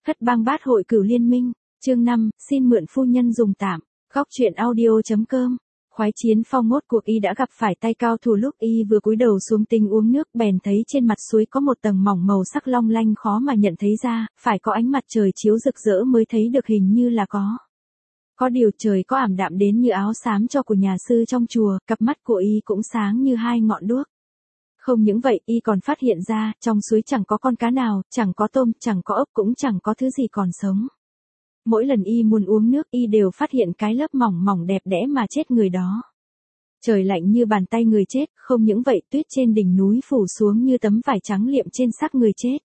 Hất bang bát hội cửu liên minh, chương 5, xin mượn phu nhân dùng tạm, góc truyện audio.com. Khoái chiến phong mốt cuộc y đã gặp phải tay cao thủ lúc y vừa cúi đầu xuống tính uống nước bèn thấy trên mặt suối có một tầng mỏng màu sắc long lanh khó mà nhận thấy ra, phải có ánh mặt trời chiếu rực rỡ mới thấy được hình như là có. Có điều trời có ảm đạm đến như áo xám cho của nhà sư trong chùa, cặp mắt của y cũng sáng như hai ngọn đuốc. Không những vậy, y còn phát hiện ra, trong suối chẳng có con cá nào, chẳng có tôm, chẳng có ốc cũng chẳng có thứ gì còn sống. Mỗi lần y muốn uống nước y đều phát hiện cái lớp mỏng mỏng đẹp đẽ mà chết người đó. Trời lạnh như bàn tay người chết, không những vậy tuyết trên đỉnh núi phủ xuống như tấm vải trắng liệm trên xác người chết.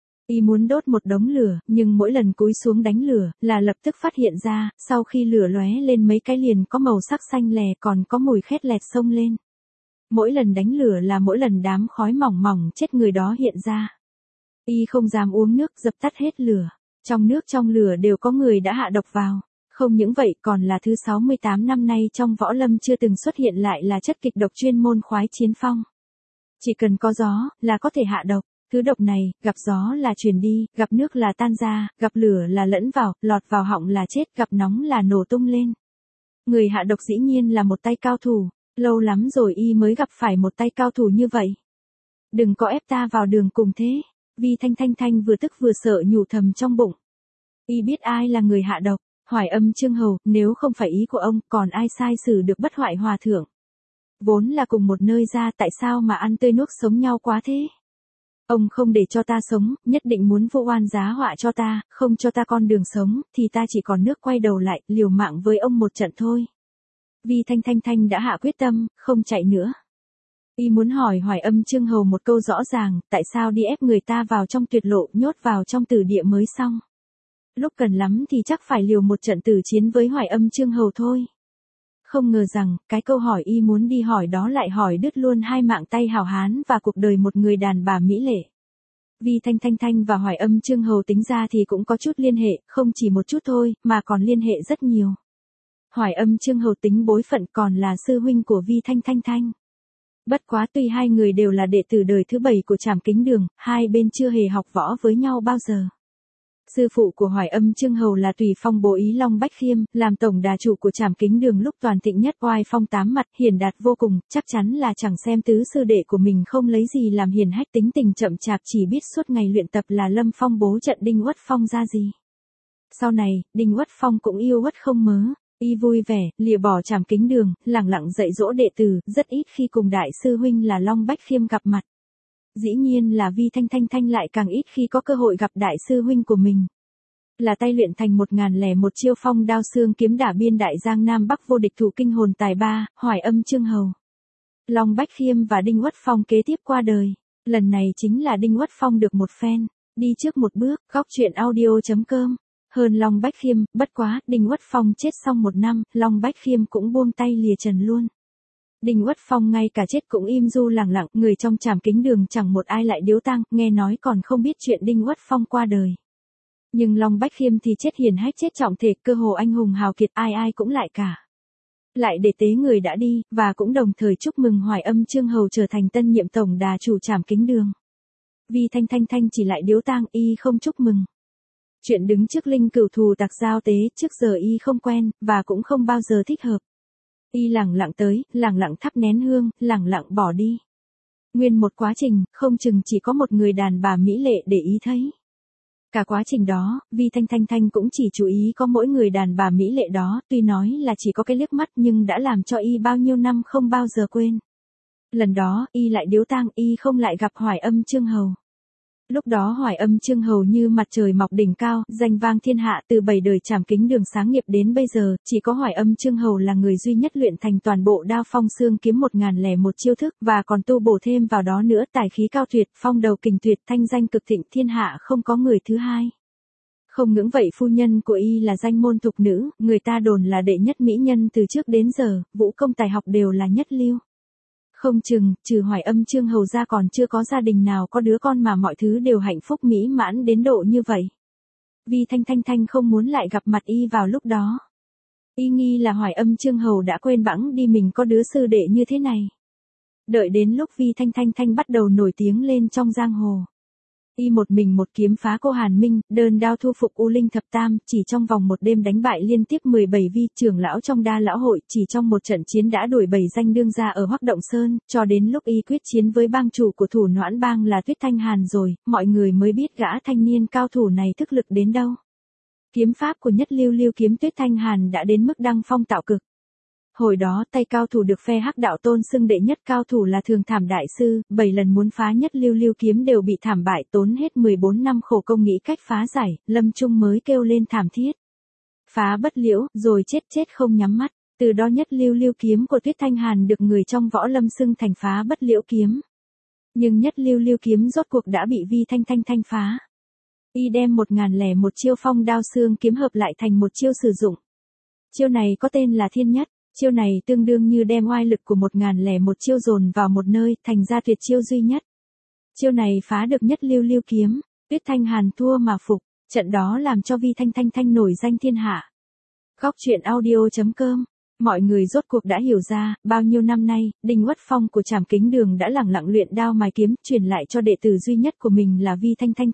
Y muốn đốt một đống lửa, nhưng mỗi lần cúi xuống đánh lửa, là lập tức phát hiện ra, sau khi lửa lóe lên mấy cái liền có màu sắc xanh lè còn có mùi khét lẹt xông lên. Mỗi lần đánh lửa là mỗi lần đám khói mỏng mỏng chết người đó hiện ra. Y không dám uống nước dập tắt hết lửa. Trong nước trong lửa đều có người đã hạ độc vào. Không những vậy còn là thứ 68 năm nay trong võ lâm chưa từng xuất hiện lại là chất kịch độc chuyên môn khoái chiến phong. Chỉ cần có gió là có thể hạ độc. Thứ độc này, gặp gió là truyền đi, gặp nước là tan ra, gặp lửa là lẫn vào, lọt vào họng là chết, gặp nóng là nổ tung lên. Người hạ độc dĩ nhiên là một tay cao thủ. Lâu lắm rồi y mới gặp phải một tay cao thủ như vậy. Đừng có ép ta vào đường cùng thế. Vi Thanh vừa tức vừa sợ nhủ thầm trong bụng. Y biết ai là người hạ độc, Hoài Âm Chương Hầu, nếu không phải ý của ông, còn ai sai xử được Bất Hoại Hòa thượng. Vốn là cùng một nơi ra, tại sao mà ăn tươi nuốt sống nhau quá thế? Ông không để cho ta sống, nhất định muốn vô oan giá họa cho ta, không cho ta con đường sống, thì ta chỉ còn nước quay đầu lại, liều mạng với ông một trận thôi. Vi Thanh đã hạ quyết tâm, không chạy nữa. Y muốn hỏi Hoài Âm Chương Hầu một câu rõ ràng, tại sao đi ép người ta vào trong tuyệt lộ, nhốt vào trong tử địa mới xong. Lúc cần lắm thì chắc phải liều một trận tử chiến với Hoài Âm Chương Hầu thôi. Không ngờ rằng, cái câu hỏi y muốn đi hỏi đó lại hỏi đứt luôn hai mạng tay hảo hán và cuộc đời một người đàn bà mỹ lệ. Vi Thanh và Hoài Âm Chương Hầu tính ra thì cũng có chút liên hệ, không chỉ một chút thôi, mà còn liên hệ rất nhiều. Hoài Âm Chương Hầu tính bối phận còn là sư huynh của Vi Thanh. Bất quá tuy hai người đều là đệ tử đời thứ 7 của Trảm Kính Đường, hai bên chưa hề học võ với nhau bao giờ. Sư phụ của Hoài Âm Chương Hầu là Tùy Phong Bố Ý Long Bách Khiêm, làm tổng đà chủ của Trảm Kính Đường lúc toàn thịnh nhất, oai phong tám mặt, hiển đạt vô cùng, chắc chắn là chẳng xem tứ sư đệ của mình không lấy gì làm hiển hách, tính tình chậm chạp, chỉ biết suốt ngày luyện tập là Lâm Phong bố trận Đinh Uất Phong ra gì. Sau này, Đinh Uất Phong cũng yêu uất không mớ. Y vui vẻ, lìa bỏ Trảm Kính Đường, lẳng lặng dạy dỗ đệ tử, rất ít khi cùng đại sư huynh là Long Bách Khiêm gặp mặt. Dĩ nhiên là Vi Thanh lại càng ít khi có cơ hội gặp đại sư huynh của mình. Là tay luyện thành 1001 chiêu phong đao xương kiếm đả biên đại giang nam bắc vô địch thủ kinh hồn tài ba, Hoài Âm Chương Hầu. Long Bách Khiêm và Đinh Uất Phong kế tiếp qua đời. Lần này chính là Đinh Uất Phong được một phen, đi trước một bước, góc truyện audio.com. Hơn Long Bách Khiêm, bất quá, Đinh Uất Phong chết xong 1 năm, Long Bách Khiêm cũng buông tay lìa trần luôn. Đinh Uất Phong ngay cả chết cũng im du lặng lặng, người trong Trảm Kính Đường chẳng một ai lại điếu tang, nghe nói còn không biết chuyện Đinh Uất Phong qua đời. Nhưng Long Bách Khiêm thì chết hiền hách, chết trọng thể, cơ hồ anh hùng hào kiệt, ai ai cũng lại cả. Lại để tế người đã đi, và cũng đồng thời chúc mừng Hoài Âm Chương Hầu trở thành tân nhiệm tổng đà chủ Trảm Kính Đường. Vi Thanh chỉ lại điếu tang, y không chúc mừng. Chuyện đứng trước linh cửu thù tặc giao tế, trước giờ y không quen, và cũng không bao giờ thích hợp. Y lẳng lặng tới, lẳng lặng thắp nén hương, lẳng lặng bỏ đi. Nguyên một quá trình, không chừng chỉ có một người đàn bà mỹ lệ để ý thấy. Cả quá trình đó, Vi Thanh cũng chỉ chú ý có mỗi người đàn bà mỹ lệ đó, tuy nói là chỉ có cái liếc mắt nhưng đã làm cho y bao nhiêu năm không bao giờ quên. Lần đó, y lại điếu tang, y không lại gặp Hoài Âm Chương Hầu. Lúc đó Hoài Âm Chương Hầu như mặt trời mọc đỉnh cao, danh vang thiên hạ, từ 7 đời Trảm Kính Đường sáng nghiệp đến bây giờ, chỉ có Hoài Âm Chương Hầu là người duy nhất luyện thành toàn bộ đao phong xương kiếm 1001 chiêu thức, và còn tu bổ thêm vào đó nữa tài khí cao tuyệt, phong đầu kình tuyệt, thanh danh cực thịnh, thiên hạ không có người thứ hai. Không những vậy, phu nhân của y là danh môn thục nữ, người ta đồn là đệ nhất mỹ nhân từ trước đến giờ, vũ công tài học đều là nhất lưu. Không chừng, trừ Hoài Âm Chương Hầu ra còn chưa có gia đình nào có đứa con mà mọi thứ đều hạnh phúc mỹ mãn đến độ như vậy. Vi Thanh không muốn lại gặp mặt y vào lúc đó. Y nghi là Hoài Âm Chương Hầu đã quên bẵng đi mình có đứa sư đệ như thế này. Đợi đến lúc Vi Thanh bắt đầu nổi tiếng lên trong giang hồ. Y một mình một kiếm phá cô Hàn Minh, đơn đao thu phục U Linh Thập Tam, chỉ trong vòng một đêm đánh bại liên tiếp 17 vi trưởng lão trong Đa lão hội, chỉ trong một trận chiến đã đuổi 7 danh đương gia ở Hoắc Động Sơn, cho đến lúc Y quyết chiến với bang chủ của Thủ Noãn bang là Tuyết Thanh Hàn rồi, mọi người mới biết gã thanh niên cao thủ này thức lực đến đâu. Kiếm pháp của nhất lưu lưu kiếm Tuyết Thanh Hàn đã đến mức đăng phong tạo cực. Hồi đó tay cao thủ được phe Hắc đạo tôn xưng đệ nhất cao thủ là Thường Thảm đại sư, 7 lần muốn phá nhất lưu lưu kiếm đều bị thảm bại, tốn hết 14 năm khổ công nghĩ cách phá giải, Lâm Trung mới kêu lên thảm thiết. Phá bất liễu, rồi chết không nhắm mắt, từ đó nhất lưu lưu kiếm của Tuyết Thanh Hàn được người trong võ lâm xưng thành phá bất liễu kiếm. Nhưng nhất lưu lưu kiếm rốt cuộc đã bị Vi Thanh phá. Y đem 1001 chiêu phong đao xương kiếm hợp lại thành một chiêu sử dụng. Chiêu này có tên là Thiên Nhất. Chiêu này tương đương như đem oai lực của 1001 chiêu dồn vào một nơi, thành ra tuyệt chiêu duy nhất. Chiêu này phá được nhất lưu lưu kiếm, Tuyết Thanh Hàn thua mà phục, trận đó làm cho Vi Thanh nổi danh thiên hạ. Góc truyện audio.com. Mọi người rốt cuộc đã hiểu ra, bao nhiêu năm nay, Đinh Uất Phong của Trảm Kính Đường đã lẳng lặng luyện đao mài kiếm, truyền lại cho đệ tử duy nhất của mình là Vi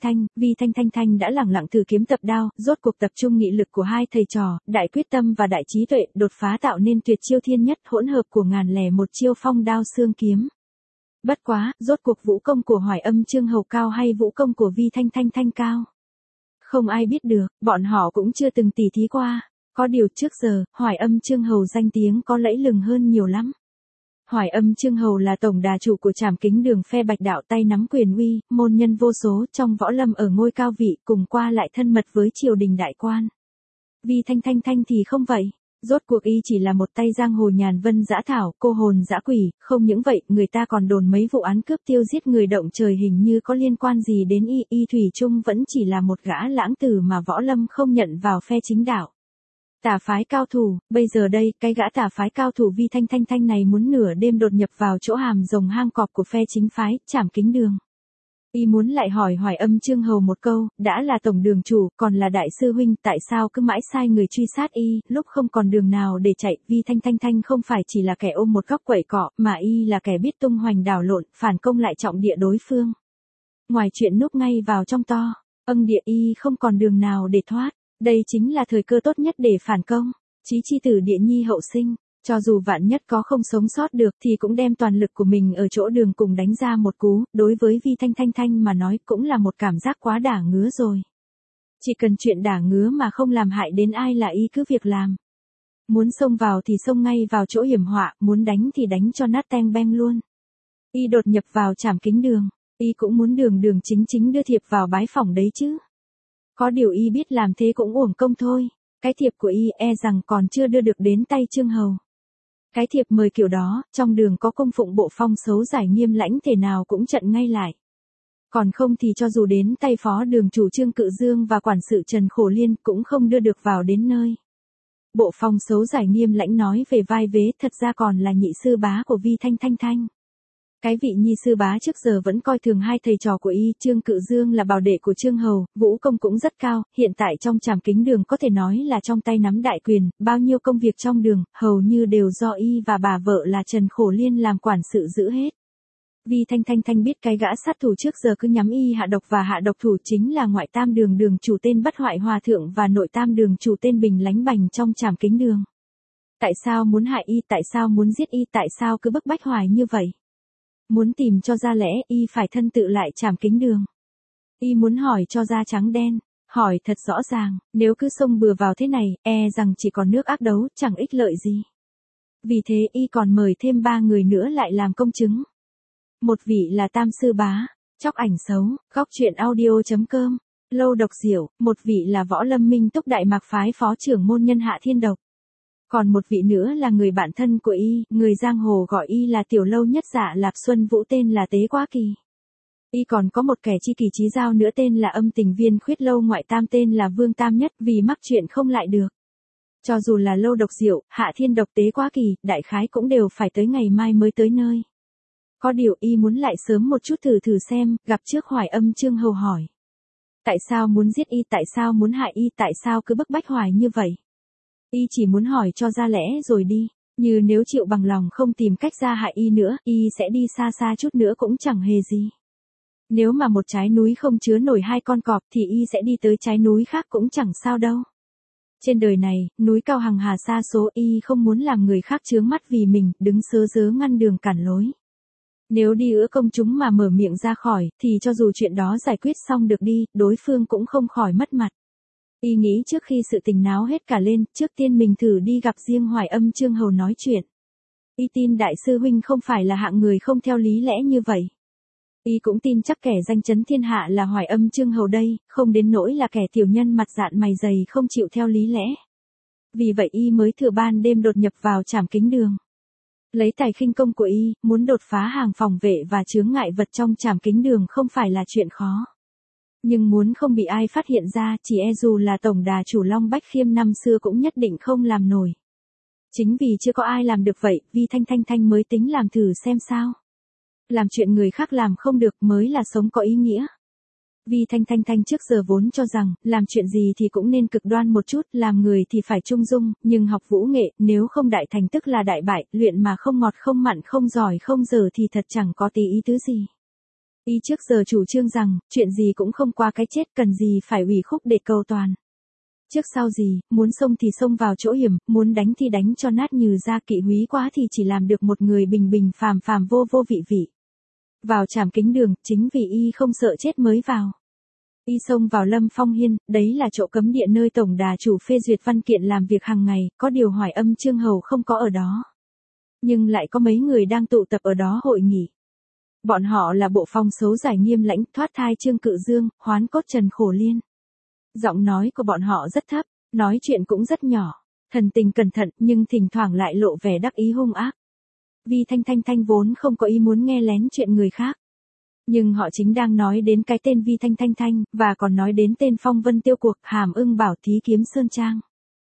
Thanh đã lẳng lặng thử kiếm tập đao, rốt cuộc tập trung nghị lực của hai thầy trò, đại quyết tâm và đại trí tuệ, đột phá tạo nên tuyệt chiêu Thiên Nhất, hỗn hợp của 1001 chiêu phong đao xương kiếm. Bất quá, rốt cuộc vũ công của Hoài Âm Chương Hầu cao hay vũ công của Vi Thanh cao? Không ai biết được, bọn họ cũng chưa từng tỉ thí qua. Có điều trước giờ, Hoài Âm Chương Hầu danh tiếng có lẫy lừng hơn nhiều lắm. Hoài Âm Chương Hầu là tổng đà chủ của Trảm Kính Đường phe Bạch đạo, tay nắm quyền uy, môn nhân vô số trong võ lâm ở ngôi cao vị, cùng qua lại thân mật với triều đình đại quan. Vi Thanh thì không vậy. Rốt cuộc Y chỉ là một tay giang hồ nhàn vân dã thảo, cô hồn dã quỷ, không những vậy, người ta còn đồn mấy vụ án cướp tiêu giết người động trời hình như có liên quan gì đến Y thủy chung vẫn chỉ là một gã lãng tử mà võ lâm không nhận vào phe chính đạo. Tà phái cao thủ, bây giờ đây, cái gã tà phái cao thủ Vi Thanh này muốn nửa đêm đột nhập vào chỗ hàm rồng hang cọp của phe chính phái, Trảm Kính Đường. Y muốn lại hỏi Hoài Âm Chương Hầu một câu, đã là tổng đường chủ, còn là đại sư huynh, tại sao cứ mãi sai người truy sát Y, lúc không còn đường nào để chạy, Vi Thanh không phải chỉ là kẻ ôm một góc quẩy cọ, mà Y là kẻ biết tung hoành đảo lộn, phản công lại trọng địa đối phương. Ngoài chuyện núp ngay vào trong to, địa Y không còn đường nào để thoát. Đây chính là thời cơ tốt nhất để phản công, chí chi tử địa nhi hậu sinh, cho dù vạn nhất có không sống sót được thì cũng đem toàn lực của mình ở chỗ đường cùng đánh ra một cú, đối với Vi Thanh mà nói cũng là một cảm giác quá đả ngứa rồi. Chỉ cần chuyện đả ngứa mà không làm hại đến ai là Y cứ việc làm. Muốn xông vào thì xông ngay vào chỗ hiểm họa, muốn đánh thì đánh cho nát teng beng luôn. Y đột nhập vào Trảm Kính Đường, Y cũng muốn đường chính đưa thiệp vào bái phỏng đấy chứ. Có điều Y biết làm thế cũng uổng công thôi, cái thiệp của Y rằng còn chưa đưa được đến tay Chương Hầu. Cái thiệp mời kiểu đó, trong đường có cung phụng bộ phong xấu giải nghiêm lãnh thể nào cũng chặn ngay lại. Còn không thì cho dù đến tay phó đường chủ Trương Cự Dương và quản sự Trần Khổ Liên cũng không đưa được vào đến nơi. Bộ phong xấu giải nghiêm lãnh nói về vai vế thật ra còn là nhị sư bá của Vi Thanh. Cái vị nhi sư bá trước giờ vẫn coi thường hai thầy trò của Y, Trương Cự Dương là bảo đệ của Trương Hầu, vũ công cũng rất cao, hiện tại trong Trảm Kính Đường có thể nói là trong tay nắm đại quyền, bao nhiêu công việc trong đường, hầu như đều do Y và bà vợ là Trần Khổ Liên làm quản sự giữ hết. Vi Thanh biết cái gã sát thủ trước giờ cứ nhắm Y hạ độc và hạ độc thủ chính là ngoại tam đường đường chủ tên Bất Hoại Hòa Thượng và nội tam đường chủ tên Bình Lánh Bành trong Trảm Kính Đường. Tại sao muốn hại Y, tại sao muốn giết Y, tại sao cứ bức bách hoài như vậy? Muốn tìm cho ra lẽ, Y phải thân tự lại Trảm Kính Đường. Y muốn hỏi cho ra trắng đen, hỏi thật rõ ràng, nếu cứ xông bừa vào thế này, rằng chỉ còn nước ác đấu, chẳng ích lợi gì. Vì thế Y còn mời thêm 3 người nữa lại làm công chứng. Một vị là Tam Sư Bá, Chóc Ảnh Xấu, Góc truyện audio.com, Lâu Độc Diệu, một vị là Võ Lâm Minh Túc Đại Mạc phái phó trưởng môn nhân Hạ Thiên Độc. Còn một vị nữa là người bạn thân của Y, người giang hồ gọi Y là Tiểu Lâu Nhất Dạ Lạp Xuân Vũ tên là Tế Quá Kỳ. Y còn có một kẻ chi kỷ chí giao nữa tên là Âm Tình Viên Khuyết Lâu ngoại tam tên là Vương Tam Nhất vì mắc chuyện không lại được. Cho dù là Lâu Độc Diệu, Hạ Thiên Độc, Tế Quá Kỳ, đại khái cũng đều phải tới ngày mai mới tới nơi. Có điều Y muốn lại sớm một chút thử xem, gặp trước Hoài Âm Chương Hầu hỏi. Tại sao muốn giết Y, tại sao muốn hại Y, tại sao cứ bức bách hoài như vậy? Y chỉ muốn hỏi cho ra lẽ rồi đi, như nếu chịu bằng lòng không tìm cách ra hại Y nữa, Y sẽ đi xa chút nữa cũng chẳng hề gì. Nếu mà một trái núi không chứa nổi hai con cọp thì y sẽ đi tới trái núi khác cũng chẳng sao đâu. Trên đời này, núi cao hằng hà sa số, y không muốn làm người khác chướng mắt vì mình, đứng sớ rớ ngăn đường cản lối. Nếu đi ữa công chúng mà mở miệng ra khỏi, thì cho dù chuyện đó giải quyết xong được đi, đối phương cũng không khỏi mất mặt. Y nghĩ trước khi sự tình náo hết cả lên, trước tiên mình thử đi gặp riêng Hoài Âm Chương Hầu nói chuyện. Y tin đại sư huynh không phải là hạng người không theo lý lẽ như vậy. Y cũng tin chắc kẻ danh chấn thiên hạ là Hoài Âm Chương Hầu đây, không đến nỗi là kẻ tiểu nhân mặt dạn mày dày không chịu theo lý lẽ. Vì vậy y mới thừa ban đêm đột nhập vào Trảm Kính Đường. Lấy tài khinh công của y, muốn đột phá hàng phòng vệ và chướng ngại vật trong Trảm Kính Đường không phải là chuyện khó. Nhưng muốn không bị ai phát hiện ra, chỉ e dù là tổng đà chủ Long Bách Khiêm năm xưa cũng nhất định không làm nổi. Chính vì chưa có ai làm được vậy, Vi Thanh mới tính làm thử xem sao. Làm chuyện người khác làm không được mới là sống có ý nghĩa. Vi Thanh trước giờ vốn cho rằng, làm chuyện gì thì cũng nên cực đoan một chút, làm người thì phải trung dung, nhưng học vũ nghệ, nếu không đại thành tức là đại bại, luyện mà không ngọt không mặn không giỏi không dở thì thật chẳng có tí ý tứ gì. Y trước giờ chủ trương rằng, chuyện gì cũng không qua cái chết, cần gì phải ủy khúc để cầu toàn. Trước sau gì, muốn xông thì xông vào chỗ hiểm, muốn đánh thì đánh cho nát như da, kỵ húy quá thì chỉ làm được một người bình bình phàm vô vô vị vị. Vào Trảm Kính Đường, chính vì y không sợ chết mới vào. Y xông vào Lâm Phong Hiên, đấy là chỗ cấm địa nơi tổng đà chủ phê duyệt văn kiện làm việc hàng ngày, có điều Hoài Âm Chương Hầu không có ở đó. Nhưng lại có mấy người đang tụ tập ở đó hội nghị. Bọn họ là bộ phong xấu Giải Nghiêm Lãnh, thoát thai Trương Cự Dương, hoán cốt Trần Khổ Liên. Giọng nói của bọn họ rất thấp, nói chuyện cũng rất nhỏ, thần tình cẩn thận nhưng thỉnh thoảng lại lộ vẻ đắc ý hung ác. Vi Thanh vốn không có ý muốn nghe lén chuyện người khác. Nhưng họ chính đang nói đến cái tên Vi Thanh, và còn nói đến tên Phong Vân Tiêu Cuộc, Hàm Ưng Bảo Thí Kiếm Sơn Trang.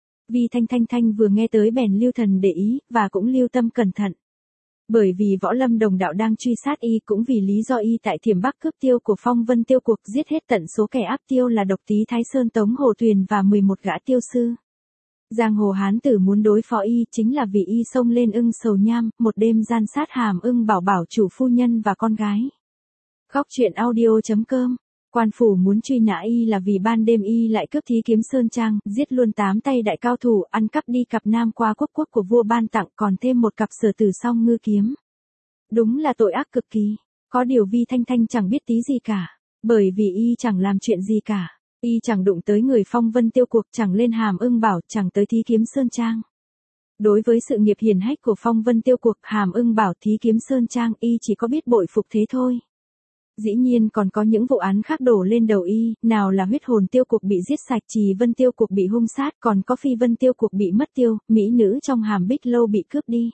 Vi Thanh vừa nghe tới bèn lưu thần để ý, và cũng lưu tâm cẩn thận. Bởi vì Võ Lâm đồng đạo đang truy sát y, cũng vì lý do y tại Thiểm Bắc cướp tiêu của Phong Vân Tiêu Cuộc, giết hết tận số kẻ áp tiêu là Độc Tý Thái Sơn Tống Hồ Tuyền và 11 gã tiêu sư. Giang hồ hán tử muốn đối phó y chính là vì y xông lên Ưng Sầu Nham, một đêm gian sát Hàm Ưng Bảo chủ phu nhân và con gái. Góc truyện audio.com. Quan phủ muốn truy nã y là vì ban đêm y lại cướp Thí Kiếm Sơn Trang, giết luôn 8 tay đại cao thủ, ăn cắp đi cặp nam qua quốc của vua ban tặng, còn thêm một cặp Sở Tử Song Ngư kiếm. Đúng là tội ác cực kỳ. Có điều Vi Thanh chẳng biết tí gì cả, bởi vì y chẳng làm chuyện gì cả. Y chẳng đụng tới người Phong Vân Tiêu Cuộc, chẳng lên Hàm Ưng Bảo, chẳng tới Thí Kiếm Sơn Trang. Đối với sự nghiệp hiển hách của Phong Vân Tiêu Cuộc, Hàm Ưng Bảo, Thí Kiếm Sơn Trang, y chỉ có biết bội phục thế thôi. Dĩ nhiên còn có những vụ án khác đổ lên đầu y, nào là Huyết Hồn Tiêu Cuộc bị giết sạch, Trì Vân Tiêu Cuộc bị hung sát, còn có Phi Vân Tiêu Cuộc bị mất tiêu, mỹ nữ trong Hàm Bích Lâu bị cướp đi.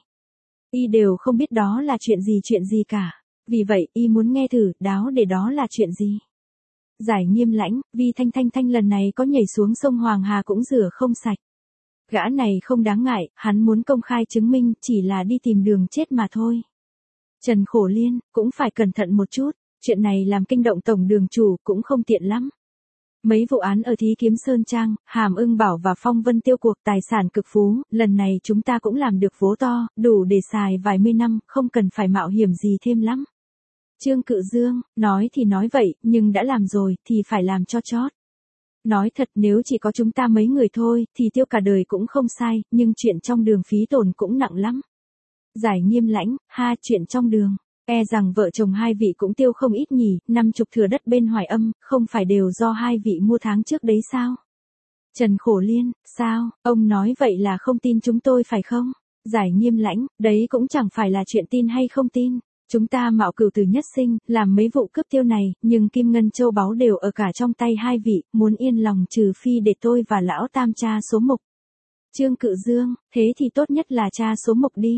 Y đều không biết đó là chuyện gì cả. Vì vậy, y muốn nghe thử, đáo để đó là chuyện gì. Giải Nghiêm Lãnh, Vi Thanh lần này có nhảy xuống sông Hoàng Hà cũng rửa không sạch. Gã này không đáng ngại, hắn muốn công khai chứng minh, chỉ là đi tìm đường chết mà thôi. Trần Khổ Liên, cũng phải cẩn thận một chút. Chuyện này làm kinh động tổng đường chủ cũng không tiện lắm. Mấy vụ án ở Thí Kiếm Sơn Trang, Hàm Ưng Bảo và Phong Vân Tiêu Cuộc tài sản cực phú, lần này chúng ta cũng làm được vố to, đủ để xài vài mươi năm, không cần phải mạo hiểm gì thêm lắm. Trương Cự Dương, nói thì nói vậy, nhưng đã làm rồi, thì phải làm cho chót. Nói thật nếu chỉ có chúng ta mấy người thôi, thì tiêu cả đời cũng không sai, nhưng chuyện trong đường phí tổn cũng nặng lắm. Giải Nghiêm Lãnh, chuyện trong đường. E rằng vợ chồng hai vị cũng tiêu không ít nhỉ, 50 thửa đất bên Hoài Âm, không phải đều do hai vị mua tháng trước đấy sao? Trần Khổ Liên, sao, ông nói vậy là không tin chúng tôi phải không? Giải Nghiêm Lãnh, đấy cũng chẳng phải là chuyện tin hay không tin. Chúng ta mạo cửu tử nhất sinh, làm mấy vụ cướp tiêu này, nhưng kim ngân châu báu đều ở cả trong tay hai vị, muốn yên lòng trừ phi để tôi và lão tam cha số mục. Trương Cự Dương, thế thì tốt nhất là cha số mục đi.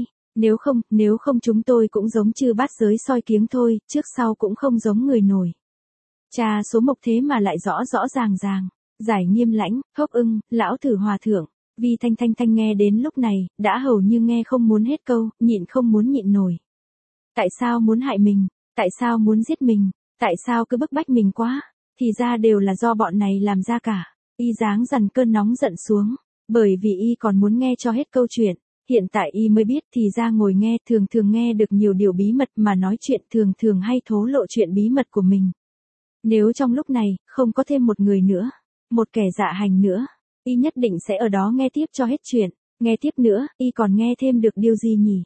Nếu không chúng tôi cũng giống chư bát giới soi kiếng thôi, trước sau cũng không giống người nổi. Cha số mộc thế mà lại rõ ràng. Giải Nghiêm Lãnh, Hốc Ưng, lão thử hòa thượng. Vi Thanh nghe đến lúc này, đã hầu như nghe không muốn hết câu, nhịn không muốn nhịn nổi. Tại sao muốn hại mình? Tại sao muốn giết mình? Tại sao cứ bức bách mình quá? Thì ra đều là do bọn này làm ra cả. Y dáng dằn cơn nóng giận xuống, bởi vì y còn muốn nghe cho hết câu chuyện. Hiện tại y mới biết thì ra ngồi nghe thường thường nghe được nhiều điều bí mật mà nói chuyện thường thường hay thố lộ chuyện bí mật của mình. Nếu trong lúc này, không có thêm một người nữa, một kẻ dạ hành nữa, y nhất định sẽ ở đó nghe tiếp cho hết chuyện. Nghe tiếp nữa, y còn nghe thêm được điều gì nhỉ?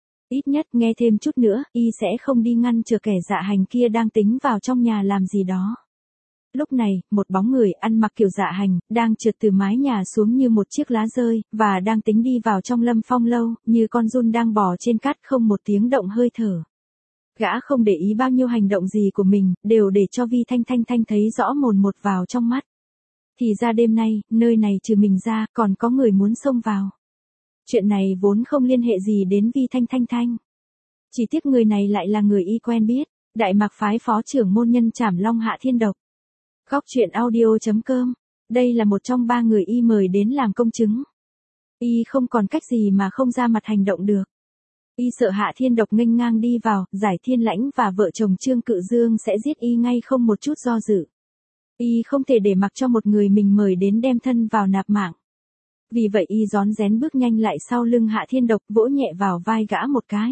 Ít nhất nghe thêm chút nữa, y sẽ không đi ngăn chờ kẻ dạ hành kia đang tính vào trong nhà làm gì đó. Lúc này, một bóng người ăn mặc kiểu dạ hành, đang trượt từ mái nhà xuống như một chiếc lá rơi, và đang tính đi vào trong Lâm Phong lâu, như con giun đang bò trên cát không một tiếng động hơi thở. Gã không để ý bao nhiêu hành động gì của mình, đều để cho Vi Thanh Thanh thấy rõ mồn một vào trong mắt. Thì ra đêm nay, nơi này trừ mình ra, còn có người muốn xông vào. Chuyện này vốn không liên hệ gì đến Vi Thanh Thanh. Chỉ tiếc người này lại là người y quen biết, Đại Mạc phái phó trưởng môn nhân Trảm Long Hạ Thiên Độc. Góc truyện audio.com. Đây là một trong 3 người y mời đến làm công chứng. Y không còn cách gì mà không ra mặt hành động được. Y sợ Hạ Thiên Độc nghênh ngang đi vào, Giải Thiên Lãnh và vợ chồng Trương Cự Dương sẽ giết y ngay không một chút do dự. Y không thể để mặc cho một người mình mời đến đem thân vào nạp mạng. Vì vậy y rón rén bước nhanh lại sau lưng Hạ Thiên Độc, vỗ nhẹ vào vai gã một cái.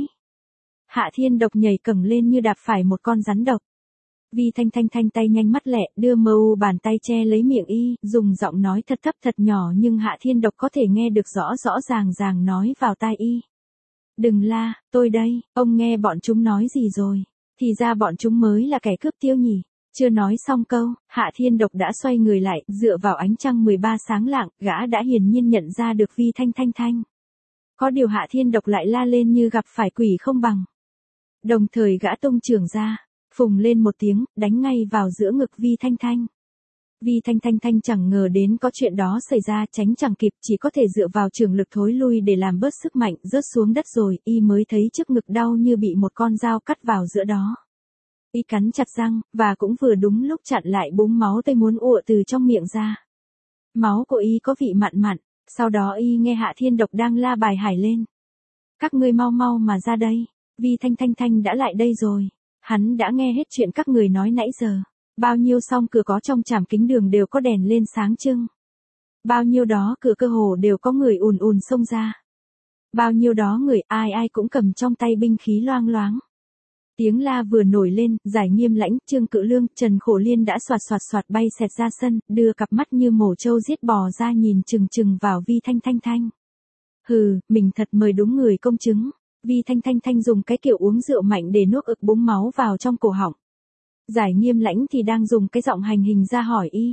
Hạ Thiên Độc nhảy cẳng lên như đạp phải một con rắn độc. Vi Thanh Thanh tay nhanh mắt lẹ, đưa mờ u bàn tay che lấy miệng y, dùng giọng nói thật thấp thật nhỏ nhưng Hạ Thiên Độc có thể nghe được rõ ràng nói vào tai y. Đừng la, tôi đây, ông nghe bọn chúng nói gì rồi? Thì ra bọn chúng mới là kẻ cướp tiêu nhỉ? Chưa nói xong câu, Hạ Thiên Độc đã xoay người lại, dựa vào ánh trăng 13 sáng lạng, gã đã hiển nhiên nhận ra được Vi Thanh Thanh. Có điều Hạ Thiên Độc lại la lên như gặp phải quỷ không bằng. Đồng thời gã tung chưởng ra, phùng lên một tiếng, đánh ngay vào giữa ngực Vi Thanh Thanh. Vi Thanh Thanh chẳng ngờ đến có chuyện đó xảy ra, tránh chẳng kịp, chỉ có thể dựa vào chưởng lực thối lui để làm bớt sức mạnh, rớt xuống đất rồi, y mới thấy trước ngực đau như bị một con dao cắt vào giữa đó. Y cắn chặt răng, và cũng vừa đúng lúc chặn lại búng máu tươi muốn ùa từ trong miệng ra. Máu của y có vị mặn mặn, sau đó y nghe Hạ Thiên Độc đang la bài hải lên. Các ngươi mau mà ra đây, Vi Thanh Thanh đã lại đây rồi. Hắn đã nghe hết chuyện các người nói nãy giờ. Bao nhiêu song cửa có trong Trảm Kính Đường đều có đèn lên sáng trưng. Bao nhiêu đó cửa cơ hồ đều có người ùn xông ra. Bao nhiêu đó người ai cũng cầm trong tay binh khí loang loáng. Tiếng la vừa nổi lên, Giải Nghiêm Lãnh, Trương Cự Lương, Trần Khổ Liên đã xoạt bay xẹt ra sân, đưa cặp mắt như mổ trâu giết bò ra nhìn chừng vào Vi Thanh Thanh. Hừ, mình thật mời đúng người công chứng. Vi Thanh Thanh dùng cái kiểu uống rượu mạnh để nuốt ực búng máu vào trong cổ họng. Giải Nghiêm Lãnh thì đang dùng cái giọng hành hình ra hỏi y.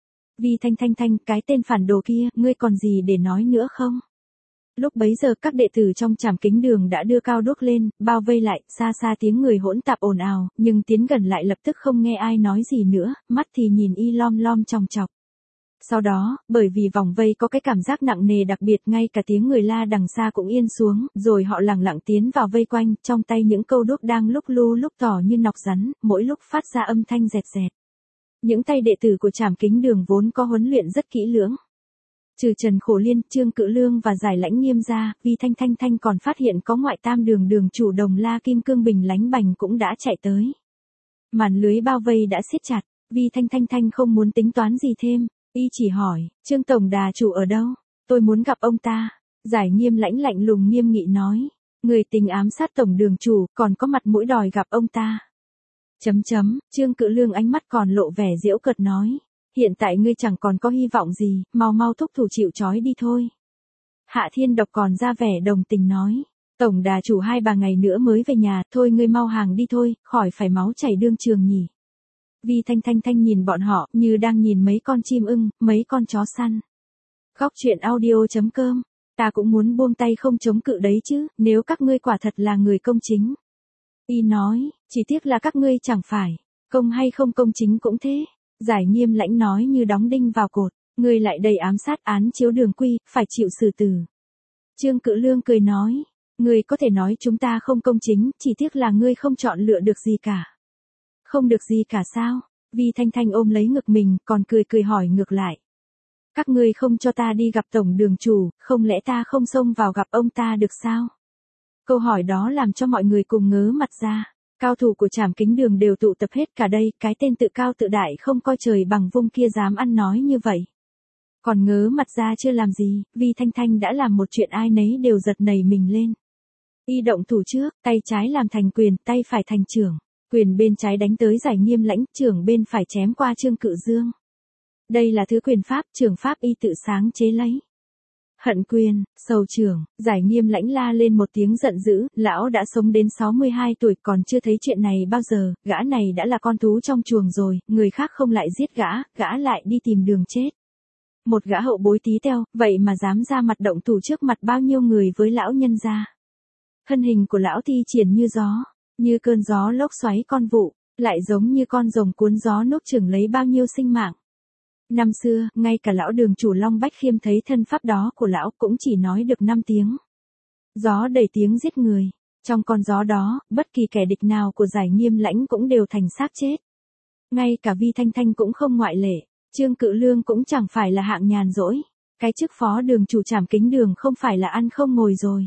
Vi Thanh Thanh, cái tên phản đồ kia, ngươi còn gì để nói nữa không? Lúc bấy giờ các đệ tử trong Trảm Kính Đường đã đưa cao đuốc lên, bao vây lại, xa tiếng người hỗn tạp ồn ào, nhưng tiến gần lại lập tức không nghe ai nói gì nữa, mắt thì nhìn y lom chòng chọc. Sau đó, bởi vì vòng vây có cái cảm giác nặng nề đặc biệt, ngay cả tiếng người la đằng xa cũng yên xuống, rồi họ lặng lặng tiến vào vây quanh, trong tay những câu đuốc đang lúc lu lúc tỏ như nọc rắn, mỗi lúc phát ra âm thanh rẹt. Những tay đệ tử của Trảm Kính Đường vốn có huấn luyện rất kỹ lưỡng. Trừ Trần Khổ Liên, Trương Cự Lương và Giải Lãnh Nghiêm ra, Vi Thanh Thanh còn phát hiện có ngoại tam đường chủ Đồng La Kim Cương Bình Lánh Bành cũng đã chạy tới. Màn lưới bao vây đã siết chặt, Vi Thanh Thanh không muốn tính toán gì thêm, y chỉ hỏi, Trương Tổng Đà Chủ ở đâu? Tôi muốn gặp ông ta. Giải Nghiêm Lãnh lạnh lùng nghiêm nghị nói, người tình ám sát Tổng Đường Chủ, còn có mặt mũi đòi gặp ông ta. Trương Cự Lương ánh mắt còn lộ vẻ giễu cợt nói. Hiện tại ngươi chẳng còn có hy vọng gì, mau thúc thủ chịu trói đi thôi. Hạ Thiên Độc còn ra vẻ đồng tình nói. Tổng Đà Chủ 2-3 ngày nữa mới về nhà, thôi ngươi mau hàng đi thôi, khỏi phải máu chảy đương trường nhỉ. Vi Thanh nhìn bọn họ như đang nhìn mấy con chim ưng, mấy con chó săn. Góc truyện audio.com. Ta cũng muốn buông tay không chống cự đấy chứ, nếu các ngươi quả thật là người công chính. Y nói, chỉ tiếc là các ngươi chẳng phải, công hay không công chính cũng thế. Giải Nghiêm Lãnh nói như đóng đinh vào cột, ngươi lại đầy ám sát án chiếu đường quy, phải chịu xử tử. Trương Cự Lương cười nói, ngươi có thể nói chúng ta không công chính, chỉ tiếc là ngươi không chọn lựa được gì cả. Không được gì cả sao? Vi Thanh ôm lấy ngực mình, còn cười hỏi ngược lại. Các ngươi không cho ta đi gặp Tổng Đường Chủ, không lẽ ta không xông vào gặp ông ta được sao? Câu hỏi đó làm cho mọi người cùng ngớ mặt ra. Cao thủ của Trảm Kính Đường đều tụ tập hết cả đây, cái tên tự cao tự đại không coi trời bằng vung kia dám ăn nói như vậy. Còn ngớ mặt ra chưa làm gì, Vi Thanh Thanh đã làm một chuyện ai nấy đều giật nảy mình lên. Y động thủ trước, tay trái làm thành quyền, tay phải thành chưởng. Quyền bên trái đánh tới Giải Nghiêm Lãnh, chưởng bên phải chém qua Trương Cự Dương. Đây là thứ quyền pháp, chưởng pháp y tự sáng chế lấy. Hận quyền, sầu chưởng, Giải Nghiêm Lãnh la lên một tiếng giận dữ, lão đã sống đến 62 tuổi còn chưa thấy chuyện này bao giờ, gã này đã là con thú trong chuồng rồi, người khác không lại giết gã lại đi tìm đường chết. Một gã hậu bối tí teo, vậy mà dám ra mặt động thủ trước mặt bao nhiêu người với lão nhân gia. Thân hình của lão thi triển như gió, như cơn gió lốc xoáy con vụ, lại giống như con rồng cuốn gió nuốt chửng lấy bao nhiêu sinh mạng. Năm xưa, ngay cả lão đường chủ Long Bách Khiêm thấy thân pháp đó của lão cũng chỉ nói được 5 tiếng. Gió đầy tiếng giết người, trong con gió đó, bất kỳ kẻ địch nào của Giải Nghiêm Lãnh cũng đều thành xác chết. Ngay cả Vi Thanh Thanh cũng không ngoại lệ, Trương Cự Lương cũng chẳng phải là hạng nhàn rỗi. Cái chức phó đường chủ Trảm Kính Đường không phải là ăn không ngồi rồi.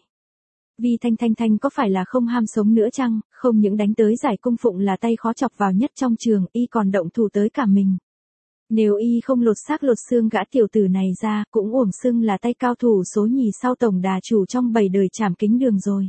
Vi Thanh Thanh có phải là không ham sống nữa chăng, không những đánh tới Giải Cung Phụng là tay khó chọc vào nhất trong trường, y còn động thủ tới cả mình. Nếu y không lột xác lột xương gã tiểu tử này ra, cũng uổng xưng là tay cao thủ số nhì sau tổng đà chủ trong 7 đời Trảm Kính Đường rồi.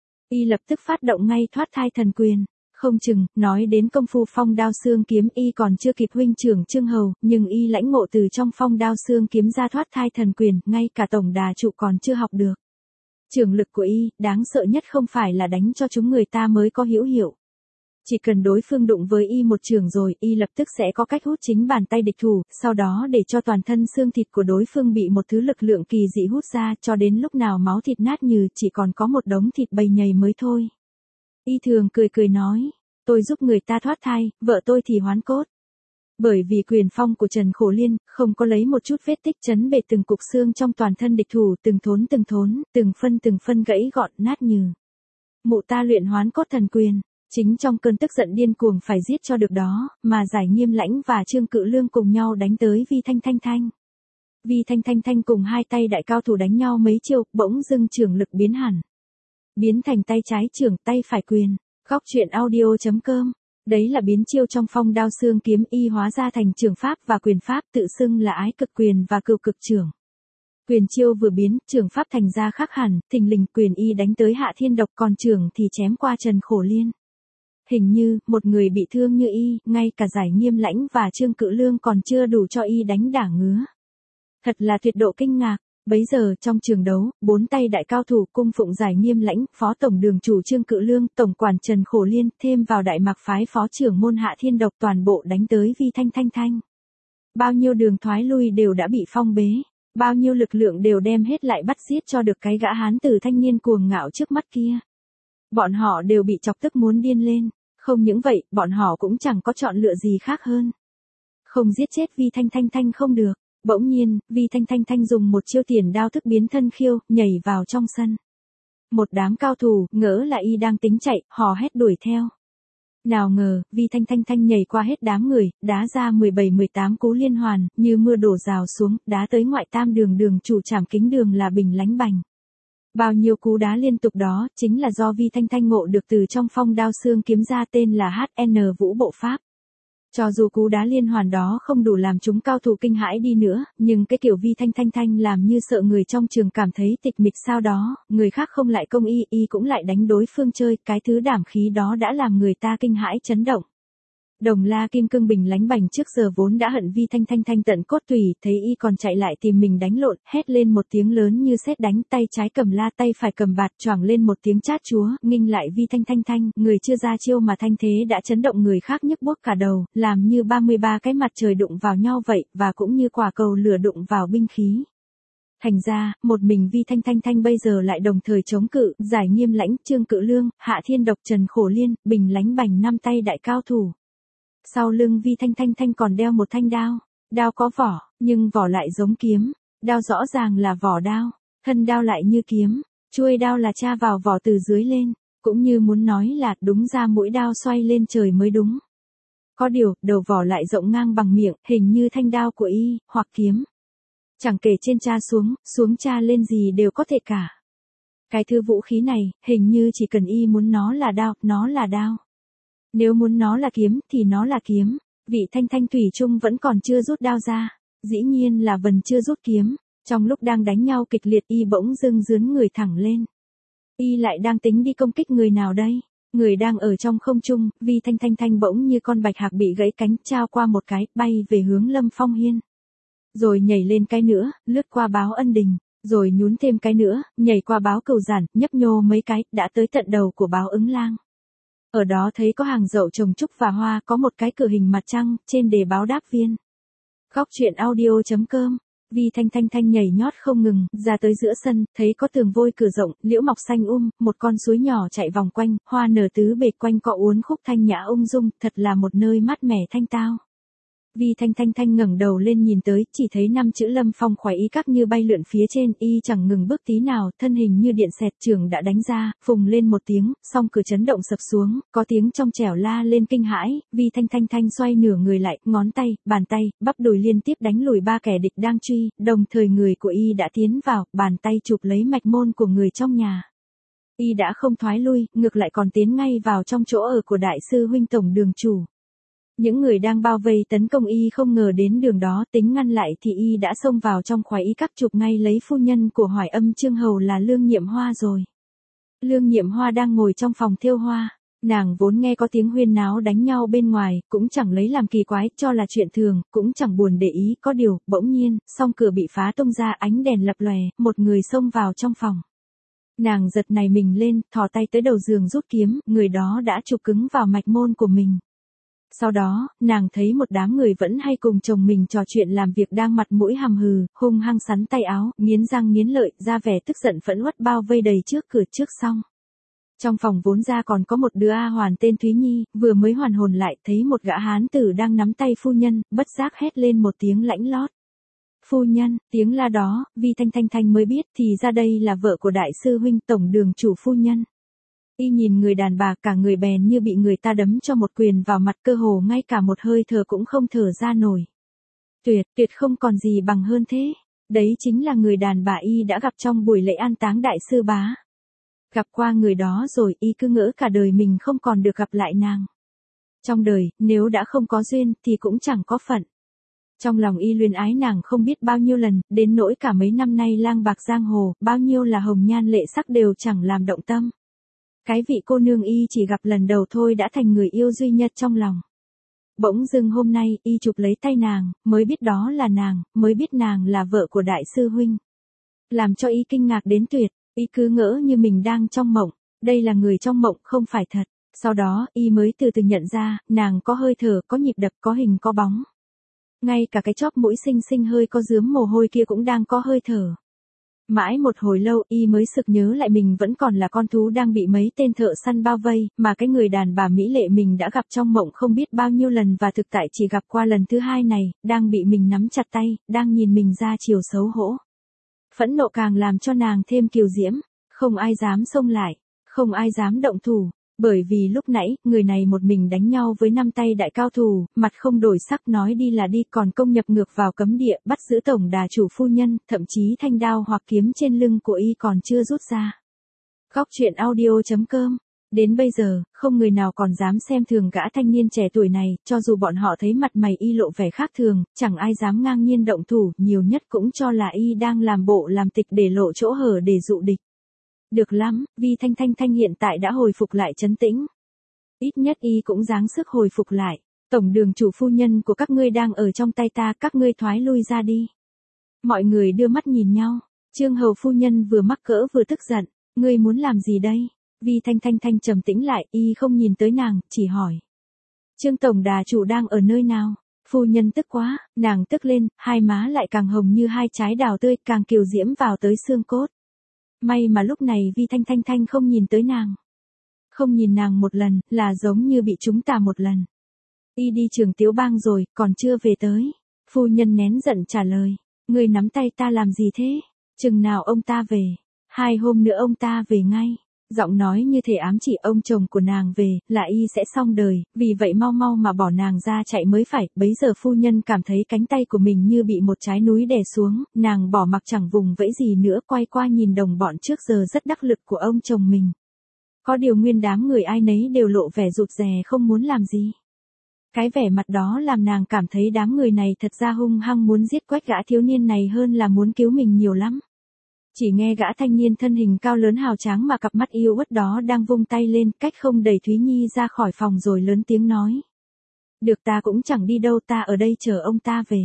Y lập tức phát động ngay thoát thai thần quyền. Không chừng, nói đến công phu phong đao xương kiếm y còn chưa kịp huynh trưởng Trương Hầu, nhưng y lãnh ngộ từ trong phong đao xương kiếm ra thoát thai thần quyền, ngay cả tổng đà trụ còn chưa học được. Trường lực của y, đáng sợ nhất không phải là đánh cho chúng người ta mới có hữu hiệu. Chỉ cần đối phương đụng với y một trường rồi, y lập tức sẽ có cách hút chính bàn tay địch thủ, sau đó để cho toàn thân xương thịt của đối phương bị một thứ lực lượng kỳ dị hút ra, cho đến lúc nào máu thịt nát nhừ, chỉ còn có một đống thịt bầy nhầy mới thôi. Y thường cười nói, tôi giúp người ta thoát thai, vợ tôi thì hoán cốt. Bởi vì quyền phong của Trần Khổ Liên, không có lấy một chút vết tích chấn bể từng cục xương trong toàn thân địch thủ, từng thốn, từng phân gãy gọn nát nhừ. Mụ ta luyện hoán cốt thần quyền, chính trong cơn tức giận điên cuồng phải giết cho được đó, mà Giải Nghiêm Lãnh và Trương Cự Lương cùng nhau đánh tới Vi Thanh. Vi Thanh cùng hai tay đại cao thủ đánh nhau mấy chiêu, bỗng dưng trường lực biến hẳn. Biến thành tay trái chưởng, tay phải quyền. Góc truyện audio.com. Đấy là biến chiêu trong phong đao xương kiếm y hóa ra thành trường pháp và quyền pháp, tự xưng là ái cực quyền và cửu cực chưởng. Quyền chiêu vừa biến, trường pháp thành ra khác hẳn, thình lình quyền y đánh tới Hạ Thiên Độc, còn chưởng thì chém qua Trần Khổ Liên. Hình như, một người bị thương như y, ngay cả Giải Nghiêm Lãnh và Trương Cự Lương còn chưa đủ cho y đánh đả ngứa. Thật là tuyệt độ kinh ngạc. Bấy giờ, trong trường đấu, 4 tay đại cao thủ cung phụng Giải Nghiêm Lãnh, phó tổng đường chủ Trương Cự Lương, tổng quản Trần Khổ Liên, thêm vào đại mạc phái phó trưởng môn Hạ Thiên Độc, toàn bộ đánh tới Vi Thanh. Bao nhiêu đường thoái lui đều đã bị phong bế, bao nhiêu lực lượng đều đem hết lại bắt giết cho được cái gã hán tử thanh niên cuồng ngạo trước mắt kia. Bọn họ đều bị chọc tức muốn điên lên, không những vậy, bọn họ cũng chẳng có chọn lựa gì khác hơn. Không giết chết Vi Thanh không được. Bỗng nhiên, Vi Thanh dùng một chiêu tiền đao thức biến thân khiêu, nhảy vào trong sân. Một đám cao thủ, ngỡ là y đang tính chạy, hò hét đuổi theo. Nào ngờ, Vi Thanh nhảy qua hết đám người, đá ra 17-18 cú liên hoàn, như mưa đổ rào xuống, đá tới ngoại tam đường chủ Trảm Kính Đường là Bình Lánh Bành. Bao nhiêu cú đá liên tục đó, chính là do Vi Thanh ngộ được từ trong phong đao xương kiếm ra, tên là HN Vũ Bộ Pháp. Cho dù cú đá liên hoàn đó không đủ làm chúng cao thủ kinh hãi đi nữa, nhưng cái kiểu Vi Thanh làm như sợ người trong trường cảm thấy tịch mịch sao đó, người khác không lại công y cũng lại đánh đối phương chơi, cái thứ đảm khí đó đã làm người ta kinh hãi chấn động. Đồng La Kim Cương Bình Lánh Bành trước giờ vốn đã hận Vi Thanh tận cốt tủy, thấy y còn chạy lại tìm mình đánh lộn, hét lên một tiếng lớn như sét đánh, tay trái cầm la, tay phải cầm bạt, choàng lên một tiếng chát chúa, nghinh lại Vi Thanh, người chưa ra chiêu mà thanh thế đã chấn động người khác nhức buốt cả đầu, làm như 33 cái mặt trời đụng vào nhau vậy, và cũng như quả cầu lửa đụng vào binh khí. Thành ra, một mình Vi Thanh bây giờ lại đồng thời chống cự, Giải Nghiêm Lãnh, Trương Cự Lương, Hạ Thiên Độc, Trần Khổ Liên, Bình Lánh Bành 5 tay đại cao thủ. Sau lưng Vi Thanh còn đeo một thanh đao. Đao có vỏ, nhưng vỏ lại giống kiếm. Đao rõ ràng là vỏ đao. Thân đao lại như kiếm. Chuôi đao là tra vào vỏ từ dưới lên. Cũng như muốn nói là đúng ra mũi đao xoay lên trời mới đúng. Có điều, đầu vỏ lại rộng ngang bằng miệng, hình như thanh đao của y, hoặc kiếm. Chẳng kể trên tra xuống tra lên gì đều có thể cả. Cái thứ vũ khí này, hình như chỉ cần y muốn nó là đao, nó là đao. Nếu muốn nó là kiếm, thì nó là kiếm. Vị Thanh thủy chung vẫn còn chưa rút đao ra. Dĩ nhiên là Vân chưa rút kiếm, trong lúc đang đánh nhau kịch liệt y bỗng dưng giướn người thẳng lên. Y lại đang tính đi công kích người nào đây? Người đang ở trong không trung, Vi Thanh Thanh Thanh bỗng như con bạch hạc bị gãy cánh trao qua một cái, bay về hướng Lâm Phong Hiên. Rồi nhảy lên cái nữa, lướt qua báo ân đình, rồi nhún thêm cái nữa, nhảy qua báo cầu giản, nhấp nhô mấy cái, đã tới tận đầu của báo ứng lang. Ở đó thấy có hàng dậu trồng trúc và hoa, có một cái cửa hình mặt trăng, trên đề báo đáp viên. Góc truyện audio.com. Vi Thanh Thanh Thanh nhảy nhót không ngừng, ra tới giữa sân, thấy có tường vôi cửa rộng, liễu mọc xanh một con suối nhỏ chạy vòng quanh, hoa nở tứ bề quanh cọ uốn khúc thanh nhã ung dung, thật là một nơi mát mẻ thanh tao. Vi Thanh Thanh Thanh ngẩng đầu lên nhìn tới, chỉ thấy 5 chữ Lâm Phong khoái ý các như bay lượn phía trên, y chẳng ngừng bước tí nào, thân hình như điện xẹt, trường đã đánh ra, phùng lên một tiếng, song cửa chấn động sập xuống, có tiếng trong trẻo la lên kinh hãi, Vi Thanh Thanh Thanh xoay nửa người lại, ngón tay, bàn tay, bắp đùi liên tiếp đánh lùi 3 kẻ địch đang truy, đồng thời người của y đã tiến vào, bàn tay chụp lấy mạch môn của người trong nhà. Y đã không thoái lui, ngược lại còn tiến ngay vào trong chỗ ở của đại sư huynh tổng đường chủ. Những người đang bao vây tấn công y không ngờ đến đường đó, tính ngăn lại thì y đã xông vào trong khoái y các chụp ngay lấy phu nhân của Hoài Âm Chương Hầu là Lương Nhiệm Hoa rồi. Lương Nhiệm Hoa đang ngồi trong phòng thêu hoa, nàng vốn nghe có tiếng huyên náo đánh nhau bên ngoài, cũng chẳng lấy làm kỳ quái, cho là chuyện thường, cũng chẳng buồn để ý, có điều, bỗng nhiên, song cửa bị phá tung ra, ánh đèn lập lòe, một người xông vào trong phòng. Nàng giật nảy mình lên, thò tay tới đầu giường rút kiếm, người đó đã chụp cứng vào mạch môn của mình. Sau đó, nàng thấy một đám người vẫn hay cùng chồng mình trò chuyện làm việc đang mặt mũi hầm hừ, hung hăng sắn tay áo, nghiến răng nghiến lợi, ra vẻ tức giận phẫn uất bao vây đầy trước cửa trước xong. Trong phòng vốn ra còn có một đứa A hoàn tên Thúy Nhi, vừa mới hoàn hồn lại, thấy một gã hán tử đang nắm tay phu nhân, bất giác hét lên một tiếng lãnh lót. Phu nhân, tiếng la đó, Vi Thanh Thanh Thanh mới biết thì ra đây là vợ của đại sư huynh tổng đường chủ phu nhân. Y nhìn người đàn bà cả người bèn như bị người ta đấm cho một quyền vào mặt, cơ hồ ngay cả một hơi thở cũng không thở ra nổi. Tuyệt không còn gì bằng hơn thế. Đấy chính là người đàn bà y đã gặp trong buổi lễ an táng đại sư bá. Gặp qua người đó rồi y cứ ngỡ cả đời mình không còn được gặp lại nàng. Trong đời, nếu đã không có duyên thì cũng chẳng có phận. Trong lòng y luyến ái nàng không biết bao nhiêu lần, đến nỗi cả mấy năm nay lang bạc giang hồ, bao nhiêu là hồng nhan lệ sắc đều chẳng làm động tâm. Cái vị cô nương y chỉ gặp lần đầu thôi đã thành người yêu duy nhất trong lòng. Bỗng dưng hôm nay y chụp lấy tay nàng, mới biết đó là nàng, mới biết nàng là vợ của đại sư huynh. Làm cho y kinh ngạc đến tuyệt, y cứ ngỡ như mình đang trong mộng, đây là người trong mộng không phải thật. Sau đó y mới từ từ nhận ra, nàng có hơi thở, có nhịp đập, có hình có bóng. Ngay cả cái chóp mũi xinh xinh hơi có rướm mồ hôi kia cũng đang có hơi thở. Mãi một hồi lâu y mới sực nhớ lại mình vẫn còn là con thú đang bị mấy tên thợ săn bao vây, mà cái người đàn bà mỹ lệ mình đã gặp trong mộng không biết bao nhiêu lần và thực tại chỉ gặp qua lần thứ hai này, đang bị mình nắm chặt tay, đang nhìn mình ra chiều xấu hổ. Phẫn nộ càng làm cho nàng thêm kiều diễm, không ai dám xông lại, không ai dám động thủ. Bởi vì lúc nãy, người này một mình đánh nhau với 5 tay đại cao thủ, mặt không đổi sắc nói đi là đi còn công nhập ngược vào cấm địa, bắt giữ tổng đà chủ phu nhân, thậm chí thanh đao hoặc kiếm trên lưng của y còn chưa rút ra. Góc truyện audio.com. Đến bây giờ, không người nào còn dám xem thường gã thanh niên trẻ tuổi này, cho dù bọn họ thấy mặt mày y lộ vẻ khác thường, chẳng ai dám ngang nhiên động thủ, nhiều nhất cũng cho là y đang làm bộ làm tịch để lộ chỗ hở để dụ địch. Được lắm, Vi Thanh Thanh Thanh hiện tại đã hồi phục lại trấn tĩnh. Ít nhất y cũng dáng sức hồi phục lại. Tổng đường chủ phu nhân của các ngươi đang ở trong tay ta, các ngươi thoái lui ra đi. Mọi người đưa mắt nhìn nhau. Chương hầu phu nhân vừa mắc cỡ vừa tức giận. Ngươi muốn làm gì đây? Vi Thanh Thanh Thanh trầm tĩnh lại, y không nhìn tới nàng, chỉ hỏi. Trương tổng đà chủ đang ở nơi nào? Phu nhân tức quá, nàng tức lên, hai má lại càng hồng như hai trái đào tươi, càng kiều diễm vào tới xương cốt. May mà lúc này Vi Thanh Thanh Thanh không nhìn tới nàng. Không nhìn nàng một lần, là giống như bị chúng ta một lần. Y đi Trường Tiếu Bang rồi, còn chưa về tới. Phu nhân nén giận trả lời. Ngươi nắm tay ta làm gì thế? Chừng nào ông ta về? 2 hôm nữa ông ta về ngay. Giọng nói như thể ám chỉ ông chồng của nàng về, là y sẽ xong đời, vì vậy mau mau mà bỏ nàng ra chạy mới phải. Bấy giờ phu nhân cảm thấy cánh tay của mình như bị một trái núi đè xuống, nàng bỏ mặc chẳng vùng vẫy gì nữa, quay qua nhìn đồng bọn trước giờ rất đắc lực của ông chồng mình. Có điều nguyên đám người ai nấy đều lộ vẻ rụt rè không muốn làm gì. Cái vẻ mặt đó làm nàng cảm thấy đám người này thật ra hung hăng muốn giết quách gã thiếu niên này hơn là muốn cứu mình nhiều lắm. Chỉ nghe gã thanh niên thân hình cao lớn hào tráng mà cặp mắt yêu uất đó đang vung tay lên, cách không đẩy Thúy Nhi ra khỏi phòng rồi lớn tiếng nói. Được, ta cũng chẳng đi đâu, ta ở đây chờ ông ta về.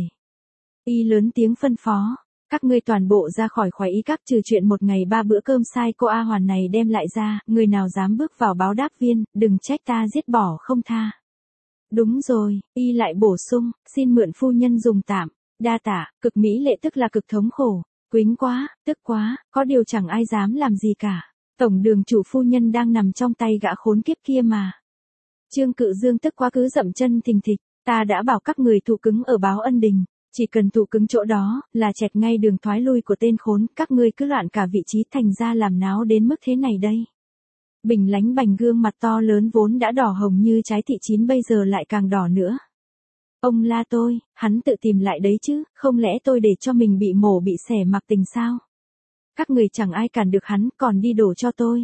Y lớn tiếng phân phó. Các ngươi toàn bộ ra khỏi khoái y các, trừ chuyện một ngày 3 bữa cơm sai cô A Hoàn này đem lại ra, người nào dám bước vào báo đáp viên, đừng trách ta giết bỏ không tha. Đúng rồi, Y lại bổ sung, xin mượn phu nhân dùng tạm. Đa tạ, cực mỹ lệ tức là cực thống khổ. Quýnh quá, tức quá, có điều chẳng ai dám làm gì cả. Tổng đường chủ phu nhân đang nằm trong tay gã khốn kiếp kia mà. Trương Cự Dương tức quá cứ dậm chân thình thịch, ta đã bảo các người thủ cứng ở báo Ân Đình, chỉ cần thủ cứng chỗ đó, là chẹt ngay đường thoái lui của tên khốn, các ngươi cứ loạn cả vị trí thành ra làm náo đến mức thế này đây. Bình Lánh Bành gương mặt to lớn vốn đã đỏ hồng như trái thị chín bây giờ lại càng đỏ nữa. Ông la tôi, hắn tự tìm lại đấy chứ, không lẽ tôi để cho mình bị mổ bị xẻ mặc tình sao? Các người chẳng ai cản được hắn, còn đi đổ cho tôi.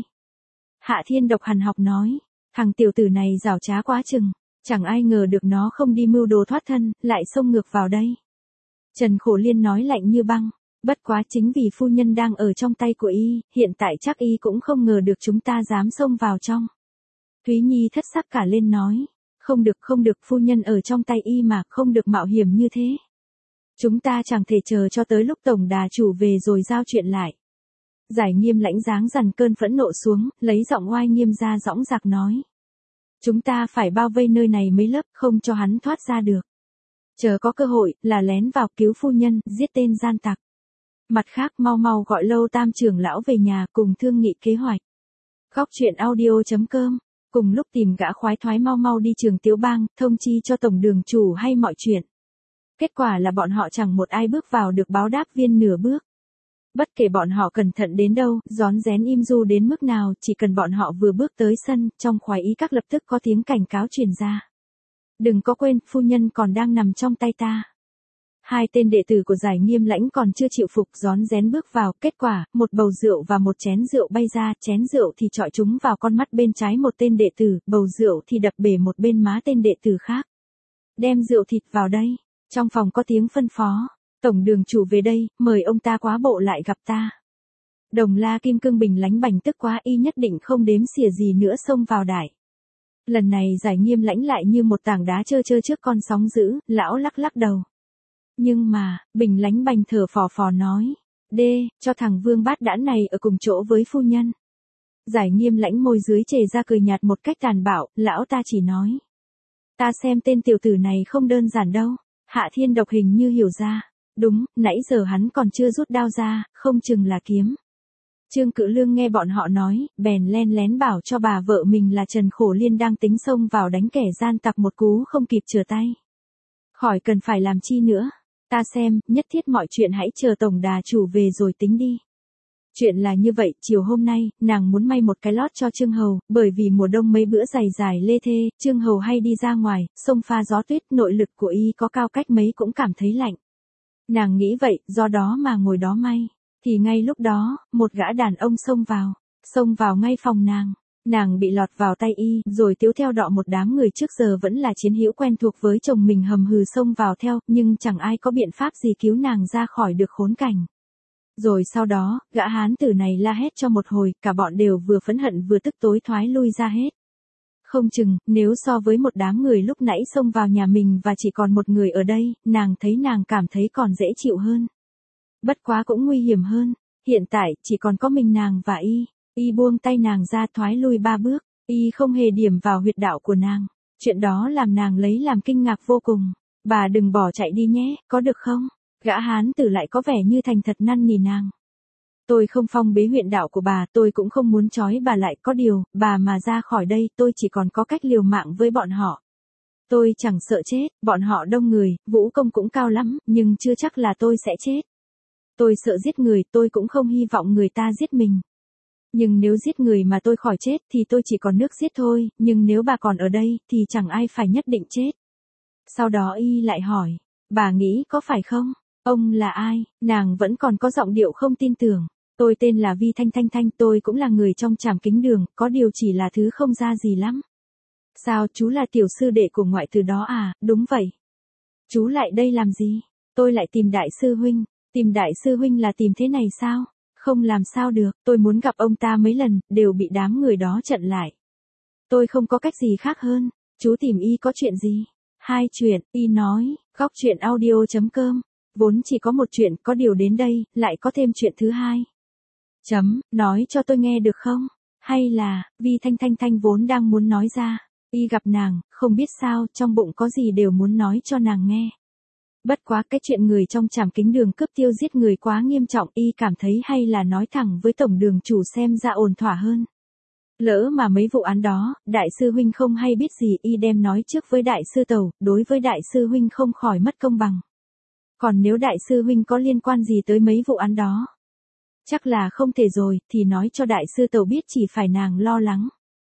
Hạ Thiên Độc hằn học nói, thằng tiểu tử này giảo trá quá chừng, chẳng ai ngờ được nó không đi mưu đồ thoát thân, lại xông ngược vào đây. Trần Khổ Liên nói lạnh như băng, bất quá chính vì phu nhân đang ở trong tay của Y, hiện tại chắc Y cũng không ngờ được chúng ta dám xông vào trong. Thúy Nhi thất sắc cả lên nói. Không được, phu nhân ở trong tay Y mà, không được mạo hiểm như thế. Chúng ta chẳng thể chờ cho tới lúc tổng đà chủ về rồi giao chuyện lại. Giải Nghiêm Lãnh dáng dằn cơn phẫn nộ xuống, lấy giọng oai nghiêm ra dõng dạc nói. Chúng ta phải bao vây nơi này mấy lớp, không cho hắn thoát ra được. Chờ có cơ hội, là lén vào cứu phu nhân, giết tên gian tặc. Mặt khác mau gọi Lâu Tam trưởng lão về nhà cùng thương nghị kế hoạch. Góc truyện audio.com. Cùng lúc tìm gã khoái thoái mau đi Trường Tiếu Bang, thông chi cho tổng đường chủ hay mọi chuyện. Kết quả là bọn họ chẳng một ai bước vào được báo đáp viên nửa bước. Bất kể bọn họ cẩn thận đến đâu, rón rén im du đến mức nào, chỉ cần bọn họ vừa bước tới sân, trong khoái y các lập tức có tiếng cảnh cáo truyền ra. Đừng có quên, phu nhân còn đang nằm trong tay ta. Hai tên đệ tử của Giải Nghiêm Lãnh còn chưa chịu phục, rón rén bước vào, kết quả, một bầu rượu và một chén rượu bay ra, chén rượu thì chọi trúng vào con mắt bên trái một tên đệ tử, bầu rượu thì đập bể một bên má tên đệ tử khác. Đem rượu thịt vào đây. Trong phòng có tiếng phân phó, tổng đường chủ về đây, mời ông ta quá bộ lại gặp ta. Đồng La Kim Cương Bình Lánh Bành tức quá, Y nhất định không đếm xỉa gì nữa xông vào đại. Lần này Giải Nghiêm Lãnh lại như một tảng đá trơ trước con sóng dữ, lão lắc đầu. Nhưng mà, Bình Lánh Bành thở phò nói, cho thằng Vương Bát Đãn này ở cùng chỗ với phu nhân. Giải Nghiêm Lãnh môi dưới chề ra cười nhạt một cách tàn bạo, lão ta chỉ nói. Ta xem tên tiểu tử này không đơn giản đâu. Hạ Thiên Độc hình như hiểu ra. Đúng, nãy giờ hắn còn chưa rút đao ra, không chừng là kiếm. Trương Cự Lương nghe bọn họ nói, bèn len lén bảo cho bà vợ mình là Trần Khổ Liên đang tính xông vào đánh kẻ gian tặc một cú không kịp chừa tay. Khỏi cần phải làm chi nữa. Ta xem, nhất thiết mọi chuyện hãy chờ tổng đà chủ về rồi tính đi. Chuyện là như vậy, chiều hôm nay, nàng muốn may một cái lót cho Trương Hầu, bởi vì mùa đông mấy bữa dài lê thê, Trương Hầu hay đi ra ngoài, xông pha gió tuyết, nội lực của Y có cao cách mấy cũng cảm thấy lạnh. Nàng nghĩ vậy, do đó mà ngồi đó may. Thì ngay lúc đó, một gã đàn ông xông vào ngay phòng nàng. Nàng bị lọt vào tay Y, rồi tiếu theo đọ một đám người trước giờ vẫn là chiến hữu quen thuộc với chồng mình hầm hừ xông vào theo, nhưng chẳng ai có biện pháp gì cứu nàng ra khỏi được khốn cảnh. Rồi sau đó, gã hán tử này la hét cho một hồi, cả bọn đều vừa phẫn hận vừa tức tối thoái lui ra hết. Không chừng, nếu so với một đám người lúc nãy xông vào nhà mình và chỉ còn một người ở đây, nàng cảm thấy còn dễ chịu hơn. Bất quá cũng nguy hiểm hơn. Hiện tại, chỉ còn có mình nàng và Y. Y buông tay nàng ra thoái lui 3 bước. Y không hề điểm vào huyệt đạo của nàng. Chuyện đó làm nàng lấy làm kinh ngạc vô cùng. Bà đừng bỏ chạy đi nhé, có được không? Gã hán tử lại có vẻ như thành thật năn nỉ nàng. Tôi không phong bế huyệt đạo của bà, tôi cũng không muốn trói bà lại, có điều, bà mà ra khỏi đây, tôi chỉ còn có cách liều mạng với bọn họ. Tôi chẳng sợ chết, bọn họ đông người, vũ công cũng cao lắm, nhưng chưa chắc là tôi sẽ chết. Tôi sợ giết người, tôi cũng không hy vọng người ta giết mình. Nhưng nếu giết người mà tôi khỏi chết thì tôi chỉ còn nước giết thôi, nhưng nếu bà còn ở đây thì chẳng ai phải nhất định chết. Sau đó Y lại hỏi, bà nghĩ có phải không? Ông là ai? Nàng vẫn còn có giọng điệu không tin tưởng. Tôi tên là Vi Thanh, tôi cũng là người trong Trảm Kính Đường, có điều chỉ là thứ không ra gì lắm. Sao chú là tiểu sư đệ của ngoại từ đó à? Đúng vậy. Chú lại đây làm gì? Tôi lại tìm đại sư huynh. Tìm đại sư huynh là tìm thế này sao? Không làm sao được, tôi muốn gặp ông ta mấy lần, đều bị đám người đó chặn lại. Tôi không có cách gì khác hơn. Chú tìm y có chuyện gì? Hai chuyện, y nói, góc chuyện audio.com. Vốn chỉ có một chuyện, có điều đến đây, lại có thêm chuyện thứ hai. Nói cho tôi nghe được không? Hay là, vì Thanh vốn đang muốn nói ra. Y gặp nàng, không biết sao, trong bụng có gì đều muốn nói cho nàng nghe. Bất quá cái chuyện người trong trảm kính đường cướp tiêu giết người quá nghiêm trọng, y cảm thấy hay là nói thẳng với tổng đường chủ xem ra ổn thỏa hơn. Lỡ mà mấy vụ án đó, đại sư huynh không hay biết gì, y đem nói trước với đại sư Tẩu, đối với đại sư huynh không khỏi mất công bằng. Còn nếu đại sư huynh có liên quan gì tới mấy vụ án đó, chắc là không thể rồi, thì nói cho đại sư Tẩu biết chỉ phải nàng lo lắng.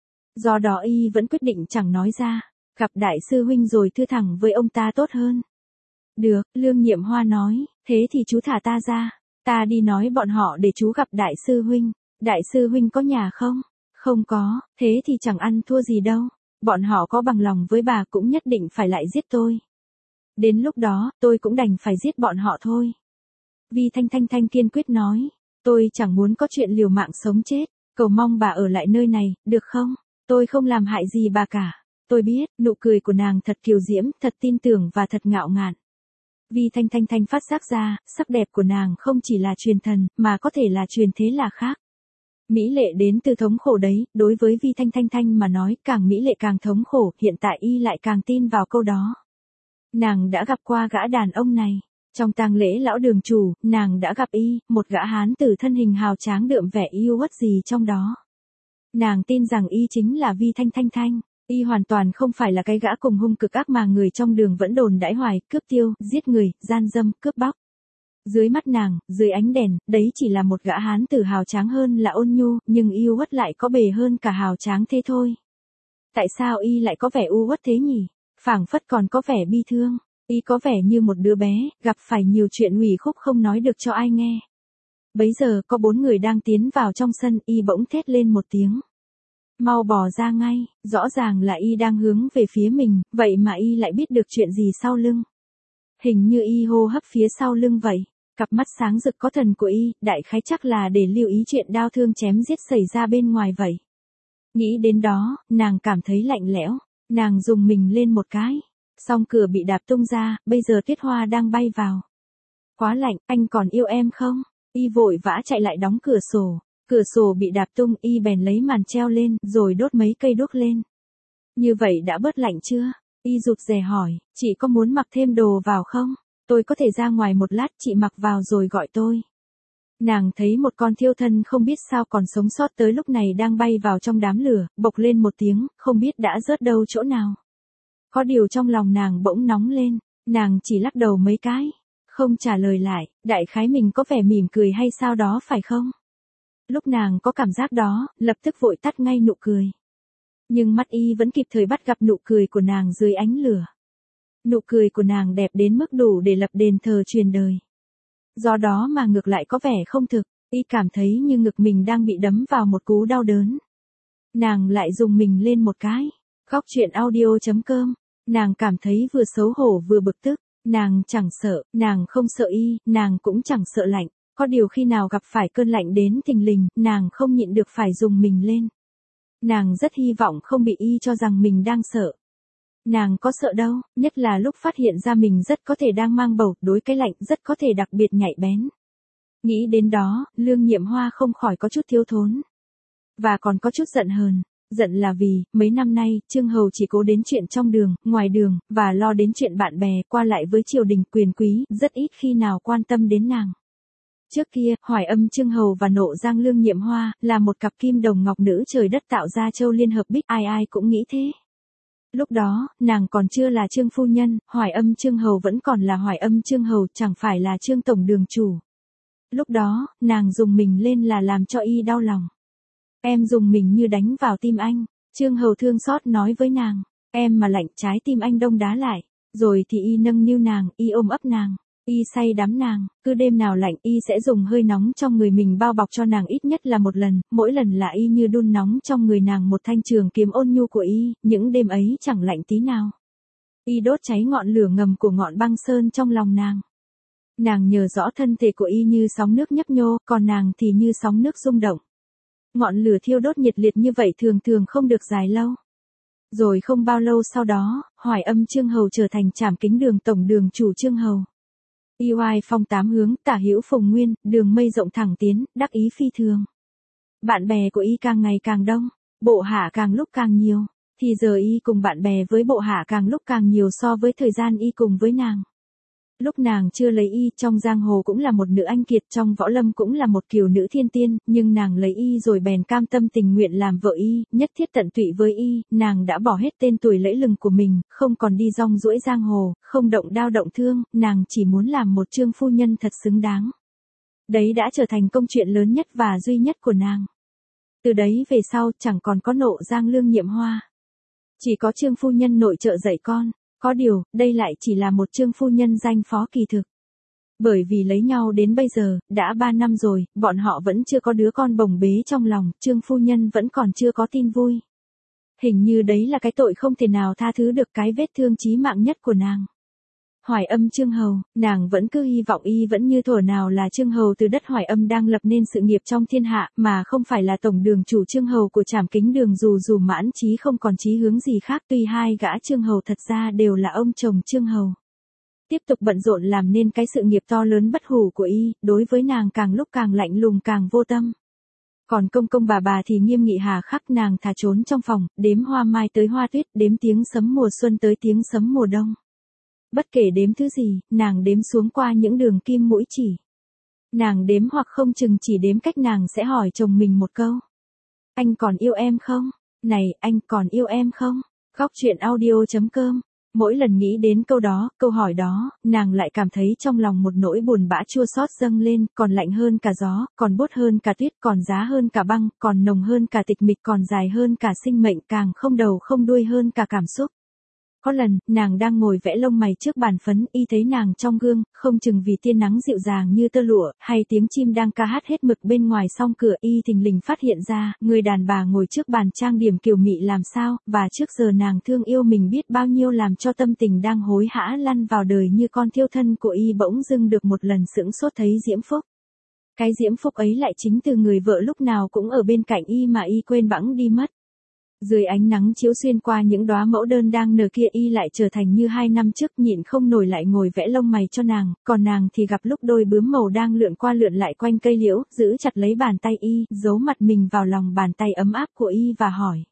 Do đó y vẫn quyết định chẳng nói ra, gặp đại sư huynh rồi thưa thẳng với ông ta tốt hơn. Được, Lương Nhiệm Hoa nói, thế thì chú thả ta ra, ta đi nói bọn họ để chú gặp đại sư huynh. Đại sư huynh có nhà không? Không có, thế thì chẳng ăn thua gì đâu, bọn họ có bằng lòng với bà cũng nhất định phải lại giết tôi. Đến lúc đó, tôi cũng đành phải giết bọn họ thôi. Vi Thanh kiên quyết nói, tôi chẳng muốn có chuyện liều mạng sống chết, cầu mong bà ở lại nơi này, được không? Tôi không làm hại gì bà cả. Tôi biết, nụ cười của nàng thật kiều diễm, thật tin tưởng và thật ngạo ngạn. Vi Thanh phát giác ra, sắc đẹp của nàng không chỉ là truyền thần, mà có thể là truyền thế là khác. Mỹ lệ đến từ thống khổ đấy, đối với Vi Thanh mà nói, càng mỹ lệ càng thống khổ, hiện tại y lại càng tin vào câu đó. Nàng đã gặp qua gã đàn ông này. Trong tang lễ lão đường chủ, nàng đã gặp y, một gã hán tử thân hình hào tráng đượm vẻ yêu uất gì trong đó. Nàng tin rằng y chính là Vi Thanh. Y hoàn toàn không phải là cái gã cùng hung cực ác mà người trong đường vẫn đồn đãi hoài, cướp tiêu, giết người, gian dâm, cướp bóc. Dưới mắt nàng, dưới ánh đèn, đấy chỉ là một gã hán tử hào tráng hơn là ôn nhu, nhưng yêu uất lại có bề hơn cả hào tráng thế thôi. Tại sao y lại có vẻ u uất thế nhỉ? Phảng phất còn có vẻ bi thương. Y có vẻ như một đứa bé, gặp phải nhiều chuyện ủy khúc không nói được cho ai nghe. Bấy giờ có 4 người đang tiến vào trong sân, y bỗng thét lên một tiếng. Mau bỏ ra ngay, rõ ràng là y đang hướng về phía mình, vậy mà y lại biết được chuyện gì sau lưng. Hình như y hô hấp phía sau lưng vậy. Cặp mắt sáng rực có thần của y, đại khái chắc là để lưu ý chuyện đao thương chém giết xảy ra bên ngoài vậy. Nghĩ đến đó, nàng cảm thấy lạnh lẽo, nàng rùng mình lên một cái. Song cửa bị đạp tung ra, bây giờ Tuyết Hoa đang bay vào. Quá lạnh, anh còn yêu em không? Y vội vã chạy lại đóng cửa sổ bị đạp tung, y bèn lấy màn treo lên, rồi đốt mấy cây đuốc lên. Như vậy đã bớt lạnh chưa? Y rụt rè hỏi, chị có muốn mặc thêm đồ vào không? Tôi có thể ra ngoài một lát, chị mặc vào rồi gọi tôi. Nàng thấy một con thiêu thân không biết sao còn sống sót tới lúc này đang bay vào trong đám lửa, bộc lên một tiếng, không biết đã rớt đâu chỗ nào. Có điều trong lòng nàng bỗng nóng lên, nàng chỉ lắc đầu mấy cái, không trả lời lại, đại khái mình có vẻ mỉm cười hay sao đó phải không? Lúc nàng có cảm giác đó, lập tức vội tắt ngay nụ cười. Nhưng mắt y vẫn kịp thời bắt gặp nụ cười của nàng dưới ánh lửa. Nụ cười của nàng đẹp đến mức đủ để lập đền thờ truyền đời. Do đó mà ngược lại có vẻ không thực, y cảm thấy như ngực mình đang bị đấm vào một cú đau đớn. Nàng lại rùng mình lên một cái. Góc chuyện audio.com. Nàng cảm thấy vừa xấu hổ vừa bực tức. Nàng chẳng sợ, nàng không sợ y, nàng cũng chẳng sợ lạnh. Có điều khi nào gặp phải cơn lạnh đến thình lình, nàng không nhịn được phải rùng mình lên. Nàng rất hy vọng không bị y cho rằng mình đang sợ. Nàng có sợ đâu, nhất là lúc phát hiện ra mình rất có thể đang mang bầu, đối cái lạnh rất có thể đặc biệt nhạy bén. Nghĩ đến đó, Lương Nhiệm Hoa không khỏi có chút thiếu thốn. Và còn có chút giận hờn. Giận là vì, mấy năm nay, Trương Hầu chỉ cố đến chuyện trong đường, ngoài đường, và lo đến chuyện bạn bè, qua lại với triều đình quyền quý, rất ít khi nào quan tâm đến nàng. Trước kia, Hoài Âm Trương Hầu và Nộ Giang Lương Nhiệm Hoa, là một cặp kim đồng ngọc nữ trời đất tạo ra châu liên hợp bích, ai ai cũng nghĩ thế. Lúc đó, nàng còn chưa là Trương phu nhân, Hoài Âm Trương Hầu vẫn còn là Hoài Âm Trương Hầu, chẳng phải là Trương tổng đường chủ. Lúc đó, nàng dùng mình lên là làm cho y đau lòng. Em dùng mình như đánh vào tim anh. Trương Hầu thương xót nói với nàng. Em mà lạnh, trái tim anh đông đá lại. Rồi thì y nâng niu nàng, y ôm ấp nàng. Y say đắm nàng, cứ đêm nào lạnh y sẽ dùng hơi nóng trong người mình bao bọc cho nàng ít nhất là một lần, mỗi lần là y như đun nóng trong người nàng một thanh trường kiếm ôn nhu của y, những đêm ấy chẳng lạnh tí nào. Y đốt cháy ngọn lửa ngầm của ngọn băng sơn trong lòng nàng. Nàng nhờ rõ thân thể của y như sóng nước nhấp nhô, còn nàng thì như sóng nước rung động. Ngọn lửa thiêu đốt nhiệt liệt như vậy thường thường không được dài lâu. Rồi không bao lâu sau đó, Hoài Âm Chương Hầu trở thành Trảm Kính Đường tổng đường chủ Chương Hầu. Y oai phong tám hướng, tả hữu phùng nguyên, đường mây rộng thẳng tiến, đắc ý phi thường. Bạn bè của y càng ngày càng đông, bộ hạ càng lúc càng nhiều, thì giờ y cùng bạn bè với bộ hạ càng lúc càng nhiều so với thời gian y cùng với nàng. Lúc nàng chưa lấy y, trong giang hồ cũng là một nữ anh kiệt, trong võ lâm cũng là một kiều nữ thiên tiên, nhưng nàng lấy y rồi bèn cam tâm tình nguyện làm vợ y, nhất thiết tận tụy với y, nàng đã bỏ hết tên tuổi lẫy lừng của mình, không còn đi rong ruổi giang hồ, không động đao động thương, nàng chỉ muốn làm một Trương phu nhân thật xứng đáng. Đấy đã trở thành công chuyện lớn nhất và duy nhất của nàng. Từ đấy về sau chẳng còn có Nộ Giang Lương Nhiệm Hoa. Chỉ có Trương phu nhân nội trợ dạy con. Có điều, đây lại chỉ là một Trương phu nhân danh phó kỳ thực. Bởi vì lấy nhau đến bây giờ, đã 3 năm rồi, bọn họ vẫn chưa có đứa con bồng bế trong lòng, Trương phu nhân vẫn còn chưa có tin vui. Hình như đấy là cái tội không thể nào tha thứ được, cái vết thương chí mạng nhất của nàng. Hoài Âm Chương Hầu, nàng vẫn cứ hy vọng y vẫn như thuở nào là Chương Hầu từ đất Hoài Âm đang lập nên sự nghiệp trong thiên hạ, mà không phải là tổng đường chủ Chương Hầu của Trảm Kính Đường, dù Mãn Chí không còn chí hướng gì khác, tuy hai gã Chương Hầu thật ra đều là ông chồng Chương Hầu. Tiếp tục bận rộn làm nên cái sự nghiệp to lớn bất hủ của y, đối với nàng càng lúc càng lạnh lùng càng vô tâm. Còn công công bà thì nghiêm nghị hà khắc, nàng thà trốn trong phòng, đếm hoa mai tới hoa tuyết, đếm tiếng sấm mùa xuân tới tiếng sấm mùa đông. Bất kể đếm thứ gì, nàng đếm xuống qua những đường kim mũi chỉ. Nàng đếm hoặc không chừng chỉ đếm cách nàng sẽ hỏi chồng mình một câu. Anh còn yêu em không? Này, anh còn yêu em không? Góc truyện audio.com. Mỗi lần nghĩ đến câu hỏi đó, nàng lại cảm thấy trong lòng một nỗi buồn bã chua xót dâng lên, còn lạnh hơn cả gió, còn buốt hơn cả tuyết, còn giá hơn cả băng, còn nồng hơn cả tịch mịch, còn dài hơn cả sinh mệnh, càng không đầu không đuôi hơn cả cảm xúc. Có lần, nàng đang ngồi vẽ lông mày trước bàn phấn, y thấy nàng trong gương, không chừng vì tia nắng dịu dàng như tơ lụa, hay tiếng chim đang ca hát hết mực bên ngoài song cửa, y thình lình phát hiện ra, người đàn bà ngồi trước bàn trang điểm kiều mị làm sao, và trước giờ nàng thương yêu mình biết bao nhiêu, làm cho tâm tình đang hối hã lăn vào đời như con thiêu thân của y bỗng dưng được một lần sững sốt thấy diễm phúc. Cái diễm phúc ấy lại chính từ người vợ lúc nào cũng ở bên cạnh y mà y quên bẵng đi mất. Dưới ánh nắng chiếu xuyên qua những đóa mẫu đơn đang nở kia, y lại trở thành như 2 năm trước, nhịn không nổi lại ngồi vẽ lông mày cho nàng, còn nàng thì gặp lúc đôi bướm màu đang lượn qua lượn lại quanh cây liễu, giữ chặt lấy bàn tay y, giấu mặt mình vào lòng bàn tay ấm áp của y và hỏi.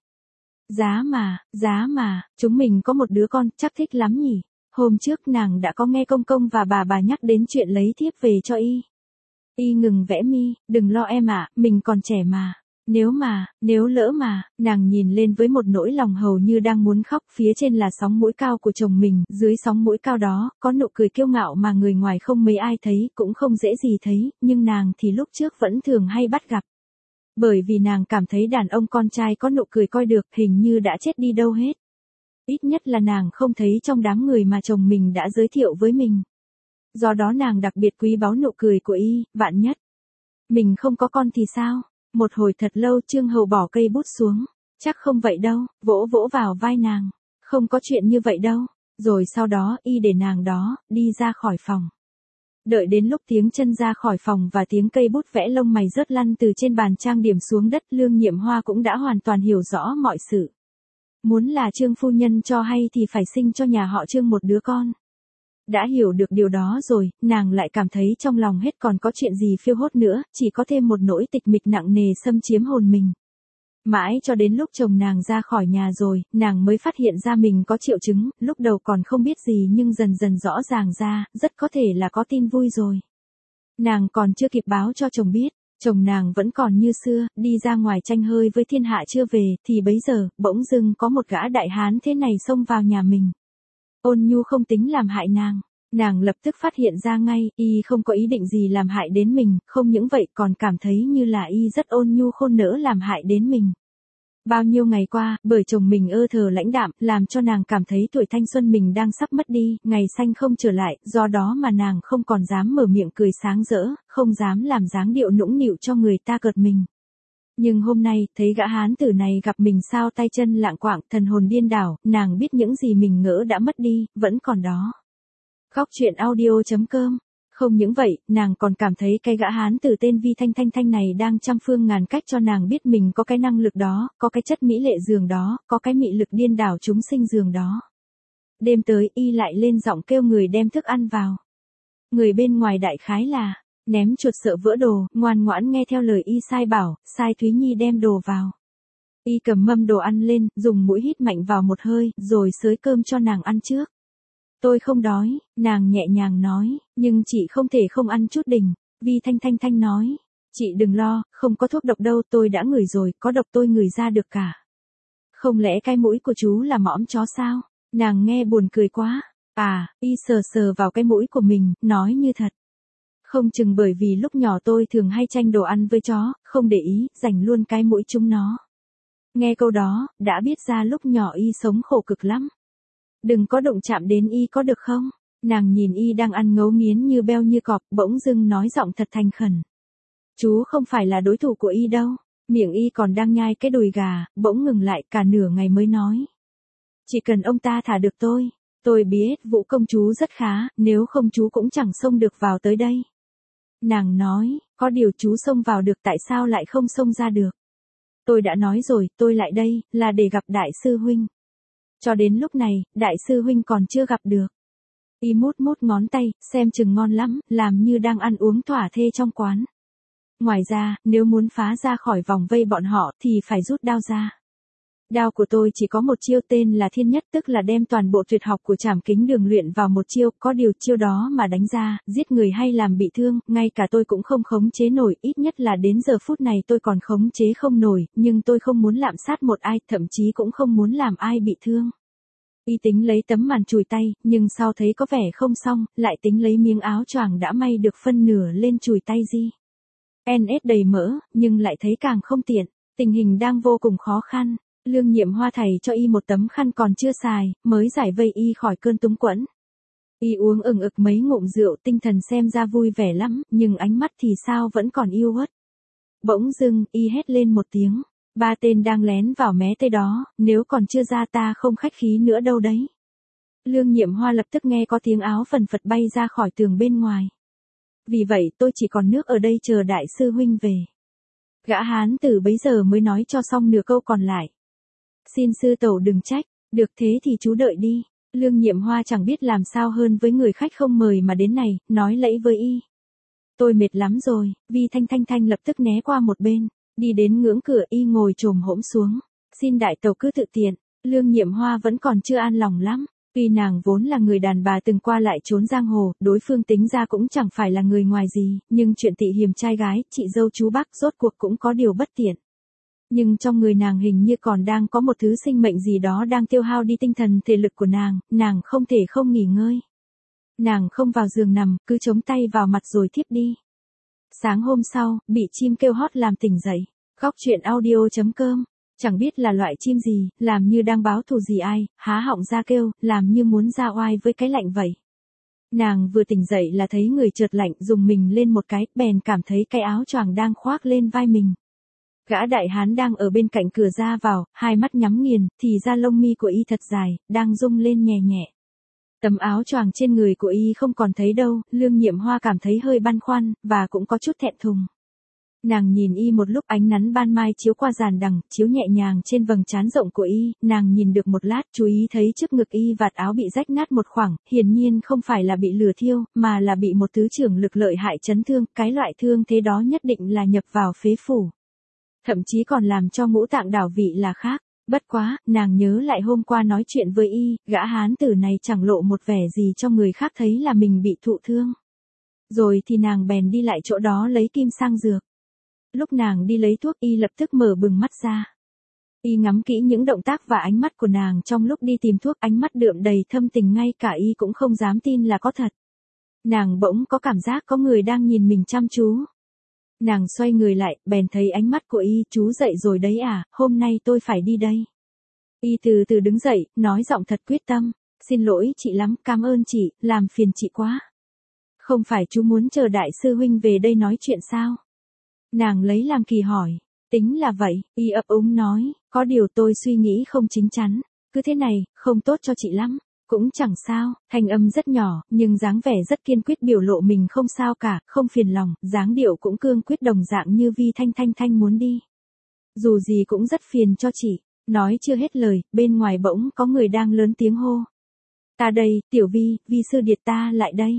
Giá mà, chúng mình có một đứa con, chắc thích lắm nhỉ? Hôm trước nàng đã có nghe công công và bà nhắc đến chuyện lấy thiếp về cho y. Y ngừng vẽ mi, đừng lo em ạ, mình còn trẻ mà. Nếu lỡ mà, nàng nhìn lên với một nỗi lòng hầu như đang muốn khóc, phía trên là sóng mũi cao của chồng mình, dưới sóng mũi cao đó, có nụ cười kiêu ngạo mà người ngoài không mấy ai thấy, cũng không dễ gì thấy, nhưng nàng thì lúc trước vẫn thường hay bắt gặp. Bởi vì nàng cảm thấy đàn ông con trai có nụ cười coi được, hình như đã chết đi đâu hết. Ít nhất là nàng không thấy trong đám người mà chồng mình đã giới thiệu với mình. Do đó nàng đặc biệt quý báu nụ cười của y, vạn nhất. Mình không có con thì sao? Một hồi thật lâu Chương Hầu bỏ cây bút xuống. Chắc không vậy đâu, vỗ vào vai nàng. Không có chuyện như vậy đâu. Rồi sau đó y để nàng đó, đi ra khỏi phòng. Đợi đến lúc tiếng chân ra khỏi phòng và tiếng cây bút vẽ lông mày rớt lăn từ trên bàn trang điểm xuống đất, Lương Nhiệm Hoa cũng đã hoàn toàn hiểu rõ mọi sự. Muốn là Trương phu nhân cho hay thì phải sinh cho nhà họ Trương một đứa con. Đã hiểu được điều đó rồi, nàng lại cảm thấy trong lòng hết còn có chuyện gì phiêu hốt nữa, chỉ có thêm một nỗi tịch mịch nặng nề xâm chiếm hồn mình. Mãi cho đến lúc chồng nàng ra khỏi nhà rồi, nàng mới phát hiện ra mình có triệu chứng, lúc đầu còn không biết gì nhưng dần dần rõ ràng ra, rất có thể là có tin vui rồi. Nàng còn chưa kịp báo cho chồng biết, chồng nàng vẫn còn như xưa, đi ra ngoài tranh hơi với thiên hạ chưa về, thì bấy giờ, bỗng dưng có một gã đại hán thế này xông vào nhà mình. Ôn nhu không tính làm hại nàng lập tức phát hiện ra ngay, y không có ý định gì làm hại đến mình, không những vậy còn cảm thấy như là y rất ôn nhu khôn nỡ làm hại đến mình. Bao nhiêu ngày qua, bởi chồng mình thờ lãnh đạm, làm cho nàng cảm thấy tuổi thanh xuân mình đang sắp mất đi, ngày xanh không trở lại, do đó mà nàng không còn dám mở miệng cười sáng rỡ, không dám làm dáng điệu nũng nịu cho người ta cợt mình. Nhưng hôm nay, thấy gã hán tử này gặp mình sao tay chân lạng quạng, thần hồn điên đảo, nàng biết những gì mình ngỡ đã mất đi, vẫn còn đó. Góc truyện audio.com. Không những vậy, nàng còn cảm thấy cái gã hán tử tên Vi Thanh Thanh Thanh này đang trăm phương ngàn cách cho nàng biết mình có cái năng lực đó, có cái chất mỹ lệ giường đó, có cái mị lực điên đảo chúng sinh giường đó. Đêm tới y lại lên giọng kêu người đem thức ăn vào. Người bên ngoài đại khái là, ném chuột sợ vỡ đồ, ngoan ngoãn nghe theo lời y sai bảo, sai Thúy Nhi đem đồ vào. Y cầm mâm đồ ăn lên, dùng mũi hít mạnh vào một hơi, rồi xới cơm cho nàng ăn trước. Tôi không đói, nàng nhẹ nhàng nói, nhưng chị không thể không ăn chút đỉnh. Vi Thanh Thanh Thanh nói, chị đừng lo, không có thuốc độc đâu, tôi đã ngửi rồi, có độc tôi ngửi ra được cả. Không lẽ cái mũi của chú là mõm chó sao? Nàng nghe buồn cười quá. À, y sờ sờ vào cái mũi của mình, nói như thật. Không chừng bởi vì lúc nhỏ tôi thường hay tranh đồ ăn với chó, không để ý, giành luôn cái mũi chúng nó. Nghe câu đó, đã biết ra lúc nhỏ y sống khổ cực lắm. Đừng có đụng chạm đến y có được không? Nàng nhìn y đang ăn ngấu nghiến như beo như cọp, bỗng dưng nói giọng thật thành khẩn. Chú không phải là đối thủ của y đâu. Miệng y còn đang nhai cái đùi gà, bỗng ngừng lại cả nửa ngày mới nói. Chỉ cần ông ta thả được tôi biết vũ công chú rất khá, nếu không chú cũng chẳng xông được vào tới đây. Nàng nói, có điều chú xông vào được tại sao lại không xông ra được. Tôi đã nói rồi, tôi lại đây, là để gặp đại sư huynh. Cho đến lúc này, đại sư huynh còn chưa gặp được. Y mút ngón tay, xem chừng ngon lắm, làm như đang ăn uống thỏa thê trong quán. Ngoài ra, nếu muốn phá ra khỏi vòng vây bọn họ thì phải rút đao ra. Đao của tôi chỉ có một chiêu tên là thiên nhất, tức là đem toàn bộ tuyệt học của Trảm Kính Đường luyện vào một chiêu, có điều chiêu đó mà đánh ra, giết người hay làm bị thương, ngay cả tôi cũng không khống chế nổi, ít nhất là đến giờ phút này tôi còn khống chế không nổi, nhưng tôi không muốn lạm sát một ai, thậm chí cũng không muốn làm ai bị thương. Y tính lấy tấm màn chùi tay, nhưng sau thấy có vẻ không xong, lại tính lấy miếng áo choàng đã may được phân nửa lên chùi tay Di. NS đầy mỡ, nhưng lại thấy càng không tiện, tình hình đang vô cùng khó khăn. Lương Nhiệm Hoa thầy cho y một tấm khăn còn chưa xài, mới giải vây y khỏi cơn túng quẫn. Y uống ừng ực mấy ngụm rượu, tinh thần xem ra vui vẻ lắm, nhưng ánh mắt thì sao vẫn còn yêu uất. Bỗng dưng, y hét lên một tiếng. 3 tên đang lén vào mé tây đó, nếu còn chưa ra ta không khách khí nữa đâu đấy. Lương Nhiệm Hoa lập tức nghe có tiếng áo phần phật bay ra khỏi tường bên ngoài. Vì vậy tôi chỉ còn nước ở đây chờ đại sư huynh về. Gã hán tử bấy giờ mới nói cho xong nửa câu còn lại. Xin sư tẩu đừng trách, được thế thì chú đợi đi. Lương Nhiệm Hoa chẳng biết làm sao hơn với người khách không mời mà đến này, nói lẫy với y. Tôi mệt lắm rồi, Vi Thanh Thanh Thanh lập tức né qua một bên, đi đến ngưỡng cửa y ngồi chồm hổm xuống. Xin đại tẩu cứ tự tiện, Lương Nhiệm Hoa vẫn còn chưa an lòng lắm. Tuy nàng vốn là người đàn bà từng qua lại trốn giang hồ, đối phương tính ra cũng chẳng phải là người ngoài gì, nhưng chuyện tị hiềm trai gái, chị dâu chú bác rốt cuộc cũng có điều bất tiện. Nhưng trong người nàng hình như còn đang có một thứ sinh mệnh gì đó đang tiêu hao đi tinh thần thể lực của nàng không thể không nghỉ ngơi. Nàng không vào giường nằm, cứ chống tay vào mặt rồi thiếp đi. Sáng hôm sau, bị chim kêu hót làm tỉnh dậy. Góc truyện audio.com. Chẳng biết là loại chim gì, làm như đang báo thù gì ai, há họng ra kêu, làm như muốn ra oai với cái lạnh vậy. Nàng vừa tỉnh dậy là thấy người chợt lạnh, dùng mình lên một cái, bèn cảm thấy cái áo choàng đang khoác lên vai mình. Gã đại hán đang ở bên cạnh cửa ra vào, hai mắt nhắm nghiền, thì da lông mi của y thật dài, đang rung lên nhẹ nhẹ. Tấm áo choàng trên người của y không còn thấy đâu, Lương Nhiệm Hoa cảm thấy hơi băn khoăn, và cũng có chút thẹn thùng. Nàng nhìn y một lúc, ánh nắng ban mai chiếu qua giàn đằng, chiếu nhẹ nhàng trên vầng trán rộng của y, nàng nhìn được một lát, chú ý thấy trước ngực y vạt áo bị rách nát một khoảng, hiển nhiên không phải là bị lửa thiêu, mà là bị một thứ trưởng lực lợi hại chấn thương, cái loại thương thế đó nhất định là nhập vào phế phủ. Thậm chí còn làm cho ngũ tạng đảo vị là khác. Bất quá, nàng nhớ lại hôm qua nói chuyện với y, gã hán tử này chẳng lộ một vẻ gì cho người khác thấy là mình bị thụ thương. Rồi thì nàng bèn đi lại chỗ đó lấy kim sang dược. Lúc nàng đi lấy thuốc y lập tức mở bừng mắt ra. Y ngắm kỹ những động tác và ánh mắt của nàng trong lúc đi tìm thuốc, ánh mắt đượm đầy thâm tình, ngay cả y cũng không dám tin là có thật. Nàng bỗng có cảm giác có người đang nhìn mình chăm chú. Nàng xoay người lại, bèn thấy ánh mắt của y, chú dậy rồi đấy à, hôm nay tôi phải đi đây. Y từ từ đứng dậy, nói giọng thật quyết tâm, xin lỗi chị lắm, cảm ơn chị, làm phiền chị quá. Không phải chú muốn chờ đại sư huynh về đây nói chuyện sao? Nàng lấy làm kỳ hỏi, tính là vậy, y ấp úng nói, có điều tôi suy nghĩ không chín chắn, cứ thế này, không tốt cho chị lắm. Cũng chẳng sao, thanh âm rất nhỏ, nhưng dáng vẻ rất kiên quyết biểu lộ mình không sao cả, không phiền lòng, dáng điệu cũng cương quyết đồng dạng như Vi Thanh muốn đi. Dù gì cũng rất phiền cho chị, nói chưa hết lời, bên ngoài bỗng có người đang lớn tiếng hô. Ta đây, tiểu Vi, Vi sư điệt ta lại đây.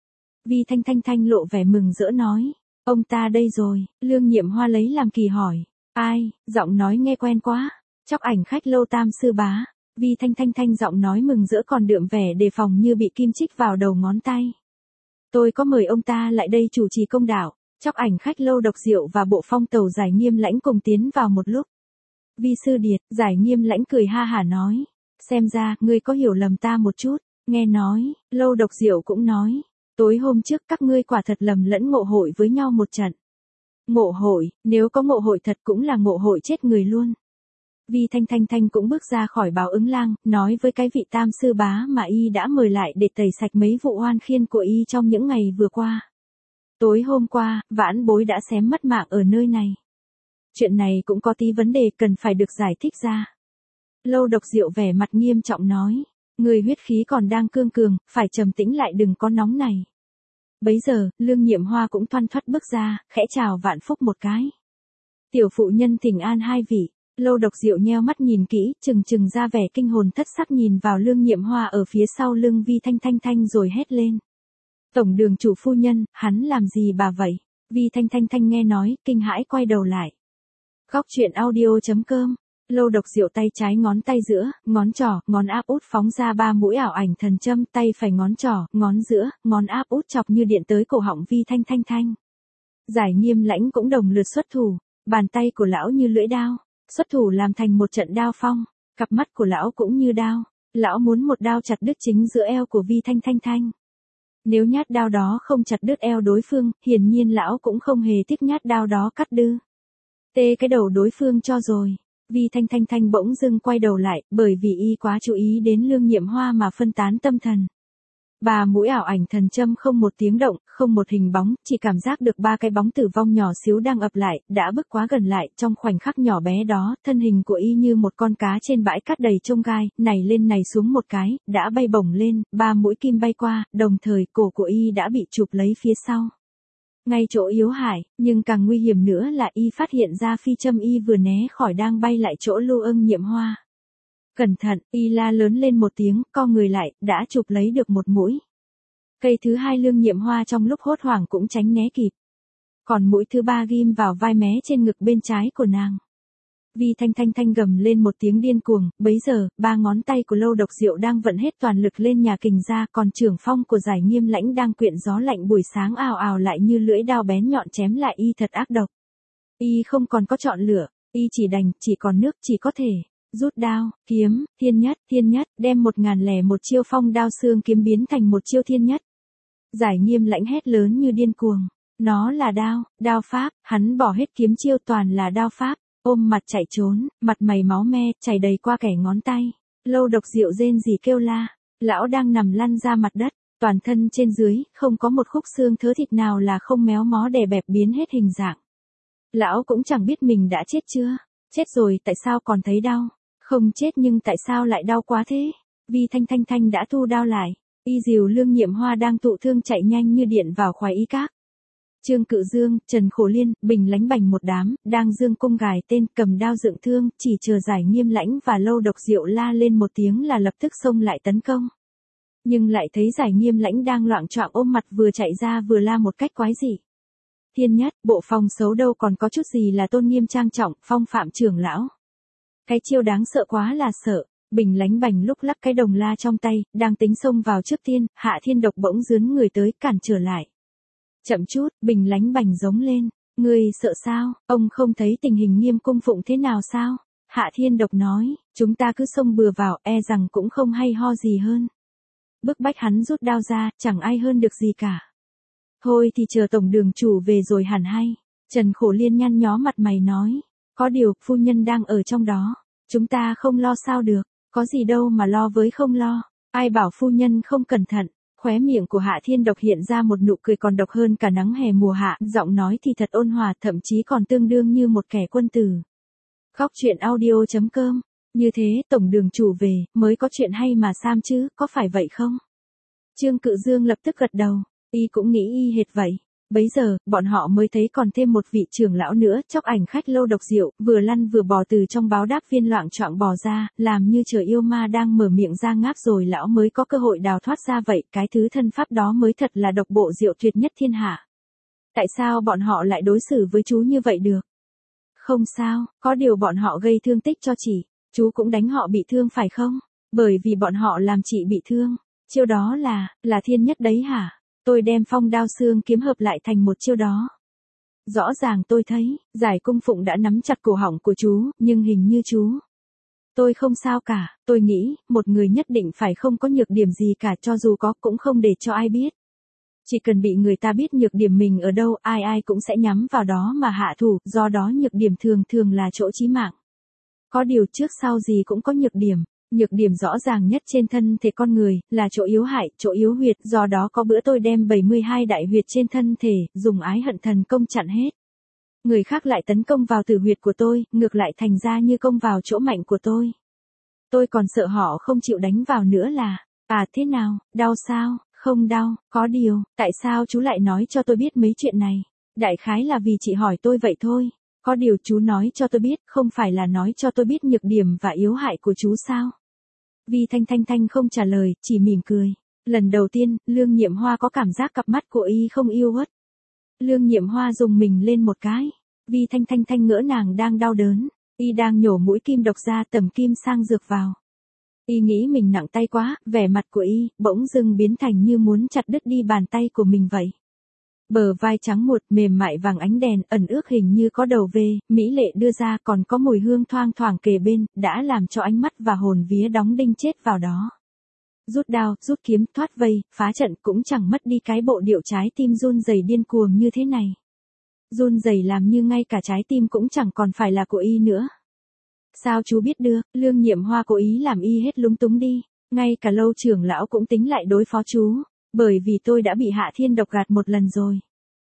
Vi Thanh lộ vẻ mừng rỡ nói, ông ta đây rồi, Lương Nhiệm Hoa lấy làm kỳ hỏi, ai, giọng nói nghe quen quá, Chóc Ảnh Khách Lâu Tam sư bá. Vi Thanh giọng nói mừng rỡ còn đượm vẻ đề phòng như bị kim chích vào đầu ngón tay. Tôi có mời ông ta lại đây chủ trì công đạo. Chóc Ảnh Khách Lâu Độc Diệu và bộ phong tàu Giải Nghiêm Lãnh cùng tiến vào một lúc. Vi sư điệt, Giải Nghiêm Lãnh cười ha hả nói, xem ra ngươi có hiểu lầm ta một chút. Nghe nói, Lâu Độc Diệu cũng nói, tối hôm trước các ngươi quả thật lầm lẫn ngộ hội với nhau một trận. Ngộ hội, nếu có ngộ hội thật cũng là ngộ hội chết người luôn. Vi Thanh cũng bước ra khỏi Báo Ứng Lang, nói với cái vị tam sư bá mà y đã mời lại để tẩy sạch mấy vụ oan khiên của y trong những ngày vừa qua. Tối hôm qua, vãn bối đã xém mất mạng ở nơi này. Chuyện này cũng có tí vấn đề cần phải được giải thích ra. Lâu Độc Diệu vẻ mặt nghiêm trọng nói, người huyết khí còn đang cương cường, phải trầm tĩnh lại đừng có nóng này. Bấy giờ, Lương Nhiệm Hoa cũng thoăn thoắt bước ra, khẽ chào Vạn Phúc một cái. Tiểu phụ nhân thỉnh an hai vị. Lâu Độc Diệu nheo mắt nhìn kỹ, chừng ra vẻ kinh hồn thất sắc nhìn vào Lương Nhiệm Hoa ở phía sau lưng Vi Thanh rồi hét lên. Tổng đường chủ phu nhân, hắn làm gì bà vậy? Vi Thanh nghe nói, kinh hãi quay đầu lại. Góc truyện audio.com. Lâu Độc Diệu tay trái ngón tay giữa, ngón trỏ, ngón áp út phóng ra 3 mũi ảo ảnh thần châm, tay phải ngón trỏ, ngón giữa, ngón áp út chọc như điện tới cổ họng Vi Thanh. Giải Nghiêm Lãnh cũng đồng lượt xuất thủ, bàn tay của lão như lưỡi dao. Xuất thủ làm thành một trận đao phong, cặp mắt của lão cũng như đao, lão muốn một đao chặt đứt chính giữa eo của Vi Thanh. Nếu nhát đao đó không chặt đứt eo đối phương, hiển nhiên lão cũng không hề tiếc nhát đao đó cắt đư. Tê cái đầu đối phương cho rồi. Vi Thanh bỗng dưng quay đầu lại, bởi vì y quá chú ý đến Lương Nhiệm Hoa mà phân tán tâm thần. 3 mũi ảo ảnh thần châm không một tiếng động, không một hình bóng, chỉ cảm giác được 3 cái bóng tử vong nhỏ xíu đang ập lại, đã bước quá gần lại, trong khoảnh khắc nhỏ bé đó, thân hình của y như một con cá trên bãi cát đầy chông gai, nảy lên nảy xuống một cái, đã bay bổng lên, 3 mũi kim bay qua, đồng thời cổ của y đã bị chụp lấy phía sau. Ngay chỗ yếu hại, nhưng càng nguy hiểm nữa là y phát hiện ra phi châm y vừa né khỏi đang bay lại chỗ Lương Nhiệm Hoa. Cẩn thận, y la lớn lên một tiếng, co người lại, đã chụp lấy được một mũi. Cây thứ hai Lương Nhiệm Hoa trong lúc hốt hoảng cũng tránh né kịp. Còn mũi thứ ba ghim vào vai mé trên ngực bên trái của nàng. Vi Thanh gầm lên một tiếng điên cuồng, bấy giờ, 3 ngón tay của Lâu Độc Diệu đang vận hết toàn lực lên nhà kình ra, còn trưởng phong của Giải Nghiêm Lãnh đang quyện gió lạnh buổi sáng ào lại như lưỡi dao bén nhọn chém lại y thật ác độc. Y không còn có chọn lựa, y chỉ còn nước, chỉ có thể rút đao, kiếm, thiên nhất, đem 1001 chiêu phong đao xương kiếm biến thành một chiêu thiên nhất. Giải Nghiêm Lãnh hét lớn như điên cuồng, nó là đao pháp, hắn bỏ hết kiếm chiêu toàn là đao pháp, ôm mặt chạy trốn, mặt mày máu me, chảy đầy qua kẻ ngón tay. Lâu Độc Diệu rên rỉ kêu la, lão đang nằm lăn ra mặt đất, toàn thân trên dưới, không có một khúc xương thớ thịt nào là không méo mó đè bẹp biến hết hình dạng. Lão cũng chẳng biết mình đã chết chưa, chết rồi tại sao còn thấy đau. Không chết nhưng tại sao lại đau quá thế? Vi Thanh đã thu đao lại, y dìu Lương Nhiệm Hoa đang tụ thương chạy nhanh như điện vào khoái y các. Trương Cự Dương, Trần Khổ Liên, Bình Lánh Bành một đám, đang dương cung gài tên, cầm đao dựng thương, chỉ chờ Giải Nghiêm Lãnh và Lâu Độc Diệu la lên một tiếng là lập tức xông lại tấn công. Nhưng lại thấy Giải Nghiêm Lãnh đang loạng choạng ôm mặt vừa chạy ra vừa la một cách quái dị. Thiên nhất, bộ phong xấu đâu còn có chút gì là tôn nghiêm trang trọng, phong phạm trưởng lão. Cái chiêu đáng sợ quá là sợ. Bình Lánh Bành lúc lắc cái đồng la trong tay, đang tính xông vào trước tiên, Hạ Thiên Độc bỗng dướn người tới cản trở lại. Chậm chút, Bình Lánh Bành giống lên, ngươi sợ sao, ông không thấy tình hình Nghiêm cung phụng thế nào sao? Hạ Thiên Độc nói, chúng ta cứ xông bừa vào, e rằng cũng không hay ho gì hơn. Bức bách hắn rút đao ra, chẳng ai hơn được gì cả. Thôi thì chờ tổng đường chủ về rồi hẳn hay. Trần Khổ Liên nhăn nhó mặt mày nói, có điều, phu nhân đang ở trong đó, chúng ta không lo sao được, có gì đâu mà lo với không lo, ai bảo phu nhân không cẩn thận. Khóe miệng của Hạ Thiên Độc hiện ra một nụ cười còn độc hơn cả nắng hè mùa hạ, giọng nói thì thật ôn hòa, thậm chí còn tương đương như một kẻ quân tử. Khóc chuyện audio.com, như thế, tổng đường chủ về, mới có chuyện hay mà Sam chứ, có phải vậy không? Trương Cự Dương lập tức gật đầu, y cũng nghĩ y hệt vậy. Bấy giờ, bọn họ mới thấy còn thêm một vị trưởng lão nữa, chóc ảnh khách lâu độc rượu, vừa lăn vừa bò từ trong báo đáp viên loạng choạng bò ra, làm như trời yêu ma đang mở miệng ra ngáp rồi lão mới có cơ hội đào thoát ra vậy, cái thứ thân pháp đó mới thật là độc bộ rượu tuyệt nhất thiên hạ. Tại sao bọn họ lại đối xử với chú như vậy được? Không sao, có điều bọn họ gây thương tích cho chị, chú cũng đánh họ bị thương phải không? Bởi vì bọn họ làm chị bị thương, chiêu đó là thiên nhất đấy hả? Tôi đem phong đao xương kiếm hợp lại thành một chiêu đó. Rõ ràng tôi thấy, Giải Cung Phụng đã nắm chặt cổ họng của chú, nhưng hình như chú. Tôi không sao cả, tôi nghĩ, một người nhất định phải không có nhược điểm gì cả, cho dù có cũng không để cho ai biết. Chỉ cần bị người ta biết nhược điểm mình ở đâu, ai ai cũng sẽ nhắm vào đó mà hạ thủ, do đó nhược điểm thường thường là chỗ chí mạng. Có điều trước sau gì cũng có nhược điểm. Nhược điểm rõ ràng nhất trên thân thể con người, là chỗ yếu hại, chỗ yếu huyệt, do đó có bữa tôi đem 72 đại huyệt trên thân thể, dùng ái hận thần công chặn hết. Người khác lại tấn công vào tử huyệt của tôi, ngược lại thành ra như công vào chỗ mạnh của tôi. Tôi còn sợ họ không chịu đánh vào nữa là, thế nào, đau sao, không đau, có điều, tại sao chú lại nói cho tôi biết mấy chuyện này? Đại khái là vì chị hỏi tôi vậy thôi. Có điều chú nói cho tôi biết, không phải là nói cho tôi biết nhược điểm và yếu hại của chú sao? Vi Thanh không trả lời, chỉ mỉm cười. Lần đầu tiên, Lương Nhiệm Hoa có cảm giác cặp mắt của y không yêu uất. Lương Nhiệm Hoa dùng mình lên một cái. Vi Thanh ngỡ nàng đang đau đớn. Y đang nhổ mũi kim độc ra tầm kim sang dược vào. Y nghĩ mình nặng tay quá, vẻ mặt của y, bỗng dưng biến thành như muốn chặt đứt đi bàn tay của mình vậy. Bờ vai trắng muột mềm mại vàng ánh đèn, ẩn ước hình như có đầu về, mỹ lệ đưa ra còn có mùi hương thoang thoảng kề bên, đã làm cho ánh mắt và hồn vía đóng đinh chết vào đó. Rút đao, rút kiếm, thoát vây, phá trận cũng chẳng mất đi cái bộ điệu trái tim run rẩy điên cuồng như thế này. Run rẩy làm như ngay cả trái tim cũng chẳng còn phải là của y nữa. Sao chú biết được, Lương Nhiệm Hoa cố ý làm y hết lúng túng đi, ngay cả Lâu trưởng lão cũng tính lại đối phó chú. Bởi vì tôi đã bị Hạ Thiên Độc gạt một lần rồi.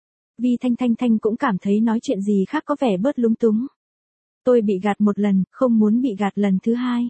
Vi Thanh cũng cảm thấy nói chuyện gì khác có vẻ bớt lúng túng. Tôi bị gạt một lần, không muốn bị gạt lần thứ hai.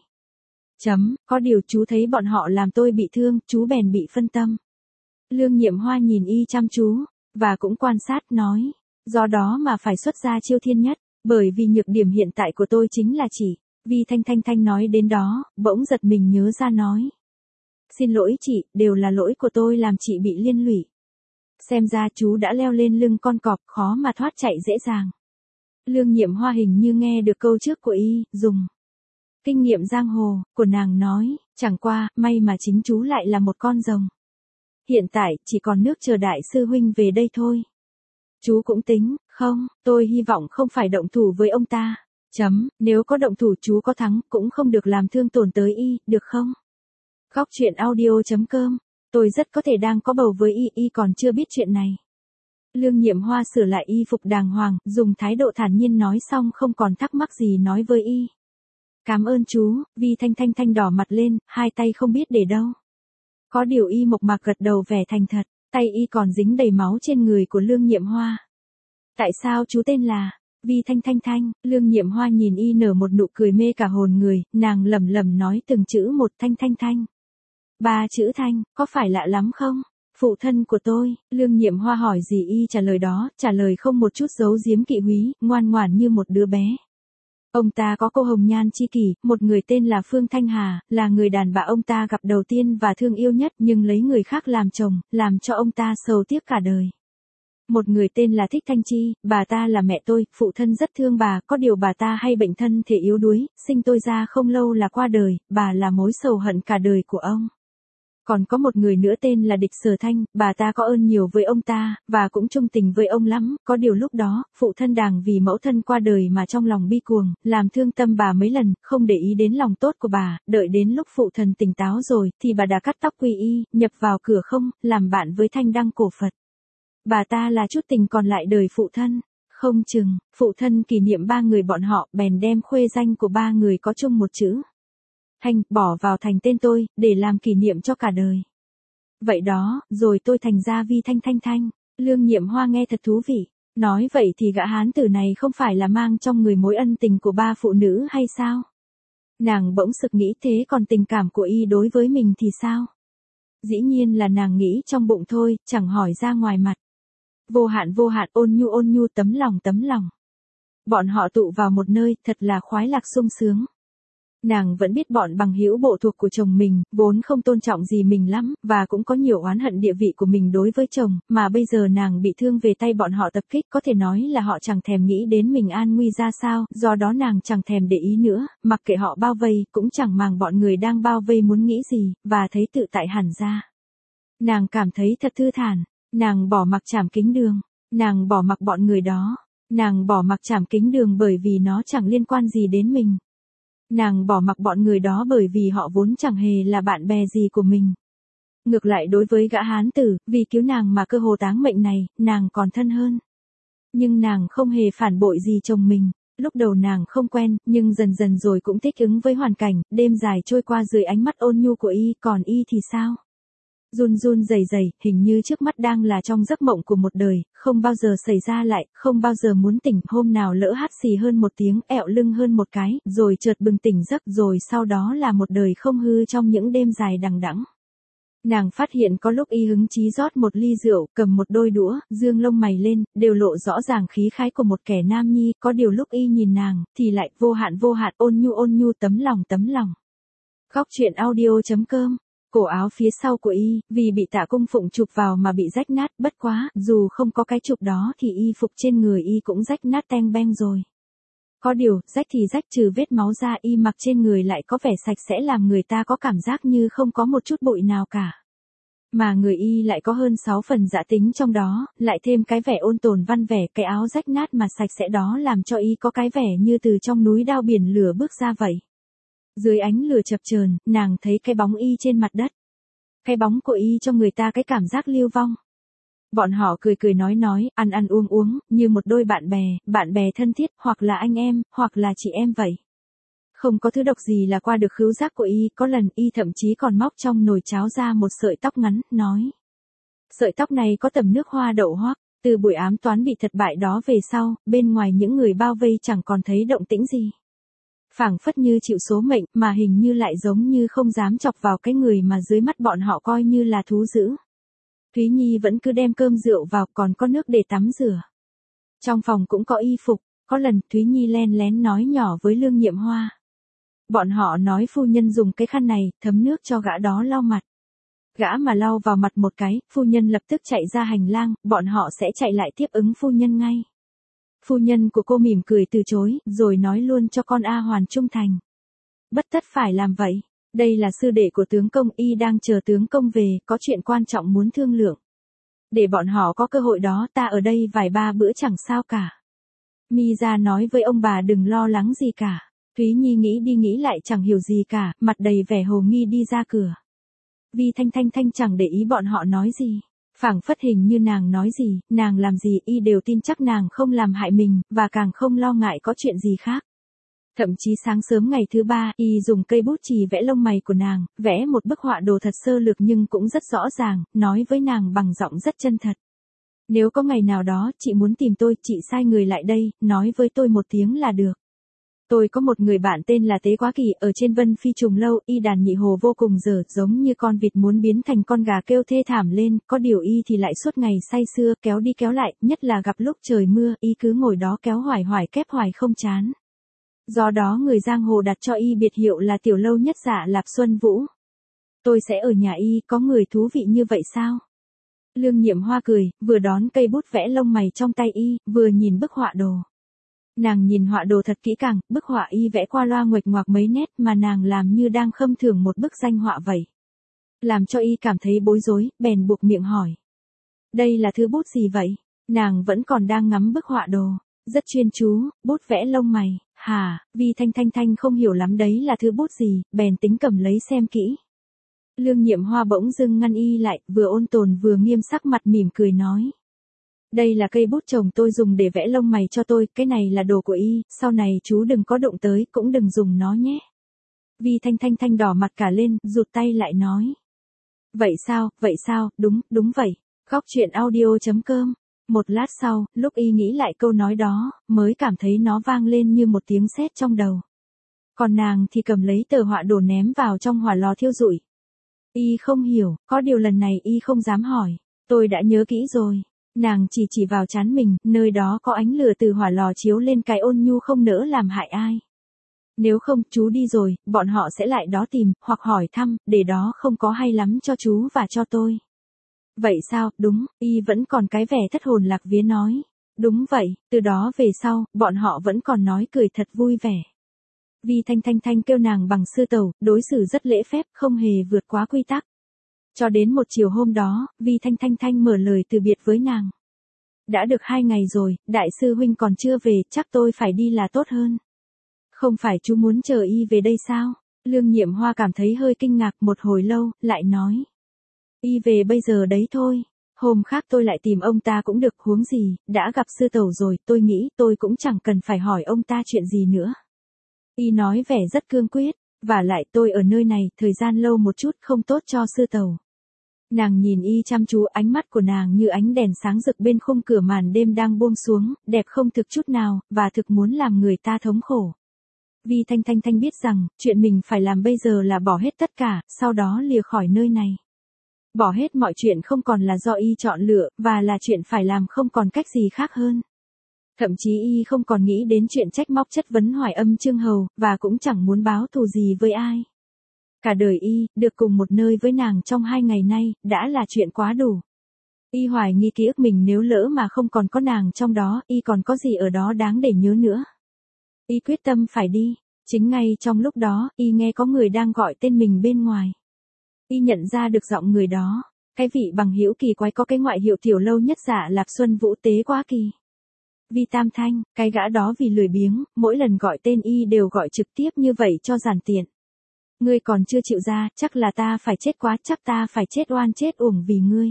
Có điều chú thấy bọn họ làm tôi bị thương, chú bèn bị phân tâm. Lương Nhiệm Hoa nhìn y chăm chú, và cũng quan sát nói. Do đó mà phải xuất ra chiêu thiên nhất, bởi vì nhược điểm hiện tại của tôi chính là chỉ. Vi Thanh nói đến đó, bỗng giật mình nhớ ra nói. Xin lỗi chị, đều là lỗi của tôi làm chị bị liên lụy. Xem ra chú đã leo lên lưng con cọp, khó mà thoát chạy dễ dàng. Lương Nhiệm Hoa hình như nghe được câu trước của y, dùng kinh nghiệm giang hồ, của nàng nói, chẳng qua, may mà chính chú lại là một con rồng. Hiện tại, chỉ còn nước chờ đại sư huynh về đây thôi. Chú cũng tính, không, tôi hy vọng không phải động thủ với ông ta. Nếu có động thủ chú có thắng, cũng không được làm thương tổn tới y, được không? Khóc chuyện audio.com, tôi rất có thể đang có bầu với y còn chưa biết chuyện này. Lương Nhiệm Hoa sửa lại y phục đàng hoàng, dùng thái độ thản nhiên nói xong không còn thắc mắc gì nói với y. Cảm ơn chú, Vi Thanh đỏ mặt lên, hai tay không biết để đâu. Có điều y mộc mạc gật đầu vẻ thành thật, tay y còn dính đầy máu trên người của Lương Nhiệm Hoa. Tại sao chú tên là Vi Thanh? Lương Nhiệm Hoa nhìn y nở một nụ cười mê cả hồn người, nàng lẩm lẩm nói từng chữ một Thanh. 3 chữ Thanh, có phải lạ lắm không? Phụ thân của tôi, Lương Nhiệm Hoa hỏi gì y trả lời đó, trả lời không một chút giấu giếm kỵ húy, ngoan ngoãn như một đứa bé. Ông ta có cô hồng nhan chi kỷ, một người tên là Phương Thanh Hà, là người đàn bà ông ta gặp đầu tiên và thương yêu nhất nhưng lấy người khác làm chồng, làm cho ông ta sầu tiếc cả đời. Một người tên là Thích Thanh Chi, bà ta là mẹ tôi, phụ thân rất thương bà, có điều bà ta hay bệnh thân thể yếu đuối, sinh tôi ra không lâu là qua đời, bà là mối sầu hận cả đời của ông. Còn có một người nữa tên là Địch Sở Thanh, bà ta có ơn nhiều với ông ta, và cũng trung tình với ông lắm, có điều lúc đó, phụ thân đàng vì mẫu thân qua đời mà trong lòng bi cuồng, làm thương tâm bà mấy lần, không để ý đến lòng tốt của bà, đợi đến lúc phụ thân tỉnh táo rồi, thì bà đã cắt tóc quy y, nhập vào cửa không, làm bạn với Thanh Đăng cổ Phật. Bà ta là chút tình còn lại đời phụ thân. Không chừng, phụ thân kỷ niệm ba người bọn họ bèn đem khuê danh của ba người có chung một chữ. Thanh, bỏ vào thành tên tôi, để làm kỷ niệm cho cả đời. Vậy đó, rồi tôi thành ra Vi Thanh Thanh Thanh. Lương Nhiệm Hoa nghe thật thú vị. Nói vậy thì gã hán tử này không phải là mang trong người mối ân tình của ba phụ nữ hay sao? Nàng bỗng sực nghĩ thế còn tình cảm của y đối với mình thì sao? Dĩ nhiên là nàng nghĩ trong bụng thôi, chẳng hỏi ra ngoài mặt. Vô hạn ôn nhu tấm lòng. Bọn họ tụ vào một nơi, thật là khoái lạc sung sướng. Nàng vẫn biết bọn bằng hữu bộ thuộc của chồng mình, vốn không tôn trọng gì mình lắm, và cũng có nhiều oán hận địa vị của mình đối với chồng, mà bây giờ nàng bị thương về tay bọn họ tập kích, có thể nói là họ chẳng thèm nghĩ đến mình an nguy ra sao, do đó nàng chẳng thèm để ý nữa, mặc kệ họ bao vây, cũng chẳng màng bọn người đang bao vây muốn nghĩ gì, và thấy tự tại hẳn ra. Nàng cảm thấy thật thư thản, nàng bỏ mặc Trảm Kính Đường, nàng bỏ mặc bọn người đó, nàng bỏ mặc Trảm Kính Đường bởi vì nó chẳng liên quan gì đến mình. Nàng bỏ mặc bọn người đó bởi vì họ vốn chẳng hề là bạn bè gì của mình. Ngược lại đối với gã hán tử, vì cứu nàng mà cơ hồ táng mệnh này, nàng còn thân hơn. Nhưng nàng không hề phản bội gì chồng mình. Lúc đầu nàng không quen, nhưng dần dần rồi cũng thích ứng với hoàn cảnh, đêm dài trôi qua dưới ánh mắt ôn nhu của y, còn y thì sao? Run rẩy, hình như trước mắt đang là trong giấc mộng của một đời, không bao giờ xảy ra lại, không bao giờ muốn tỉnh, hôm nào lỡ hắt xì hơn một tiếng, ẹo lưng hơn một cái, rồi chợt bừng tỉnh giấc, rồi sau đó là một đời không hư trong những đêm dài đằng đẵng. Nàng phát hiện có lúc y hứng chí rót một ly rượu, cầm một đôi đũa, dương lông mày lên, đều lộ rõ ràng khí khái của một kẻ nam nhi, có điều lúc y nhìn nàng, thì lại vô hạn ôn nhu tấm lòng. Góc truyện audio.com. Cổ áo phía sau của y, vì bị Tạ Cung Phụng chụp vào mà bị rách nát, bất quá, dù không có cái chụp đó thì y phục trên người y cũng rách nát teng beng rồi. Có điều, rách thì rách trừ vết máu ra, y mặc trên người lại có vẻ sạch sẽ làm người ta có cảm giác như không có một chút bụi nào cả. Mà người y lại có hơn 6 phần dã tính trong đó, lại thêm cái vẻ ôn tồn văn vẻ, cái áo rách nát mà sạch sẽ đó làm cho y có cái vẻ như từ trong núi đao biển lửa bước ra vậy. Dưới ánh lửa chập chờn, nàng thấy cái bóng y trên mặt đất. Cái bóng của y cho người ta cái cảm giác lưu vong. Bọn họ cười nói, ăn uống, như một đôi bạn bè thân thiết, hoặc là anh em, hoặc là chị em vậy. Không có thứ độc gì là qua được khứu giác của y, có lần y thậm chí còn móc trong nồi cháo ra một sợi tóc ngắn, nói. Sợi tóc này có tầm nước hoa đậu hoắc, từ buổi ám toán bị thất bại đó về sau, bên ngoài những người bao vây chẳng còn thấy động tĩnh gì. Phảng phất như chịu số mệnh, mà hình như lại giống như không dám chọc vào cái người mà dưới mắt bọn họ coi như là thú dữ. Thúy Nhi vẫn cứ đem cơm rượu vào, còn có nước để tắm rửa. Trong phòng cũng có y phục, có lần Thúy Nhi len lén nói nhỏ với Lương Nhiệm Hoa. Bọn họ nói phu nhân dùng cái khăn này, thấm nước cho gã đó lau mặt. Gã mà lau vào mặt một cái, phu nhân lập tức chạy ra hành lang, bọn họ sẽ chạy lại tiếp ứng phu nhân ngay. Phu nhân của cô mỉm cười từ chối, rồi nói luôn cho con A Hoàn trung thành. Bất tất phải làm vậy, đây là sư đệ của tướng công, y đang chờ tướng công về, có chuyện quan trọng muốn thương lượng. Để bọn họ có cơ hội đó, ta ở đây vài ba bữa chẳng sao cả. Mi ra nói với ông bà đừng lo lắng gì cả. Thúy Nhi nghĩ đi nghĩ lại chẳng hiểu gì cả, mặt đầy vẻ hồ nghi đi ra cửa. Vi Thanh chẳng để ý bọn họ nói gì. Phảng phất hình như nàng nói gì, nàng làm gì y đều tin chắc nàng không làm hại mình, và càng không lo ngại có chuyện gì khác. Thậm chí sáng sớm ngày thứ ba, y dùng cây bút chì vẽ lông mày của nàng, vẽ một bức họa đồ thật sơ lược nhưng cũng rất rõ ràng, nói với nàng bằng giọng rất chân thật. Nếu có ngày nào đó, chị muốn tìm tôi, chị sai người lại đây, nói với tôi một tiếng là được. Tôi có một người bạn tên là Tế Quá Kỳ, ở trên Vân Phi Trùng Lâu, y đàn nhị hồ vô cùng dở, giống như con vịt muốn biến thành con gà kêu thê thảm lên, có điều y thì lại suốt ngày say sưa, kéo đi kéo lại, nhất là gặp lúc trời mưa, y cứ ngồi đó kéo hoài kép hoài không chán. Do đó người giang hồ đặt cho y biệt hiệu là Tiểu Lâu Nhất Dạ Lạp Xuân Vũ. Tôi sẽ ở nhà y, có người thú vị như vậy sao? Lương Nhiệm Hoa cười, vừa đón cây bút vẽ lông mày trong tay y, vừa nhìn bức họa đồ. Nàng nhìn họa đồ thật kỹ càng, bức họa y vẽ qua loa nguệch ngoạc mấy nét mà nàng làm như đang khâm thưởng một bức danh họa vậy. Làm cho y cảm thấy bối rối, bèn buộc miệng hỏi. Đây là thứ bút gì vậy? Nàng vẫn còn đang ngắm bức họa đồ. Rất chuyên chú, bút vẽ lông mày, hả, Vi Thanh không hiểu lắm đấy là thứ bút gì, bèn tính cầm lấy xem kỹ. Lương Nhiệm Hoa bỗng dưng ngăn y lại, vừa ôn tồn vừa nghiêm sắc mặt mỉm cười nói. Đây là cây bút chồng tôi dùng để vẽ lông mày cho tôi, cái này là đồ của y, sau này chú đừng có đụng tới, cũng đừng dùng nó nhé. Vi Thanh Thanh Thanh đỏ mặt cả lên, rụt tay lại nói. Vậy sao, đúng vậy. Góc chuyện audio.com. Một lát sau, lúc y nghĩ lại câu nói đó, mới cảm thấy nó vang lên như một tiếng sét trong đầu. Còn nàng thì cầm lấy tờ họa đồ ném vào trong hỏa lò thiêu rụi. Y không hiểu, có điều lần này y không dám hỏi. Tôi đã nhớ kỹ rồi. Nàng chỉ vào trán mình, nơi đó có ánh lửa từ hỏa lò chiếu lên cái ôn nhu không nỡ làm hại ai. Nếu không, chú đi rồi, bọn họ sẽ lại đó tìm, hoặc hỏi thăm, để đó không có hay lắm cho chú và cho tôi. Vậy sao, đúng, y vẫn còn cái vẻ thất hồn lạc vía nói. Đúng vậy, từ đó về sau, bọn họ vẫn còn nói cười thật vui vẻ. Vi Thanh Thanh Thanh kêu nàng bằng sư tẩu, đối xử rất lễ phép, không hề vượt quá quy tắc. Cho đến một chiều hôm đó, Vi Thanh Thanh Thanh mở lời từ biệt với nàng. Đã được 2 ngày rồi, đại sư huynh còn chưa về, chắc tôi phải đi là tốt hơn. Không phải chú muốn chờ y về đây sao? Lương Nhiệm Hoa cảm thấy hơi kinh ngạc một hồi lâu, lại nói. Y về bây giờ đấy thôi. Hôm khác tôi lại tìm ông ta cũng được, huống gì, đã gặp sư tẩu rồi, tôi nghĩ tôi cũng chẳng cần phải hỏi ông ta chuyện gì nữa. Y nói vẻ rất cương quyết, và lại tôi ở nơi này, thời gian lâu một chút không tốt cho sư tẩu. Nàng nhìn y chăm chú, ánh mắt của nàng như ánh đèn sáng rực bên khung cửa màn đêm đang buông xuống, đẹp không thực chút nào, và thực muốn làm người ta thống khổ. Vi Thanh Thanh Thanh biết rằng, chuyện mình phải làm bây giờ là bỏ hết tất cả, sau đó lìa khỏi nơi này. Bỏ hết mọi chuyện không còn là do y chọn lựa, và là chuyện phải làm không còn cách gì khác hơn. Thậm chí y không còn nghĩ đến chuyện trách móc chất vấn Hoài Âm Chương Hầu, và cũng chẳng muốn báo thù gì với ai. Cả đời y, được cùng một nơi với nàng trong 2 ngày nay, đã là chuyện quá đủ. Y hoài nghi ký ức mình nếu lỡ mà không còn có nàng trong đó, y còn có gì ở đó đáng để nhớ nữa. Y quyết tâm phải đi. Chính ngay trong lúc đó, y nghe có người đang gọi tên mình bên ngoài. Y nhận ra được giọng người đó. Cái vị bằng hữu kỳ quái có cái ngoại hiệu tiểu lâu nhất dạ Lạp Xuân Vũ Tế Quá Kỳ. Vi Tam Thanh, cái gã đó vì lười biếng, mỗi lần gọi tên y đều gọi trực tiếp như vậy cho giản tiện. Ngươi còn chưa chịu ra, chắc là ta phải chết quá, chắc ta phải chết oan chết uổng vì ngươi.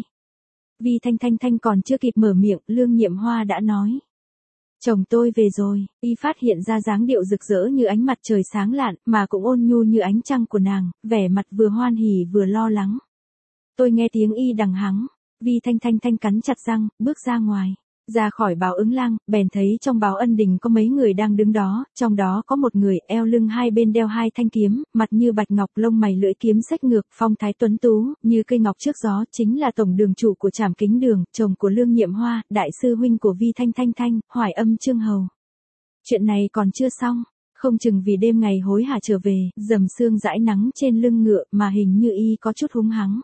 Vi Thanh Thanh Thanh còn chưa kịp mở miệng, Lương Nhiệm Hoa đã nói. Chồng tôi về rồi, y phát hiện ra dáng điệu rực rỡ như ánh mặt trời sáng lạn, mà cũng ôn nhu như ánh trăng của nàng, vẻ mặt vừa hoan hỉ vừa lo lắng. Tôi nghe tiếng y đằng hắng, Vi Thanh Thanh Thanh cắn chặt răng, bước ra ngoài. Ra khỏi Báo Ứng Lang, bèn thấy trong Báo Ân Đình có mấy người đang đứng đó, trong đó có một người eo lưng hai bên đeo 2 thanh kiếm, mặt như bạch ngọc, lông mày lưỡi kiếm xếch ngược, phong thái tuấn tú, như cây ngọc trước gió, chính là tổng đường chủ của Trảm Kính Đường, chồng của Lương Nhiệm Hoa, đại sư huynh của Vi Thanh Thanh Thanh, Hoài Âm Chương Hầu. Chuyện này còn chưa xong, không chừng vì đêm ngày hối hả trở về, dầm sương dãi nắng trên lưng ngựa mà hình như y có chút húng hắng.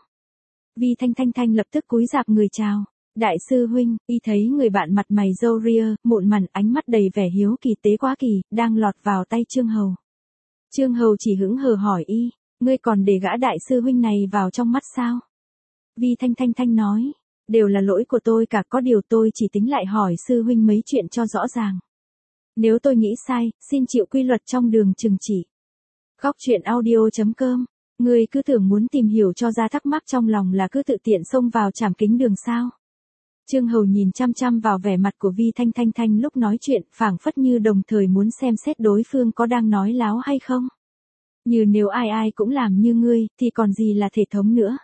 Vi Thanh Thanh Thanh lập tức cúi rạp người chào. Đại sư huynh, y thấy người bạn mặt mày râu ria, mụn mằn, ánh mắt đầy vẻ hiếu kỳ Tế Quá Kỳ, đang lọt vào tay Chương Hầu. Chương Hầu chỉ hững hờ hỏi y, ngươi còn để gã đại sư huynh này vào trong mắt sao? Vi Thanh Thanh Thanh nói, đều là lỗi của tôi cả, có điều tôi chỉ tính lại hỏi sư huynh mấy chuyện cho rõ ràng. Nếu tôi nghĩ sai, xin chịu quy luật trong đường trừng trị. Góc chuyện audio.com. Ngươi cứ tưởng muốn tìm hiểu cho ra thắc mắc trong lòng là cứ tự tiện xông vào Trảm Kính Đường sao? Chương Hầu nhìn chăm chăm vào vẻ mặt của Vi Thanh Thanh Thanh lúc nói chuyện, phảng phất như đồng thời muốn xem xét đối phương có đang nói láo hay không. Như nếu ai ai cũng làm như ngươi, thì còn gì là thể thống nữa.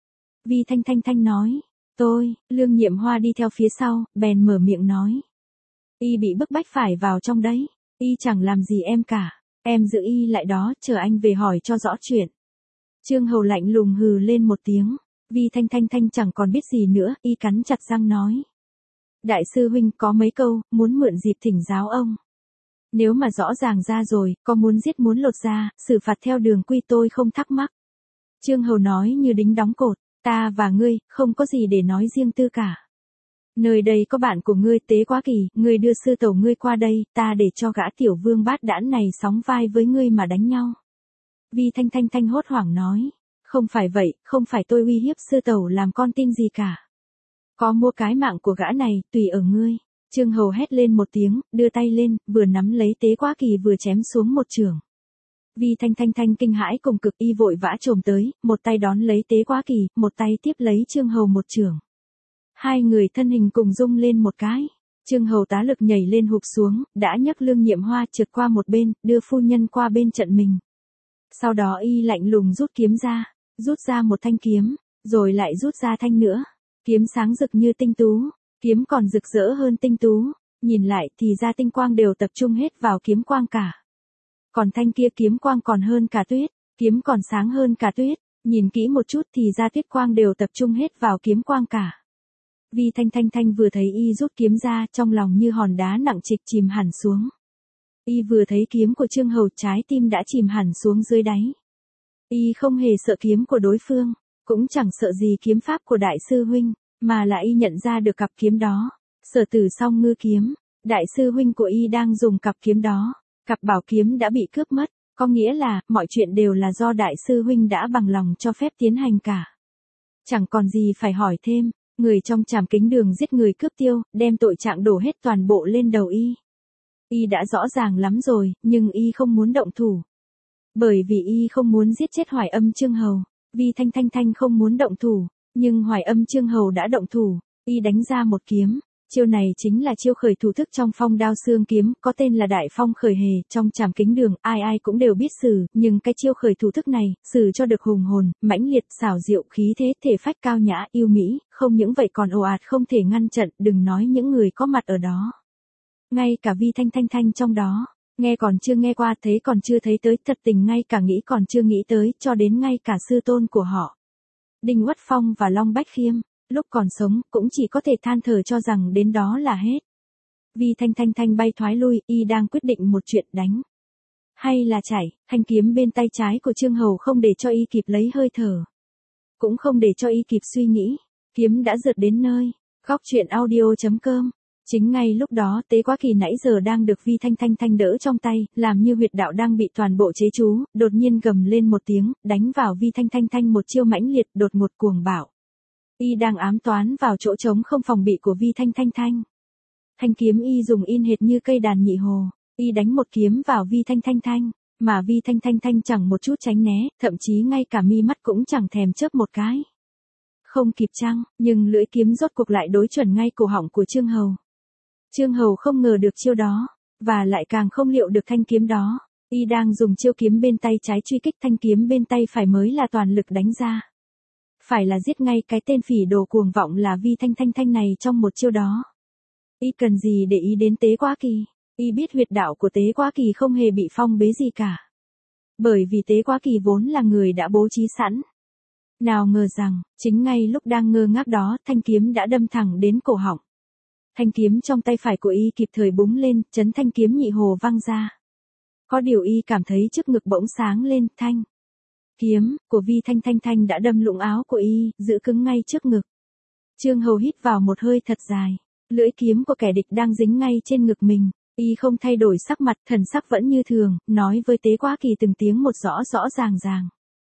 Vi Thanh Thanh Thanh nói, Lương Nhiệm Hoa đi theo phía sau, bèn mở miệng nói. Y bị bức bách phải vào trong đấy, y chẳng làm gì em cả, em giữ y lại đó, chờ anh về hỏi cho rõ chuyện. Chương Hầu lạnh lùng hừ lên một tiếng. Vi Thanh Thanh Thanh chẳng còn biết gì nữa, y cắn chặt răng nói. Đại sư huynh có mấy câu, muốn mượn dịp thỉnh giáo ông. Nếu mà rõ ràng ra rồi, có muốn giết muốn lột ra, xử phạt theo đường quy tôi không thắc mắc. Chương Hầu nói như đính đóng cột, ta và ngươi, không có gì để nói riêng tư cả. Nơi đây có bạn của ngươi Tế Quá Kỳ, ngươi đưa sư tẩu ngươi qua đây, ta để cho gã tiểu vương bát đãn này sóng vai với ngươi mà đánh nhau. Vi Thanh Thanh Thanh hốt hoảng nói. Không phải vậy, không phải tôi uy hiếp sư tẩu làm con tin gì cả. Có mua cái mạng của gã này, tùy ở ngươi. Chương Hầu hét lên một tiếng, đưa tay lên, vừa nắm lấy Tế Quá Kỳ vừa chém xuống một chưởng. Vi Thanh Thanh Thanh kinh hãi cùng cực, y vội vã chồm tới, một tay đón lấy Tế Quá Kỳ, một tay tiếp lấy Chương Hầu một chưởng. Hai người thân hình cùng rung lên một cái. Trương Hầu tá lực nhảy lên hụp xuống, đã nhấc Lương Nhiệm Hoa trượt qua một bên, đưa phu nhân qua bên trận mình. Sau đó y lạnh lùng rút kiếm ra, rút ra một thanh kiếm, rồi lại rút ra thanh nữa. Kiếm sáng rực như tinh tú, kiếm còn rực rỡ hơn tinh tú, nhìn lại thì ra tinh quang đều tập trung hết vào kiếm quang cả. Còn thanh kia kiếm quang còn hơn cả tuyết, kiếm còn sáng hơn cả tuyết, nhìn kỹ một chút thì ra tuyết quang đều tập trung hết vào kiếm quang cả. Vi Thanh vừa thấy y rút kiếm ra, trong lòng như hòn đá nặng trịch chìm hẳn xuống. Y vừa thấy kiếm của Trương Hầu, trái tim đã chìm hẳn xuống dưới đáy. Y không hề sợ kiếm của đối phương, cũng chẳng sợ gì kiếm pháp của đại sư huynh, mà là y nhận ra được cặp kiếm đó. Sở Tử Song Ngư kiếm, đại sư huynh của y đang dùng cặp kiếm đó. Cặp bảo kiếm đã bị cướp mất, có nghĩa là mọi chuyện đều là do đại sư huynh đã bằng lòng cho phép tiến hành cả. Chẳng còn gì phải hỏi thêm, người trong Trảm Kính Đường giết người cướp tiêu, đem tội trạng đổ hết toàn bộ lên đầu y. Y đã rõ ràng lắm rồi, nhưng y không muốn động thủ. Bởi vì y không muốn giết chết Hoài Âm Chương Hầu. Vi Thanh không muốn động thủ, nhưng Hoài Âm Chương Hầu đã động thủ. Y đánh ra một kiếm. Chiêu này chính là chiêu khởi thủ thức trong Phong Đao Xương kiếm, có tên là Đại Phong Khởi Hề. Trong Trảm Kính Đường, ai ai cũng đều biết sử, nhưng cái chiêu khởi thủ thức này, sử cho được hùng hồn, mãnh liệt, xảo diệu, khí thế, thể phách cao nhã, yêu mỹ, không những vậy còn ồ ạt không thể ngăn trận, đừng nói những người có mặt ở đó. Ngay cả Vi Thanh trong đó, nghe còn chưa nghe qua, thấy còn chưa thấy tới, thật tình ngay cả nghĩ còn chưa nghĩ tới, cho đến ngay cả sư tôn của họ, Đinh Uất Phong và Long Bách Khiêm, lúc còn sống, cũng chỉ có thể than thở cho rằng đến đó là hết. Vi Thanh bay thoái lui, y đang quyết định một chuyện đánh hay là chạy. Thanh kiếm bên tay trái của Trương Hầu không để cho y kịp lấy hơi thở, cũng không để cho y kịp suy nghĩ, kiếm đã rượt đến nơi. Góc truyện audio.com. Chính ngay lúc đó, Tế Quá Kỳ nãy giờ đang được Vi Thanh đỡ trong tay, làm như huyệt đạo đang bị toàn bộ chế chú, đột nhiên gầm lên một tiếng, đánh vào Vi Thanh một chiêu mãnh liệt, đột ngột cuồng bạo. Y đang ám toán vào chỗ trống không phòng bị của Vi Thanh. Thanh kiếm y dùng in hệt như cây đàn nhị hồ, y đánh một kiếm vào Vi Thanh, mà Vi Thanh chẳng một chút tránh né, thậm chí ngay cả mi mắt cũng chẳng thèm chớp một cái. Không kịp chăng, nhưng lưỡi kiếm rốt cuộc lại đối chuẩn ngay cổ họng của Trương Hầu. Trương Hầu không ngờ được chiêu đó, và lại càng không liệu được thanh kiếm đó. Y đang dùng chiêu kiếm bên tay trái truy kích, thanh kiếm bên tay phải mới là toàn lực đánh ra. Phải là giết ngay cái tên phỉ đồ cuồng vọng là Vi Thanh này trong một chiêu đó. Y cần gì để ý đến Tế Quá Kỳ? Y biết huyệt đạo của Tế Quá Kỳ không hề bị phong bế gì cả. Bởi vì Tế Quá Kỳ vốn là người đã bố trí sẵn. Nào ngờ rằng, chính ngay lúc đang ngơ ngác đó, thanh kiếm đã đâm thẳng đến cổ họng. Thanh kiếm trong tay phải của y kịp thời búng lên, chấn thanh kiếm nhị hồ văng ra. Có điều y cảm thấy trước ngực bỗng sáng lên, thanh kiếm của Vi Thanh đã đâm lũng áo của y, giữ cứng ngay trước ngực. Trương Hầu hít vào một hơi thật dài, lưỡi kiếm của kẻ địch đang dính ngay trên ngực mình. Y không thay đổi sắc mặt, thần sắc vẫn như thường, nói với Tế Quá Kỳ từng tiếng một rõ ràng.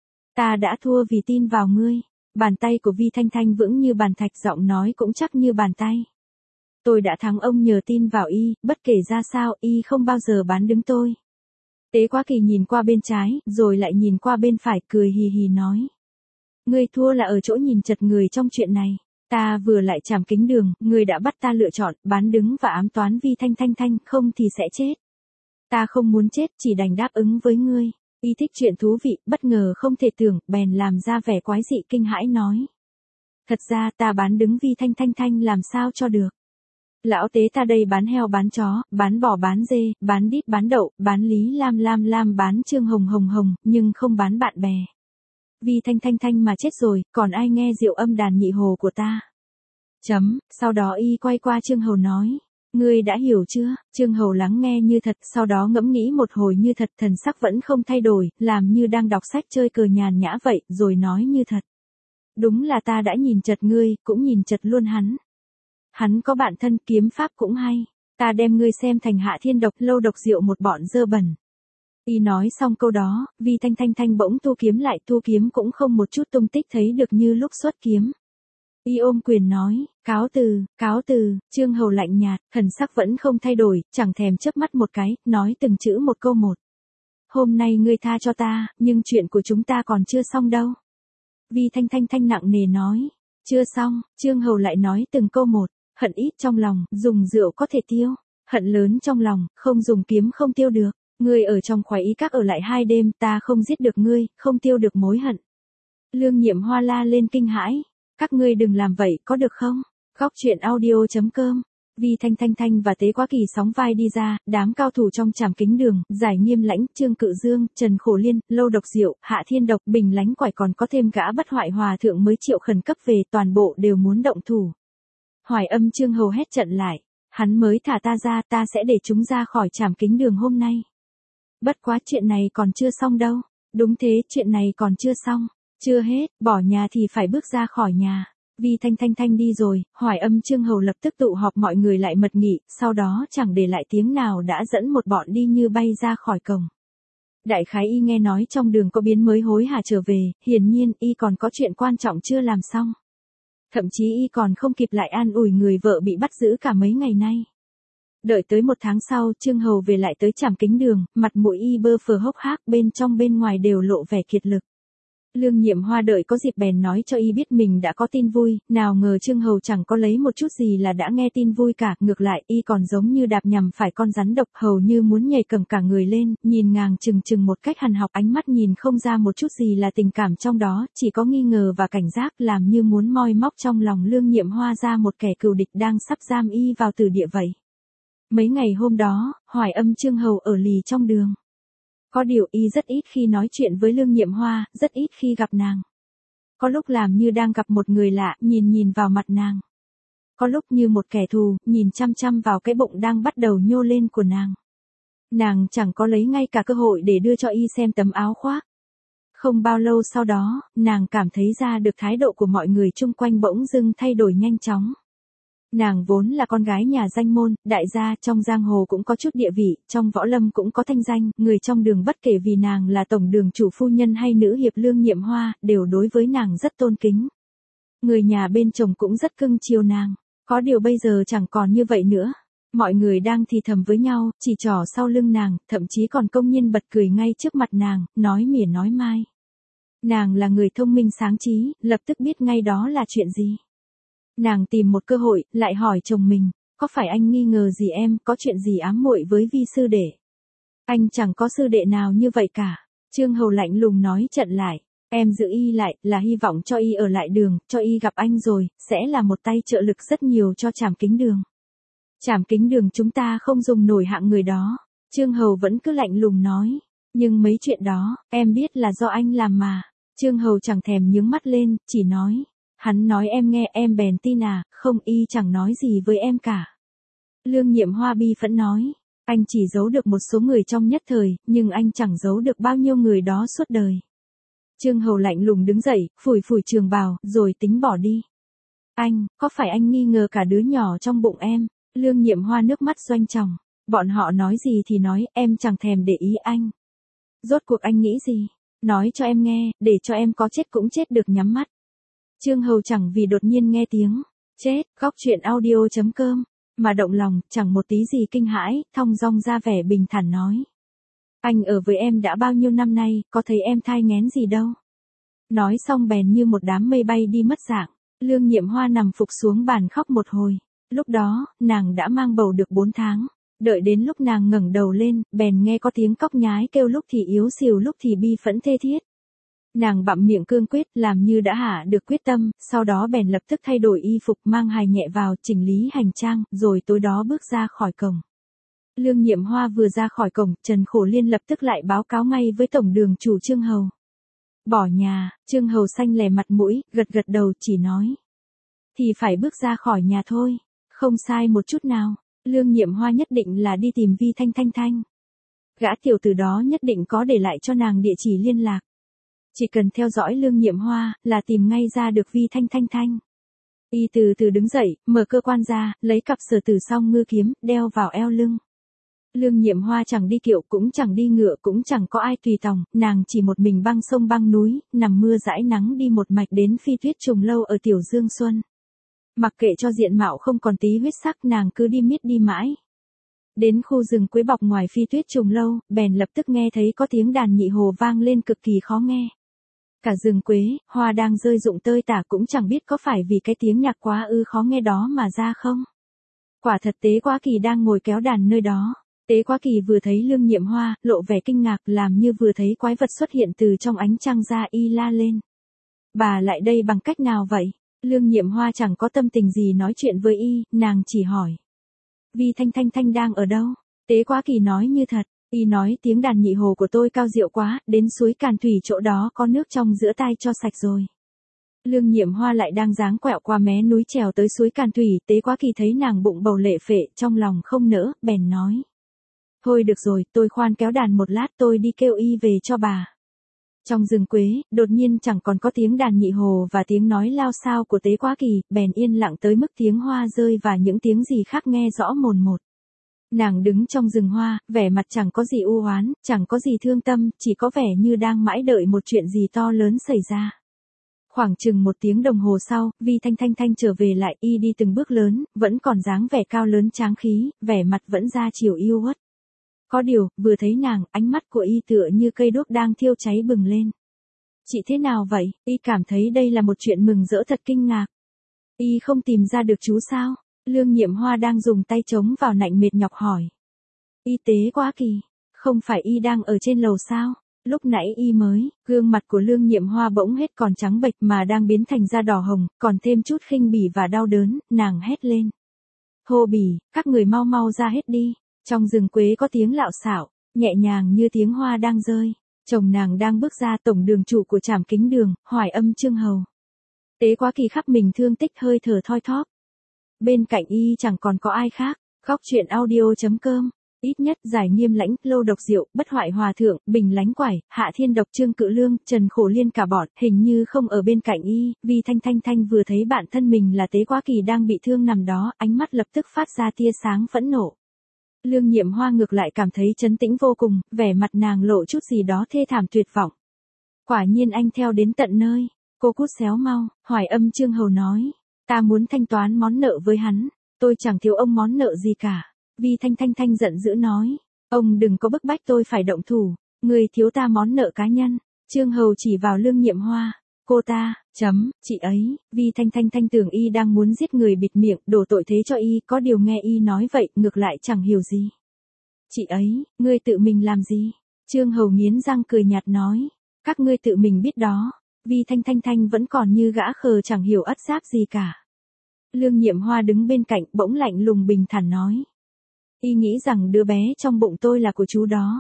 Ta đã thua vì tin vào ngươi. Bàn tay của Vi Thanh vững như bàn thạch, giọng nói cũng chắc như bàn tay. Tôi đã thắng ông nhờ tin vào y, bất kể ra sao, y không bao giờ bán đứng tôi. Tế Quá Kỳ nhìn qua bên trái, rồi lại nhìn qua bên phải, cười hì hì nói. Ngươi thua là ở chỗ nhìn chật người trong chuyện này. Ta vừa lại Trảm Kính Đường, ngươi đã bắt ta lựa chọn, bán đứng và ám toán Vi Thanh, không thì sẽ chết. Ta không muốn chết, chỉ đành đáp ứng với ngươi. Y thích chuyện thú vị, bất ngờ không thể tưởng, bèn làm ra vẻ quái dị kinh hãi nói. Thật ra ta bán đứng Vi Thanh làm sao cho được. Lão Tế ta đây bán heo bán chó, bán bò bán dê, bán đít bán đậu, bán Lý Lam bán Trương Hồng, nhưng không bán bạn bè. Vi Thanh mà chết rồi, còn ai nghe Diệu Âm đàn nhị hồ của ta. Sau đó y quay qua Trương Hầu nói. Ngươi đã hiểu chưa? Trương Hầu lắng nghe như thật, sau đó ngẫm nghĩ một hồi như thật, thần sắc vẫn không thay đổi, làm như đang đọc sách chơi cờ nhàn nhã vậy, rồi nói như thật. Đúng là ta đã nhìn chật ngươi, cũng nhìn chật luôn hắn. Hắn có bạn thân, kiếm pháp cũng hay. Ta đem ngươi xem thành Hạ Thiên Độc Lâu độc rượu một bọn dơ bẩn. Y nói xong câu đó, Vi Thanh bỗng thu kiếm lại, thu kiếm cũng không một chút tung tích thấy được như lúc xuất kiếm. Y ôm quyền nói, cáo từ, Trương Hầu lạnh nhạt, thần sắc vẫn không thay đổi, chẳng thèm chớp mắt một cái, nói từng chữ một câu một. Hôm nay ngươi tha cho ta, nhưng chuyện của chúng ta còn chưa xong đâu. Vi Thanh nặng nề nói, Chưa xong, Trương Hầu lại nói từng câu một, hận ít trong lòng, dùng rượu có thể tiêu, hận lớn trong lòng, không dùng kiếm không tiêu được. Ngươi ở trong khoái ý các ở lại 2 đêm, ta không giết được ngươi, không tiêu được mối hận. Lương Nhiệm Hoa la lên kinh hãi, các ngươi đừng làm vậy có được không? Góc truyện audio.com. Vi Thanh và Tế Quá Kỳ sóng vai đi ra, đám cao thủ trong Trảm Kính Đường, Giải Nghiêm Lãnh, Trương Cự Dương, Trần Khổ Liên, Lâu Độc Diệu, Hạ Thiên Độc, Bình Lánh Quải còn có thêm gã Bất Hoại Hòa thượng mới triệu khẩn cấp về, toàn bộ đều muốn động thủ. Hoài Âm Trương Hầu hét trận lại, hắn mới thả ta ra, ta sẽ để chúng ra khỏi Trảm Kính Đường hôm nay. Bất quá chuyện này còn chưa xong đâu. Đúng thế, chuyện này còn chưa xong. Chưa hết, bỏ nhà thì phải bước ra khỏi nhà. Vi Thanh đi rồi, Hoài Âm Trương Hầu lập tức tụ họp mọi người lại mật nghị, sau đó chẳng để lại tiếng nào đã dẫn một bọn đi như bay ra khỏi cổng. Đại khái y nghe nói trong đường có biến mới hối hả trở về, hiển nhiên y còn có chuyện quan trọng chưa làm xong. Thậm chí y còn không kịp lại an ủi người vợ bị bắt giữ cả mấy ngày nay. Đợi tới 1 tháng sau, Trương Hầu về lại tới Trảm Kính Đường, mặt mũi y bơ phờ hốc hác, bên trong bên ngoài đều lộ vẻ kiệt lực. Lương Nhiệm Hoa đợi có dịp bèn nói cho y biết mình đã có tin vui, nào ngờ Trương Hầu chẳng có lấy một chút gì là đã nghe tin vui cả, ngược lại y còn giống như đạp nhầm phải con rắn độc, hầu như muốn nhảy cầm cả người lên, nhìn ngang chừng một cách hằn học, ánh mắt nhìn không ra một chút gì là tình cảm trong đó, chỉ có nghi ngờ và cảnh giác, làm như muốn moi móc trong lòng Lương Nhiệm Hoa ra một kẻ cừu địch đang sắp giam y vào tử địa vậy. Mấy ngày hôm đó, Hoài Âm Trương Hầu ở lì trong đường. Có điều y rất ít khi nói chuyện với Lương Nhiệm Hoa, rất ít khi gặp nàng. Có lúc làm như đang gặp một người lạ, nhìn vào mặt nàng. Có lúc như một kẻ thù, nhìn chăm vào cái bụng đang bắt đầu nhô lên của nàng. Nàng chẳng có lấy ngay cả cơ hội để đưa cho y xem tấm áo khoác. Không bao lâu sau đó, nàng cảm thấy ra được thái độ của mọi người chung quanh bỗng dưng thay đổi nhanh chóng. Nàng vốn là con gái nhà danh môn, đại gia, trong giang hồ cũng có chút địa vị, trong võ lâm cũng có thanh danh, người trong đường bất kể vì nàng là tổng đường chủ phu nhân hay nữ hiệp Lương Nhiệm Hoa, đều đối với nàng rất tôn kính. Người nhà bên chồng cũng rất cưng chiều nàng, có điều bây giờ chẳng còn như vậy nữa. Mọi người đang thì thầm với nhau, chỉ trỏ sau lưng nàng, thậm chí còn công nhiên bật cười ngay trước mặt nàng, nói mỉa nói mai. Nàng là người thông minh sáng trí, lập tức biết ngay đó là chuyện gì. Nàng tìm một cơ hội, lại hỏi chồng mình, có phải anh nghi ngờ gì em, có chuyện gì ám muội với Vi sư đệ? Anh chẳng có sư đệ nào như vậy cả. Trương Hầu lạnh lùng nói trận lại, em giữ y lại, là hy vọng cho y ở lại đường, cho y gặp anh rồi, sẽ là một tay trợ lực rất nhiều cho Trảm Kính Đường. Trảm Kính Đường chúng ta không dùng nổi hạng người đó. Trương Hầu vẫn cứ lạnh lùng nói, nhưng mấy chuyện đó, em biết là do anh làm mà. Trương Hầu chẳng thèm nhướng mắt lên, chỉ nói. Hắn nói em nghe, em bèn tin à, không, y chẳng nói gì với em cả. Lương Nhiệm Hoa bi phẫn nói, anh chỉ giấu được một số người trong nhất thời, nhưng anh chẳng giấu được bao nhiêu người đó suốt đời. Trương Hầu lạnh lùng đứng dậy, phủi trường bào, rồi tính bỏ đi. Anh, có phải anh nghi ngờ cả đứa nhỏ trong bụng em? Lương Nhiệm Hoa nước mắt doanh tròng, bọn họ nói gì thì nói, em chẳng thèm để ý anh. Rốt cuộc anh nghĩ gì? Nói cho em nghe, để cho em có chết cũng chết được nhắm mắt. Trương Hầu chẳng vì đột nhiên nghe tiếng chết, góc truyện audio.com mà động lòng, chẳng một tí gì kinh hãi, thong dong ra vẻ bình thản nói. Anh ở với em đã bao nhiêu năm nay, có thấy em thai nghén gì đâu. Nói xong bèn như một đám mây bay đi mất dạng. Lương Nhiệm Hoa nằm phục xuống bàn khóc một hồi. Lúc đó, nàng đã mang bầu được 4 tháng. Đợi đến lúc nàng ngẩng đầu lên, bèn nghe có tiếng cóc nhái kêu, lúc thì yếu xìu lúc thì bi phẫn thê thiết. Nàng bặm miệng cương quyết, làm như đã hạ được quyết tâm, sau đó bèn lập tức thay đổi y phục, mang hài nhẹ vào, chỉnh lý hành trang, rồi tối đó bước ra khỏi cổng. Lương Nhiệm Hoa vừa ra khỏi cổng, Trần Khổ Liên lập tức lại báo cáo ngay với tổng đường chủ Trương Hầu. Bỏ nhà, Trương Hầu xanh lè mặt mũi, gật đầu chỉ nói. Thì phải bước ra khỏi nhà thôi, không sai một chút nào. Lương Nhiệm Hoa nhất định là đi tìm Vi Thanh. Gã tiểu tử đó nhất định có để lại cho nàng địa chỉ liên lạc. Chỉ cần theo dõi Lương Nhiệm Hoa, là tìm ngay ra được Vi Thanh. Y từ từ đứng dậy, mở cơ quan ra, lấy cặp Sở Tử Song ngư kiếm, đeo vào eo lưng. Lương Nhiệm Hoa chẳng đi kiệu, cũng chẳng đi ngựa, cũng chẳng có ai tùy tòng, nàng chỉ một mình băng sông băng núi, nằm mưa dãi nắng đi một mạch đến Phi Tuyết Trùng Lâu ở Tiểu Dương Xuân. Mặc kệ cho diện mạo không còn tí huyết sắc, nàng cứ đi miết đi mãi. Đến khu rừng quế bọc ngoài Phi Tuyết Trùng Lâu, bèn lập tức nghe thấy có tiếng đàn nhị hồ vang lên cực kỳ khó nghe. Cả rừng quế, hoa đang rơi rụng tơi tả cũng chẳng biết có phải vì cái tiếng nhạc quá khó nghe đó mà ra không. Quả thật Tế Quá Kỳ đang ngồi kéo đàn nơi đó. Tế Quá Kỳ vừa thấy Lương Nhiệm Hoa, lộ vẻ kinh ngạc làm như vừa thấy quái vật xuất hiện từ trong ánh trăng ra, y la lên. Bà lại đây bằng cách nào vậy? Lương Nhiệm Hoa chẳng có tâm tình gì nói chuyện với y, nàng chỉ hỏi. Vi Thanh Thanh Thanh đang ở đâu? Tế Quá Kỳ nói như thật, y nói tiếng đàn nhị hồ của tôi cao diệu quá, đến suối Càn Thủy chỗ đó có nước trong giữa tai cho sạch rồi. Lương Nhiệm Hoa lại đang dáng quẹo qua mé núi trèo tới suối Càn Thủy, Tế Quá Kỳ thấy nàng bụng bầu lệ phệ, trong lòng không nỡ, bèn nói. Thôi được rồi, tôi khoan kéo đàn một lát, tôi đi kêu y về cho bà. Trong rừng quế, đột nhiên chẳng còn có tiếng đàn nhị hồ và tiếng nói lao xao của Tế Quá Kỳ, bèn yên lặng tới mức tiếng hoa rơi và những tiếng gì khác nghe rõ mồn một. Nàng đứng trong rừng hoa, vẻ mặt chẳng có gì u oán, chẳng có gì thương tâm, chỉ có vẻ như đang mãi đợi một chuyện gì to lớn xảy ra. Khoảng chừng 1 tiếng đồng hồ sau, Vi Thanh Thanh Thanh trở về lại, y đi từng bước lớn, vẫn còn dáng vẻ cao lớn tráng khí, vẻ mặt vẫn ra chiều yêu uất. Có điều, vừa thấy nàng, ánh mắt của y tựa như cây đuốc đang thiêu cháy bừng lên. Chị thế nào vậy? Y cảm thấy đây là một chuyện mừng rỡ thật kinh ngạc. Y không tìm ra được chú sao? Lương Nhiệm Hoa đang dùng tay chống vào nạnh mệt nhọc hỏi. Y Tế Quá Kỳ, không phải y đang ở trên lầu sao? Lúc nãy y mới, gương mặt của Lương Nhiệm Hoa bỗng hết còn trắng bệch mà đang biến thành da đỏ hồng, còn thêm chút khinh bỉ và đau đớn, nàng hét lên. Hô bỉ, các người mau mau ra hết đi. Trong rừng quế có tiếng lạo xạo, nhẹ nhàng như tiếng hoa đang rơi. Chồng nàng đang bước ra, tổng đường chủ của Trảm Kính Đường, Hoài Âm Chương Hầu. Tế Quá Kỳ khắp mình thương tích, hơi thở thoi thóp. Bên cạnh y chẳng còn có ai khác. Góc truyện audio.com. Ít nhất Giải Nghiêm Lãnh, Lô Độc Diệu, Bất Hoại Hòa Thượng, Bình Lánh Quải, Hạ Thiên Độc, Trương Cự Lương, Trần Khổ Liên cả bọn, hình như không ở bên cạnh y. Vì Thanh Thanh Thanh vừa thấy bạn thân mình là Tế Quá Kỳ đang bị thương nằm đó, ánh mắt lập tức phát ra tia sáng phẫn nộ. Lương Nhiệm Hoa ngược lại cảm thấy trấn tĩnh vô cùng, vẻ mặt nàng lộ chút gì đó thê thảm tuyệt vọng. Quả nhiên anh theo đến tận nơi. Cô cút xéo mau, Hoài Âm Chương Hầu nói. Ta muốn thanh toán món nợ với hắn. Tôi chẳng thiếu ông món nợ gì cả. Vi Thanh Thanh Thanh giận dữ nói. Ông đừng có bức bách tôi phải động thủ. Người thiếu ta món nợ cá nhân. Chương Hầu chỉ vào Lương Nhiệm Hoa. Cô ta, chị ấy. Vi Thanh Thanh Thanh tưởng y đang muốn giết người bịt miệng, đổ tội thế cho y, có điều nghe y nói vậy, ngược lại chẳng hiểu gì. Chị ấy, ngươi tự mình làm gì? Chương Hầu nghiến răng cười nhạt nói. Các ngươi tự mình biết đó. Vi Thanh Thanh Thanh vẫn còn như gã khờ chẳng hiểu ất giáp gì cả. Lương Nhiệm Hoa đứng bên cạnh bỗng lạnh lùng bình thản nói. Y nghĩ rằng đứa bé trong bụng tôi là của chú đó.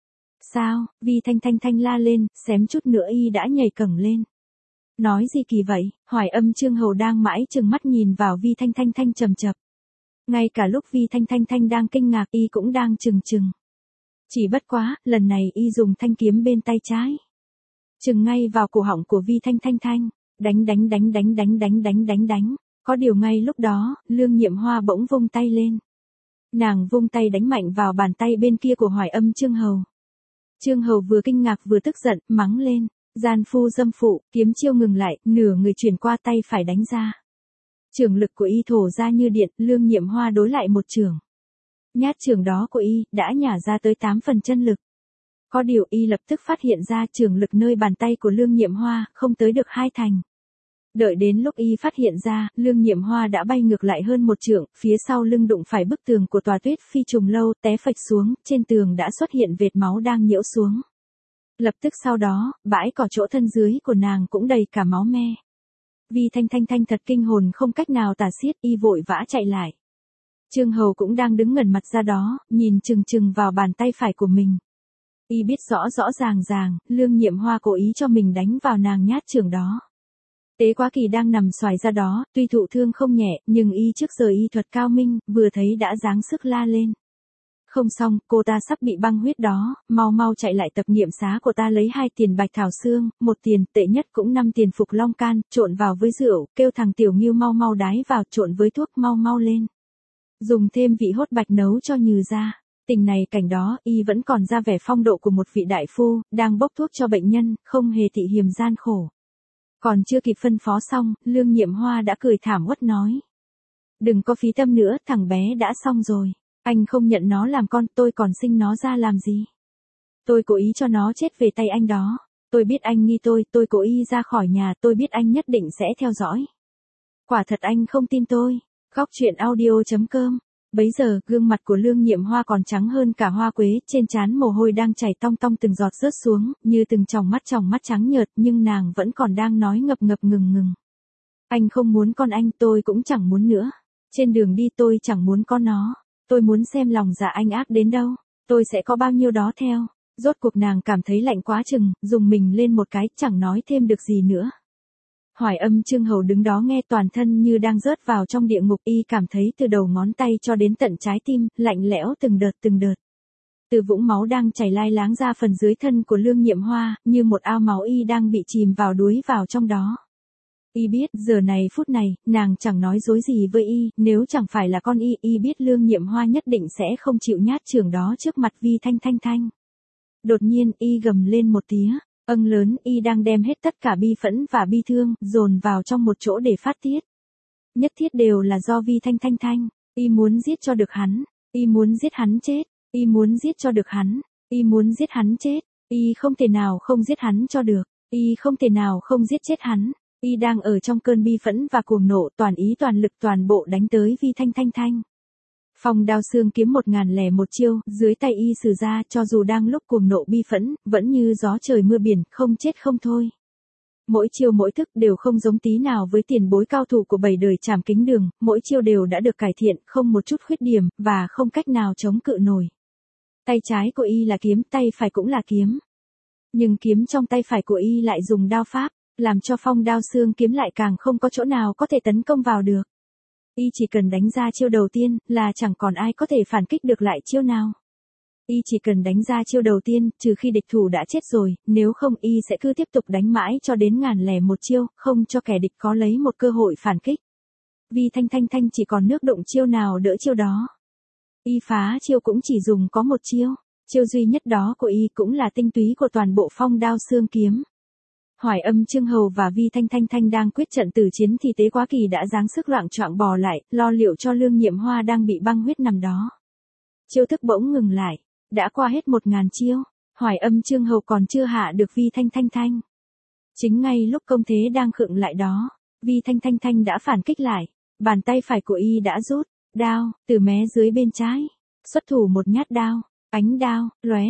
Sao? Vi Thanh Thanh Thanh la lên, xém chút nữa y đã nhảy cẫng lên. Nói gì kỳ vậy? Hoài Âm Chương Hầu đang mãi trừng mắt nhìn vào Vi Thanh Thanh Thanh trầm chập. Ngay cả lúc Vi Thanh Thanh Thanh đang kinh ngạc y cũng đang trừng. Chỉ bất quá, lần này y dùng thanh kiếm bên tay trái. Trừng ngay vào cổ họng của Vi Thanh Thanh Thanh. Đánh. Có điều ngay lúc đó, Lương Nhiệm Hoa bỗng vung tay lên. Nàng vung tay đánh mạnh vào bàn tay bên kia của Hoài Âm Chương Hầu. Chương Hầu vừa kinh ngạc vừa tức giận, mắng lên. Gian phu dâm phụ, kiếm chiêu ngừng lại, nửa người chuyển qua tay phải đánh ra. Chưởng lực của y thổ ra như điện, Lương Nhiệm Hoa đối lại một chưởng. Nhát chưởng đó của y, đã nhả ra tới 8 phần chân lực. Có điều y lập tức phát hiện ra chưởng lực nơi bàn tay của Lương Nhiệm Hoa, không tới được 2 thành. Đợi đến lúc y phát hiện ra, Lương Nhiệm Hoa đã bay ngược lại hơn 1 trượng, phía sau lưng đụng phải bức tường của tòa Tuyết Phi Trùng Lâu, té phịch xuống, trên tường đã xuất hiện vệt máu đang nhiễu xuống. Lập tức sau đó, bãi cỏ chỗ thân dưới của nàng cũng đầy cả máu me. Vi Thanh Thanh Thanh thật kinh hồn không cách nào tả xiết, y vội vã chạy lại. Chương Hầu cũng đang đứng ngẩn mặt ra đó, nhìn chừng vào bàn tay phải của mình. Y biết rõ ràng, Lương Nhiệm Hoa cố ý cho mình đánh vào nàng nhát chưởng đó. Tế Quá Kỳ đang nằm xoài ra đó, tuy thụ thương không nhẹ, nhưng y trước giờ y thuật cao minh, vừa thấy đã giáng sức la lên. Không xong, cô ta sắp bị băng huyết đó, mau chạy lại tập nghiệm xá của ta lấy 2 tiền bạch thảo xương, 1 tiền, tệ nhất cũng 5 tiền phục long can, trộn vào với rượu, kêu thằng Tiểu Nghiêu mau đái vào, trộn với thuốc mau lên. Dùng thêm vị hốt bạch nấu cho nhừ ra. Tình này cảnh đó, y vẫn còn ra vẻ phong độ của một vị đại phu, đang bốc thuốc cho bệnh nhân, không hề thị hiềm gian khổ. Còn chưa kịp phân phó xong, Lương Nhiệm Hoa đã cười thảm uất nói. Đừng có phí tâm nữa, thằng bé đã xong rồi. Anh không nhận nó làm con, tôi còn sinh nó ra làm gì? Tôi cố ý cho nó chết về tay anh đó. Tôi biết anh nghi tôi cố ý ra khỏi nhà, tôi biết anh nhất định sẽ theo dõi. Quả thật anh không tin tôi. Góc truyện audio.com. Bấy giờ, gương mặt của Lương Nhiệm Hoa còn trắng hơn cả hoa quế, trên trán mồ hôi đang chảy tong tong từng giọt rớt xuống, như từng tròng mắt trắng nhợt, nhưng nàng vẫn còn đang nói ngập ngập ngừng ngừng. Anh không muốn con anh, tôi cũng chẳng muốn nữa. Trên đường đi tôi chẳng muốn con nó. Tôi muốn xem lòng dạ anh ác đến đâu. Tôi sẽ có bao nhiêu đó theo. Rốt cuộc nàng cảm thấy lạnh quá chừng, dùng mình lên một cái, chẳng nói thêm được gì nữa. Hoài Âm Chương Hầu đứng đó nghe toàn thân như đang rớt vào trong địa ngục, y cảm thấy từ đầu ngón tay cho đến tận trái tim, lạnh lẽo từng đợt. Từ vũng máu đang chảy lai láng ra phần dưới thân của Lương Nhiệm Hoa, như một ao máu y đang bị chìm vào đuối vào trong đó. Y biết, giờ này phút này, nàng chẳng nói dối gì với y, nếu chẳng phải là con y biết Lương Nhiệm Hoa nhất định sẽ không chịu nhát chưởng đó trước mặt Vi Thanh. Đột nhiên, y gầm lên một tiếng, lớn, y đang đem hết tất cả bi phẫn và bi thương, dồn vào trong một chỗ để phát tiết. Nhất thiết đều là do Vi Thanh, y muốn giết cho được hắn, y muốn giết hắn chết, y muốn giết cho được hắn, y muốn giết hắn chết, y không thể nào không giết hắn cho được, y không thể nào không giết chết hắn. Y đang ở trong cơn bi phẫn và cuồng nộ, toàn ý toàn lực toàn bộ đánh tới Vi Thanh. Phong đao xương kiếm 1001 chiêu, dưới tay y sử ra, cho dù đang lúc cuồng nộ bi phẫn, vẫn như gió trời mưa biển, không chết không thôi. Mỗi chiêu mỗi thức đều không giống tí nào với tiền bối cao thủ của 7 đời Trảm Kính Đường, mỗi chiêu đều đã được cải thiện, không một chút khuyết điểm, và không cách nào chống cự nổi. Tay trái của y là kiếm, tay phải cũng là kiếm. Nhưng kiếm trong tay phải của y lại dùng đao pháp, làm cho phong đao xương kiếm lại càng không có chỗ nào có thể tấn công vào được. Y chỉ cần đánh ra chiêu đầu tiên, là chẳng còn ai có thể phản kích được lại chiêu nào. Y chỉ cần đánh ra chiêu đầu tiên, trừ khi địch thủ đã chết rồi, nếu không y sẽ cứ tiếp tục đánh mãi cho đến 1001 chiêu, không cho kẻ địch có lấy một cơ hội phản kích. Vi Thanh chỉ còn nước đụng chiêu nào đỡ chiêu đó. Y phá chiêu cũng chỉ dùng có một chiêu, chiêu duy nhất đó của y cũng là tinh túy của toàn bộ phong đao xương kiếm. Hoài Âm Chương Hầu và Vi Thanh đang quyết trận tử chiến thì Tế Quá Kỳ đã giáng sức loạng choạng bò lại, lo liệu cho Lương Nhiệm Hoa đang bị băng huyết nằm đó. Chiêu thức bỗng ngừng lại, đã qua hết 1000 chiêu, Hoài Âm Chương Hầu còn chưa hạ được Vi Thanh. Chính ngay lúc công thế đang khựng lại đó, Vi Thanh đã phản kích lại, bàn tay phải của y đã rút đao từ mé dưới bên trái, xuất thủ một nhát đao, ánh đao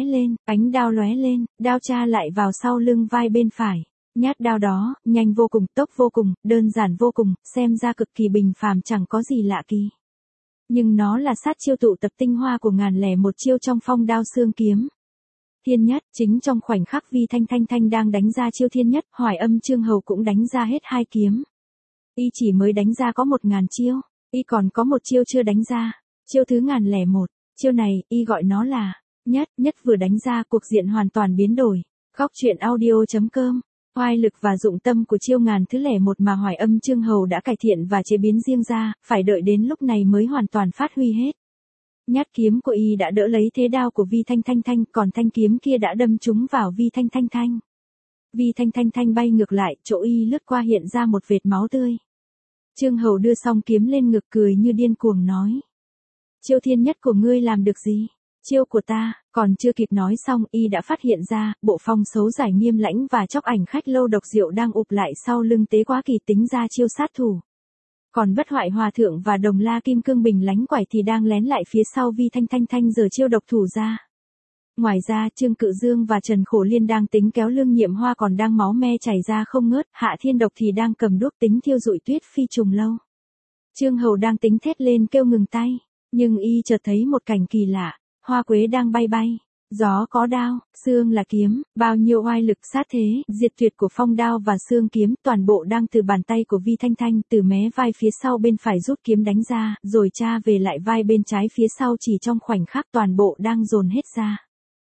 lóe lên, đao tra lại vào sau lưng vai bên phải. Nhát đao đó, nhanh vô cùng, tốc vô cùng, đơn giản vô cùng, xem ra cực kỳ bình phàm chẳng có gì lạ kỳ. Nhưng nó là sát chiêu tụ tập tinh hoa của 1001 chiêu trong phong đao xương kiếm. Thiên nhất, chính trong khoảnh khắc Vi Thanh đang đánh ra chiêu thiên nhất, Hoài Âm Chương Hầu cũng đánh ra hết 2 kiếm. Y chỉ mới đánh ra có 1000 chiêu, y còn có một chiêu chưa đánh ra, chiêu thứ 1001, chiêu này, y gọi nó là nhất vừa đánh ra cuộc diện hoàn toàn biến đổi. Góc truyện audio.com. Oai lực và dụng tâm của chiêu 1001 mà Hoài Âm Chương Hầu đã cải thiện và chế biến riêng ra, phải đợi đến lúc này mới hoàn toàn phát huy hết. Nhát kiếm của y đã đỡ lấy thế đao của Vi Thanh, còn thanh kiếm kia đã đâm trúng vào Vi Thanh. Vi Thanh bay ngược lại, chỗ y lướt qua hiện ra một vệt máu tươi. Chương Hầu đưa song kiếm lên ngực cười như điên cuồng nói: chiêu thiên nhất của ngươi làm được gì? Chiêu của ta, còn chưa kịp nói xong, y đã phát hiện ra, bộ phong xấu giải Nghiêm Lãnh và Chóc Ảnh Khách Lâu Độc Diệu đang ụp lại sau lưng Tế Quá Kỳ tính ra chiêu sát thủ. Còn Bất Hoại Hòa Thượng và Đồng La Kim Cương Bình Lánh Quải thì đang lén lại phía sau Vi Thanh giở chiêu độc thủ ra. Ngoài ra, Trương Cự Dương và Trần Khổ Liên đang tính kéo Lương Nhiệm Hoa còn đang máu me chảy ra không ngớt, Hạ Thiên Độc thì đang cầm đuốc tính thiêu rụi Tuyết Phi Trùng Lâu. Chương Hầu đang tính thét lên kêu ngừng tay, nhưng y chợt thấy một cảnh kỳ lạ. Hoa quế đang bay, gió có đao, xương là kiếm, bao nhiêu oai lực sát thế, diệt tuyệt của phong đao và xương kiếm, toàn bộ đang từ bàn tay của Vi Thanh, từ mé vai phía sau bên phải rút kiếm đánh ra, rồi tra về lại vai bên trái phía sau chỉ trong khoảnh khắc toàn bộ đang dồn hết ra.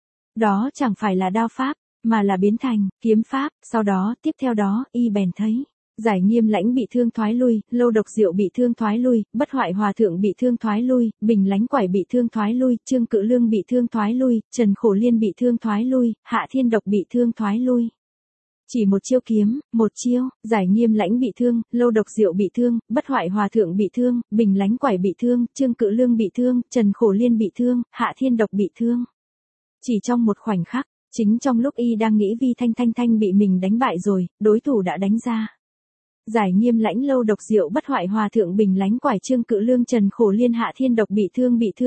Đó chẳng phải là đao pháp, mà là biến thành kiếm pháp, sau đó, tiếp theo đó, y bèn thấy. Giải Nghiêm Lãnh bị thương thoái lui, Lâu Độc Diệu bị thương thoái lui, Bất Hoại Hòa Thượng bị thương thoái lui, Bình Lánh Quải bị thương thoái lui, Trương Cự Lương bị thương thoái lui, Trần Khổ Liên bị thương thoái lui, Hạ Thiên Độc bị thương thoái lui. Chỉ một chiêu kiếm, một chiêu, Giải Nghiêm Lãnh bị thương, Lâu Độc Diệu bị thương, Bất Hoại Hòa Thượng bị thương, Bình Lánh Quải bị thương, Trương Cự Lương bị thương, Trần Khổ Liên bị thương, Hạ Thiên Độc bị thương. Chỉ trong một khoảnh khắc, Chính trong lúc y đang nghĩ Vi Thanh Thanh bị mình đánh bại rồi, đối thủ đã đánh ra. Giải Nghiêm Lãnh Lâu độc diệu bất hoại hòa thượng bình lánh quải Trương Cự Lương Trần Khổ Liên Hạ Thiên độc bị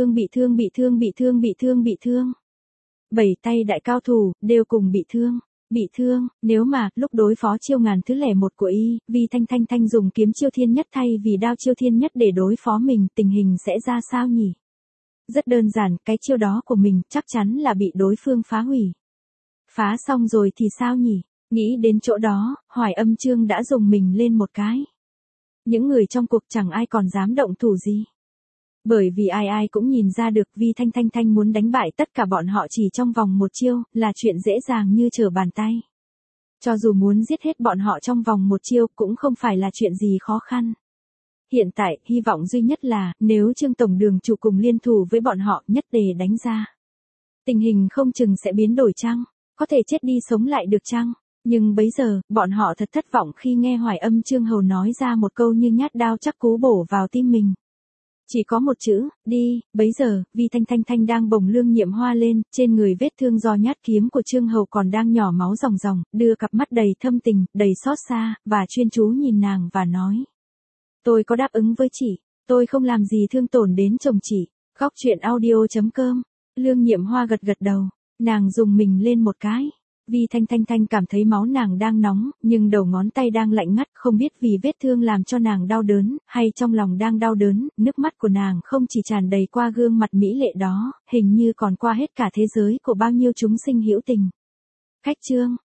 thương. 7 tay đại cao thủ, đều cùng bị thương, nếu mà, lúc đối phó chiêu ngàn thứ lẻ một của y, Vi Thanh dùng kiếm chiêu thiên nhất thay vì đao chiêu thiên nhất để đối phó mình, tình hình sẽ ra sao nhỉ? Rất đơn giản, cái chiêu đó của mình, chắc chắn là bị đối phương phá hủy. Phá xong rồi thì sao nhỉ? Nghĩ đến chỗ đó, Hoài Âm Trương đã dùng mình lên một cái. Những người trong cuộc chẳng ai còn dám động thủ gì. Bởi vì ai cũng nhìn ra được Vi Thanh muốn đánh bại tất cả bọn họ chỉ trong vòng một chiêu, là chuyện dễ dàng như trở bàn tay. Cho dù muốn giết hết bọn họ trong vòng một chiêu cũng không phải là chuyện gì khó khăn. Hiện tại, hy vọng duy nhất là, nếu Trương Tổng Đường chủ cùng liên thủ với bọn họ nhất đề đánh ra. Tình hình không chừng sẽ biến đổi chăng? Có thể chết đi sống lại được chăng? Nhưng bấy giờ, bọn họ thật thất vọng khi nghe Hoài Âm Trương Hầu nói ra một câu như nhát đao chắc cú bổ vào tim mình. Chỉ có một chữ, đi, bấy giờ, Vi Thanh đang bồng Lương Nhiệm Hoa lên, trên người vết thương do nhát kiếm của Trương Hầu còn đang nhỏ máu ròng, đưa cặp mắt đầy thâm tình, đầy xót xa, và chuyên chú nhìn nàng và nói. Tôi có đáp ứng với chị, tôi không làm gì thương tổn đến chồng chị. Khóc chuyện audio.com. Lương Nhiệm Hoa gật đầu, nàng dùng mình lên một cái. Vi Thanh cảm thấy máu nàng đang nóng, nhưng đầu ngón tay đang lạnh ngắt, không biết vì vết thương làm cho nàng đau đớn, hay trong lòng đang đau đớn, nước mắt của nàng không chỉ tràn đầy qua gương mặt mỹ lệ đó, hình như còn qua hết cả thế giới của bao nhiêu chúng sinh hữu tình. Khách chương.